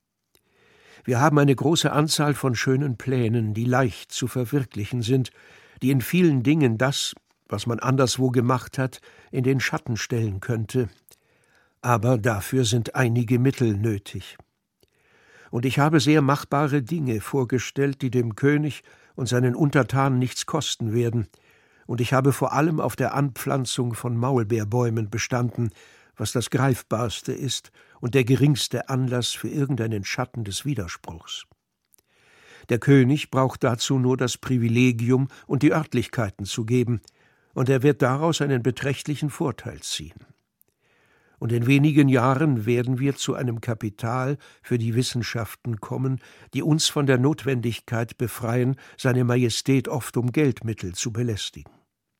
Wir haben eine große Anzahl von schönen Plänen, die leicht zu verwirklichen sind, die in vielen Dingen das, was man anderswo gemacht hat, in den Schatten stellen könnte. Aber dafür sind einige Mittel nötig. Und ich habe sehr machbare Dinge vorgestellt, die dem König und seinen Untertanen nichts kosten werden. Und ich habe vor allem auf der Anpflanzung von Maulbeerbäumen bestanden, was das Greifbarste ist und der geringste Anlass für irgendeinen Schatten des Widerspruchs. Der König braucht dazu nur das Privilegium und die Örtlichkeiten zu geben, und er wird daraus einen beträchtlichen Vorteil ziehen. Und in wenigen Jahren werden wir zu einem Kapital für die Wissenschaften kommen, die uns von der Notwendigkeit befreien, seine Majestät oft um Geldmittel zu belästigen.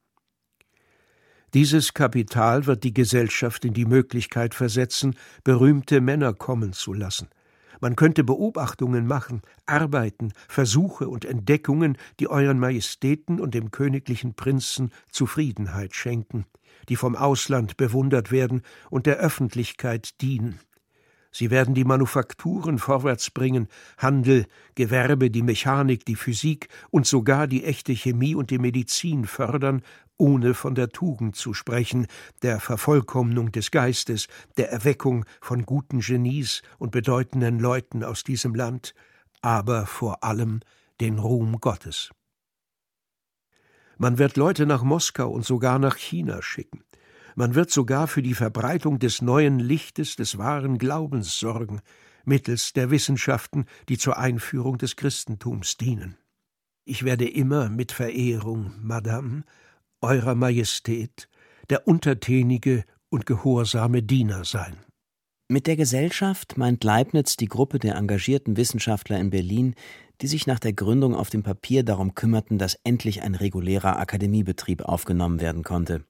Dieses Kapital wird die Gesellschaft in die Möglichkeit versetzen, berühmte Männer kommen zu lassen. Man könnte Beobachtungen machen, Arbeiten, Versuche und Entdeckungen, die euren Majestäten und dem königlichen Prinzen Zufriedenheit schenken, die vom Ausland bewundert werden und der Öffentlichkeit dienen. Sie werden die Manufakturen vorwärts bringen, Handel, Gewerbe, die Mechanik, die Physik und sogar die echte Chemie und die Medizin fördern, ohne von der Tugend zu sprechen, der Vervollkommnung des Geistes, der Erweckung von guten Genies und bedeutenden Leuten aus diesem Land, aber vor allem den Ruhm Gottes. Man wird Leute nach Moskau und sogar nach China schicken. Man wird sogar für die Verbreitung des neuen Lichtes des wahren Glaubens sorgen, mittels der Wissenschaften, die zur Einführung des Christentums dienen. Ich werde immer mit Verehrung, Madame, Eurer Majestät, der untertänige und gehorsame Diener sein. Mit der Gesellschaft meint Leibniz die Gruppe der engagierten Wissenschaftler in Berlin, die sich nach der Gründung auf dem Papier darum kümmerten, dass endlich ein regulärer Akademiebetrieb aufgenommen werden konnte.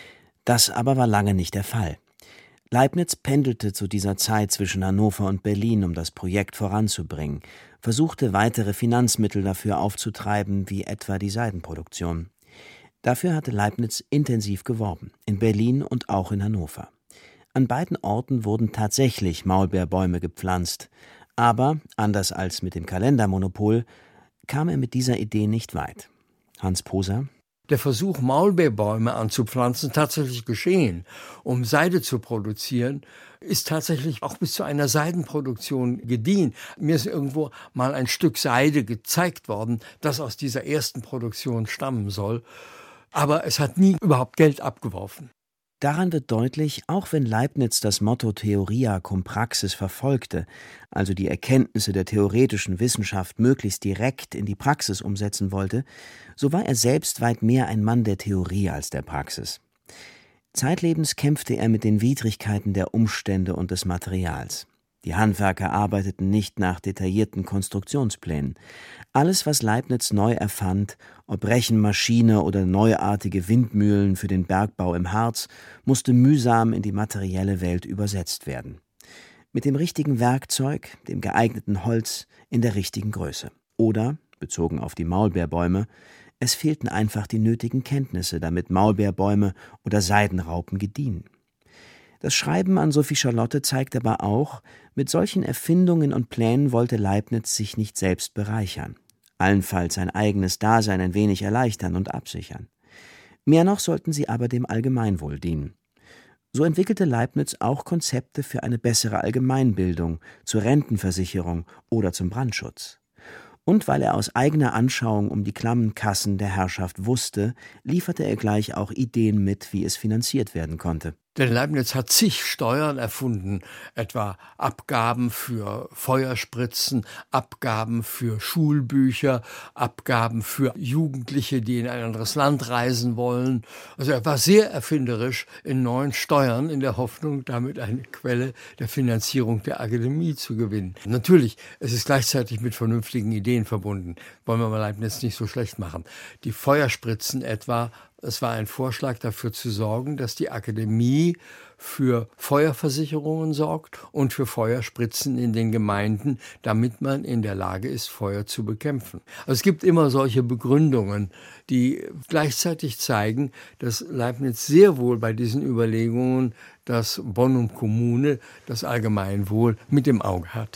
Das aber war lange nicht der Fall. Leibniz pendelte zu dieser Zeit zwischen Hannover und Berlin, um das Projekt voranzubringen, versuchte weitere Finanzmittel dafür aufzutreiben, wie etwa die Seidenproduktion. Dafür hatte Leibniz intensiv geworben, in Berlin und auch in Hannover. An beiden Orten wurden tatsächlich Maulbeerbäume gepflanzt, aber, anders als mit dem Kalendermonopol, kam er mit dieser Idee nicht weit. Hans Poser: Der Versuch, Maulbeerbäume anzupflanzen, tatsächlich geschehen, um Seide zu produzieren, ist tatsächlich auch bis zu einer Seidenproduktion gediehen. Mir ist irgendwo mal ein Stück Seide gezeigt worden, das aus dieser ersten Produktion stammen soll. Aber es hat nie überhaupt Geld abgeworfen. Daran wird deutlich, auch wenn Leibniz das Motto Theoria cum praxis verfolgte, also die Erkenntnisse der theoretischen Wissenschaft möglichst direkt in die Praxis umsetzen wollte, so war er selbst weit mehr ein Mann der Theorie als der Praxis. Zeitlebens kämpfte er mit den Widrigkeiten der Umstände und des Materials. Die Handwerker arbeiteten nicht nach detaillierten Konstruktionsplänen. Alles, was Leibniz neu erfand, ob Rechenmaschine oder neuartige Windmühlen für den Bergbau im Harz, musste mühsam in die materielle Welt übersetzt werden. Mit dem richtigen Werkzeug, dem geeigneten Holz, in der richtigen Größe. Oder, bezogen auf die Maulbeerbäume, es fehlten einfach die nötigen Kenntnisse, damit Maulbeerbäume oder Seidenraupen gediehen. Das Schreiben an Sophie Charlotte zeigt aber auch, mit solchen Erfindungen und Plänen wollte Leibniz sich nicht selbst bereichern, allenfalls sein eigenes Dasein ein wenig erleichtern und absichern. Mehr noch sollten sie aber dem Allgemeinwohl dienen. So entwickelte Leibniz auch Konzepte für eine bessere Allgemeinbildung, zur Rentenversicherung oder zum Brandschutz. Und weil er aus eigener Anschauung um die klammen Kassen der Herrschaft wusste, lieferte er gleich auch Ideen mit, wie es finanziert werden konnte. Denn Leibniz hat zig Steuern erfunden, etwa Abgaben für Feuerspritzen, Abgaben für Schulbücher, Abgaben für Jugendliche, die in ein anderes Land reisen wollen. Also er war sehr erfinderisch in neuen Steuern, in der Hoffnung, damit eine Quelle der Finanzierung der Akademie zu gewinnen. Natürlich, es ist gleichzeitig mit vernünftigen Ideen verbunden. Wollen wir mal Leibniz nicht so schlecht machen. Die Feuerspritzen etwa, es war ein Vorschlag, dafür zu sorgen, dass die Akademie für Feuerversicherungen sorgt und für Feuerspritzen in den Gemeinden, damit man in der Lage ist, Feuer zu bekämpfen. Also es gibt immer solche Begründungen, die gleichzeitig zeigen, dass Leibniz sehr wohl bei diesen Überlegungen das Bonum Commune, das Allgemeinwohl, mit im Auge hat.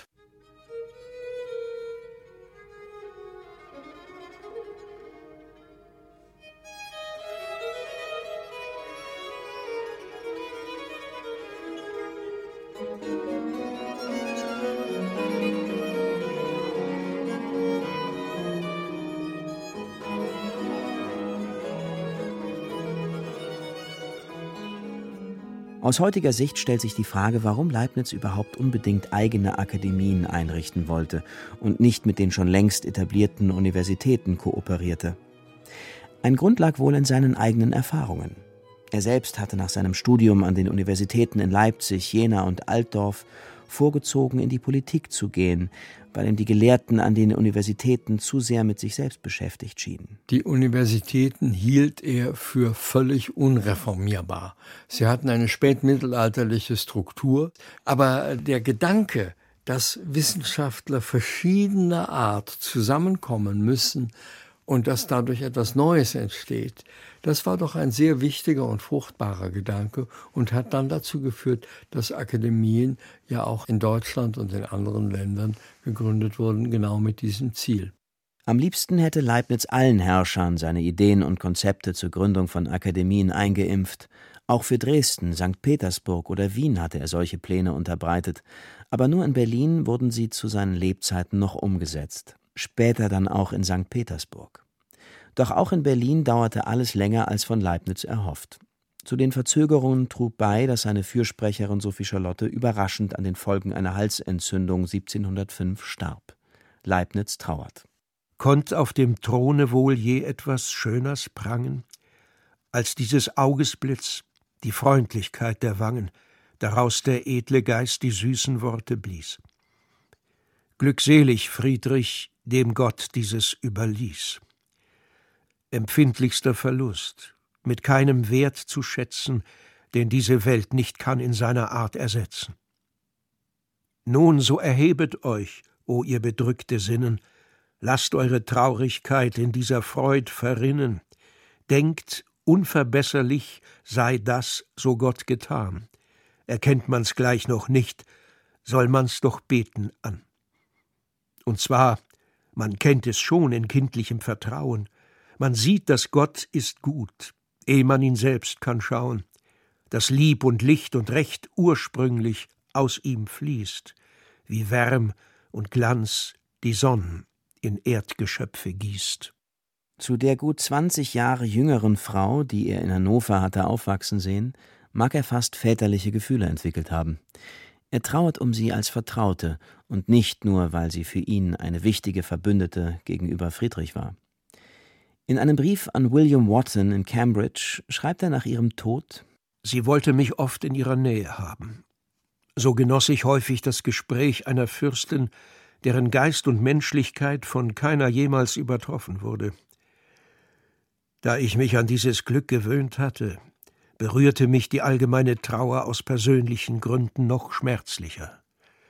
Aus heutiger Sicht stellt sich die Frage, warum Leibniz überhaupt unbedingt eigene Akademien einrichten wollte und nicht mit den schon längst etablierten Universitäten kooperierte. Ein Grund lag wohl in seinen eigenen Erfahrungen. Er selbst hatte nach seinem Studium an den Universitäten in Leipzig, Jena und Altdorf vorgezogen, in die Politik zu gehen, weil ihm die Gelehrten an den Universitäten zu sehr mit sich selbst beschäftigt schienen. Die Universitäten hielt er für völlig unreformierbar. Sie hatten eine spätmittelalterliche Struktur, aber der Gedanke, dass Wissenschaftler verschiedener Art zusammenkommen müssen und dass dadurch etwas Neues entsteht, das war doch ein sehr wichtiger und fruchtbarer Gedanke und hat dann dazu geführt, dass Akademien ja auch in Deutschland und in anderen Ländern gegründet wurden, genau mit diesem Ziel. Am liebsten hätte Leibniz allen Herrschern seine Ideen und Konzepte zur Gründung von Akademien eingeimpft. Auch für Dresden, St. Petersburg oder Wien hatte er solche Pläne unterbreitet. Aber nur in Berlin wurden sie zu seinen Lebzeiten noch umgesetzt. Später dann auch in St. Petersburg. Doch auch in Berlin dauerte alles länger als von Leibniz erhofft. Zu den Verzögerungen trug bei, dass seine Fürsprecherin Sophie Charlotte überraschend an den Folgen einer Halsentzündung 1705 starb. Leibniz trauert. Konnt auf dem Throne wohl je etwas Schöners prangen, als dieses Augesblitz, die Freundlichkeit der Wangen, daraus der edle Geist die süßen Worte blies. Glückselig Friedrich, dem Gott dieses überließ. Empfindlichster Verlust, mit keinem Wert zu schätzen, den diese Welt nicht kann in seiner Art ersetzen. Nun, so erhebet euch, o ihr bedrückte Sinnen, lasst eure Traurigkeit in dieser Freud verrinnen, denkt, unverbesserlich sei das, so Gott getan. Erkennt man's gleich noch nicht, soll man's doch beten an. Und zwar, man kennt es schon in kindlichem Vertrauen, man sieht, dass Gott ist gut, ehe man ihn selbst kann schauen, dass Lieb und Licht und Recht ursprünglich aus ihm fließt, wie Wärm und Glanz die Sonne in Erdgeschöpfe gießt. Zu der gut 20 Jahre jüngeren Frau, die er in Hannover hatte aufwachsen sehen, mag er fast väterliche Gefühle entwickelt haben. Er trauert um sie als Vertraute und nicht nur, weil sie für ihn eine wichtige Verbündete gegenüber Friedrich war. In einem Brief an William Wotton in Cambridge schreibt er nach ihrem Tod: Sie wollte mich oft in ihrer Nähe haben. So genoss ich häufig das Gespräch einer Fürstin, deren Geist und Menschlichkeit von keiner jemals übertroffen wurde. Da ich mich an dieses Glück gewöhnt hatte, berührte mich die allgemeine Trauer aus persönlichen Gründen noch schmerzlicher.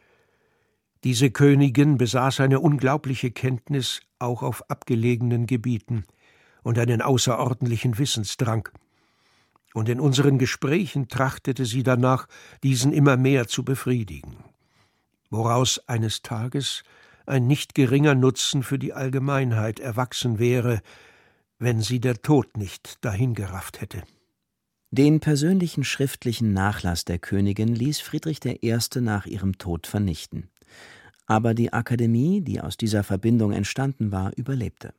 Diese Königin besaß eine unglaubliche Kenntnis auch auf abgelegenen Gebieten und einen außerordentlichen Wissensdrang. Und in unseren Gesprächen trachtete sie danach, diesen immer mehr zu befriedigen, woraus eines Tages ein nicht geringer Nutzen für die Allgemeinheit erwachsen wäre, wenn sie der Tod nicht dahingerafft hätte. Den persönlichen schriftlichen Nachlass der Königin ließ Friedrich I. nach ihrem Tod vernichten. Aber die Akademie, die aus dieser Verbindung entstanden war, überlebte.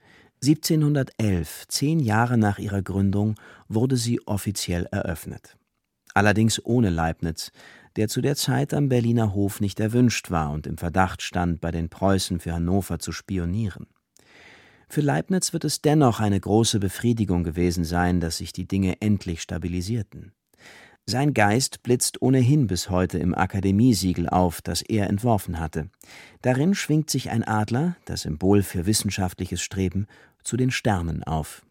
1711, 10 Jahre nach ihrer Gründung, wurde sie offiziell eröffnet. Allerdings ohne Leibniz, der zu der Zeit am Berliner Hof nicht erwünscht war und im Verdacht stand, bei den Preußen für Hannover zu spionieren. Für Leibniz wird es dennoch eine große Befriedigung gewesen sein, dass sich die Dinge endlich stabilisierten. Sein Geist blitzt ohnehin bis heute im Akademiesiegel auf, das er entworfen hatte. Darin schwingt sich ein Adler, das Symbol für wissenschaftliches Streben, zu den Sternen auf.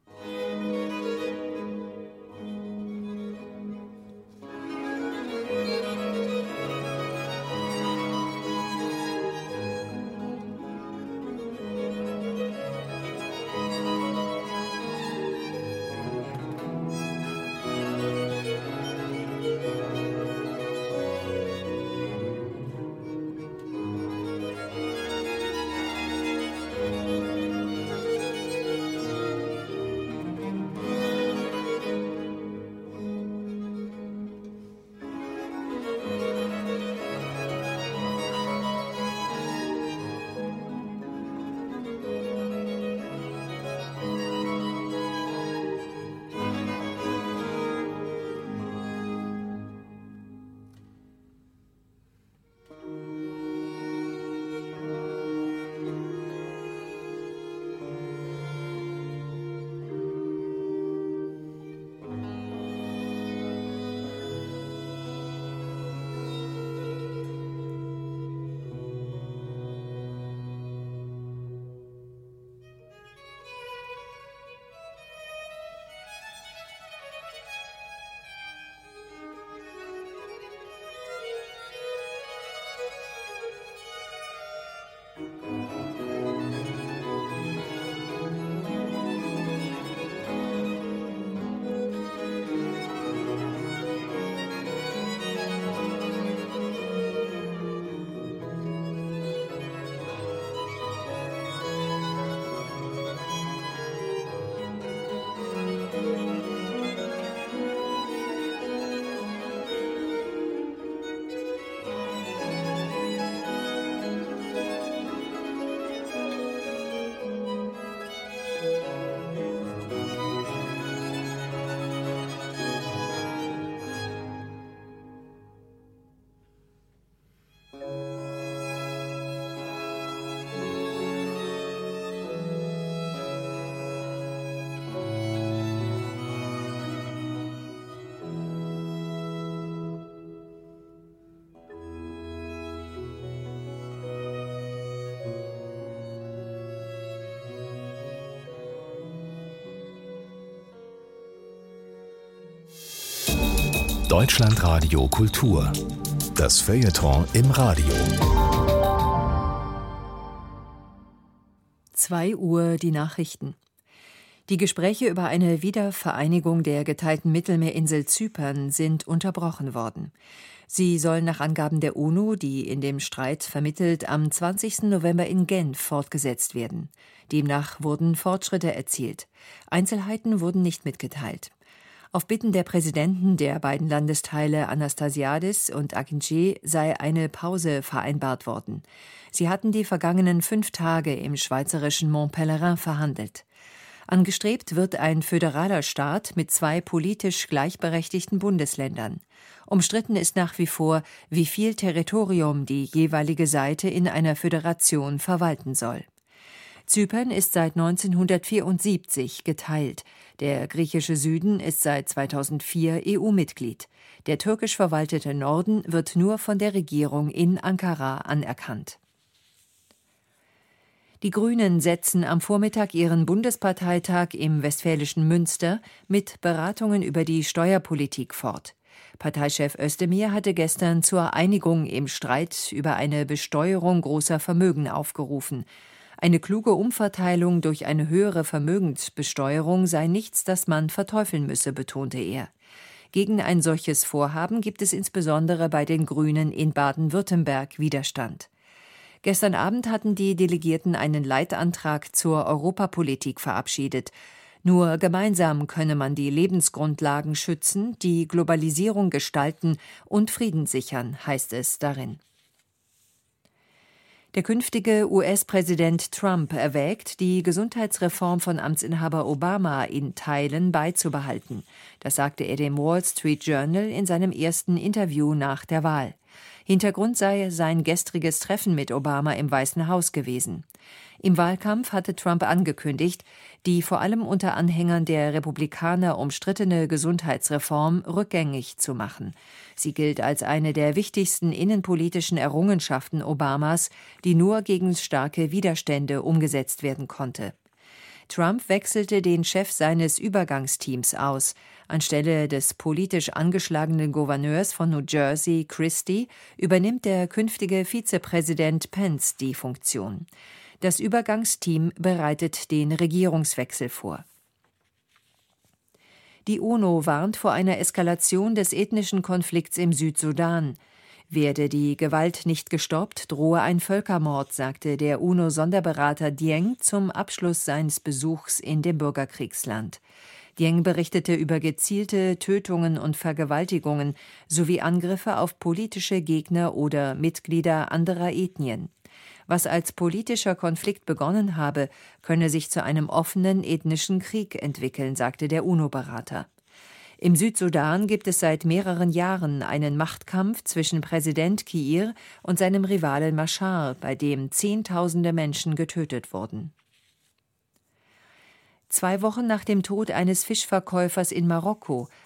Deutschlandradio Kultur. Das Feuilleton im Radio. 2 Uhr die Nachrichten. Die Gespräche über eine Wiedervereinigung der geteilten Mittelmeerinsel Zypern sind unterbrochen worden. Sie sollen nach Angaben der UNO, die in dem Streit vermittelt, am 20. November in Genf fortgesetzt werden. Demnach wurden Fortschritte erzielt. Einzelheiten wurden nicht mitgeteilt. Auf Bitten der Präsidenten der beiden Landesteile Anastasiadis und Akinci sei eine Pause vereinbart worden. Sie hatten die vergangenen 5 Tage im schweizerischen Mont-Pelerin verhandelt. Angestrebt wird ein föderaler Staat mit 2 politisch gleichberechtigten Bundesländern. Umstritten ist nach wie vor, wie viel Territorium die jeweilige Seite in einer Föderation verwalten soll. Zypern ist seit 1974 geteilt. Der griechische Süden ist seit 2004 EU-Mitglied. Der türkisch verwaltete Norden wird nur von der Regierung in Ankara anerkannt. Die Grünen setzen am Vormittag ihren Bundesparteitag im westfälischen Münster mit Beratungen über die Steuerpolitik fort. Parteichef Özdemir hatte gestern zur Einigung im Streit über eine Besteuerung großer Vermögen aufgerufen. Eine kluge Umverteilung durch eine höhere Vermögensbesteuerung sei nichts, das man verteufeln müsse, betonte er. Gegen ein solches Vorhaben gibt es insbesondere bei den Grünen in Baden-Württemberg Widerstand. Gestern Abend hatten die Delegierten einen Leitantrag zur Europapolitik verabschiedet. Nur gemeinsam könne man die Lebensgrundlagen schützen, die Globalisierung gestalten und Frieden sichern, heißt es darin. Der künftige US-Präsident Trump erwägt, die Gesundheitsreform von Amtsinhaber Obama in Teilen beizubehalten. Das sagte er dem Wall Street Journal in seinem ersten Interview nach der Wahl. Hintergrund sei sein gestriges Treffen mit Obama im Weißen Haus gewesen. Im Wahlkampf hatte Trump angekündigt, die vor allem unter Anhängern der Republikaner umstrittene Gesundheitsreform rückgängig zu machen. Sie gilt als eine der wichtigsten innenpolitischen Errungenschaften Obamas, die nur gegen starke Widerstände umgesetzt werden konnte. Trump wechselte den Chef seines Übergangsteams aus. Anstelle des politisch angeschlagenen Gouverneurs von New Jersey, Christie, übernimmt der künftige Vizepräsident Pence die Funktion. Das Übergangsteam bereitet den Regierungswechsel vor. Die UNO warnt vor einer Eskalation des ethnischen Konflikts im Südsudan. Werde die Gewalt nicht gestoppt, drohe ein Völkermord, sagte der UNO-Sonderberater Dieng zum Abschluss seines Besuchs in dem Bürgerkriegsland. Dieng berichtete über gezielte Tötungen und Vergewaltigungen sowie Angriffe auf politische Gegner oder Mitglieder anderer Ethnien. Was als politischer Konflikt begonnen habe, könne sich zu einem offenen ethnischen Krieg entwickeln, sagte der UNO-Berater. Im Südsudan gibt es seit mehreren Jahren einen Machtkampf zwischen Präsident Kiir und seinem Rivalen Machar, bei dem Zehntausende Menschen getötet wurden. 2 Wochen nach dem Tod eines Fischverkäufers in Marokko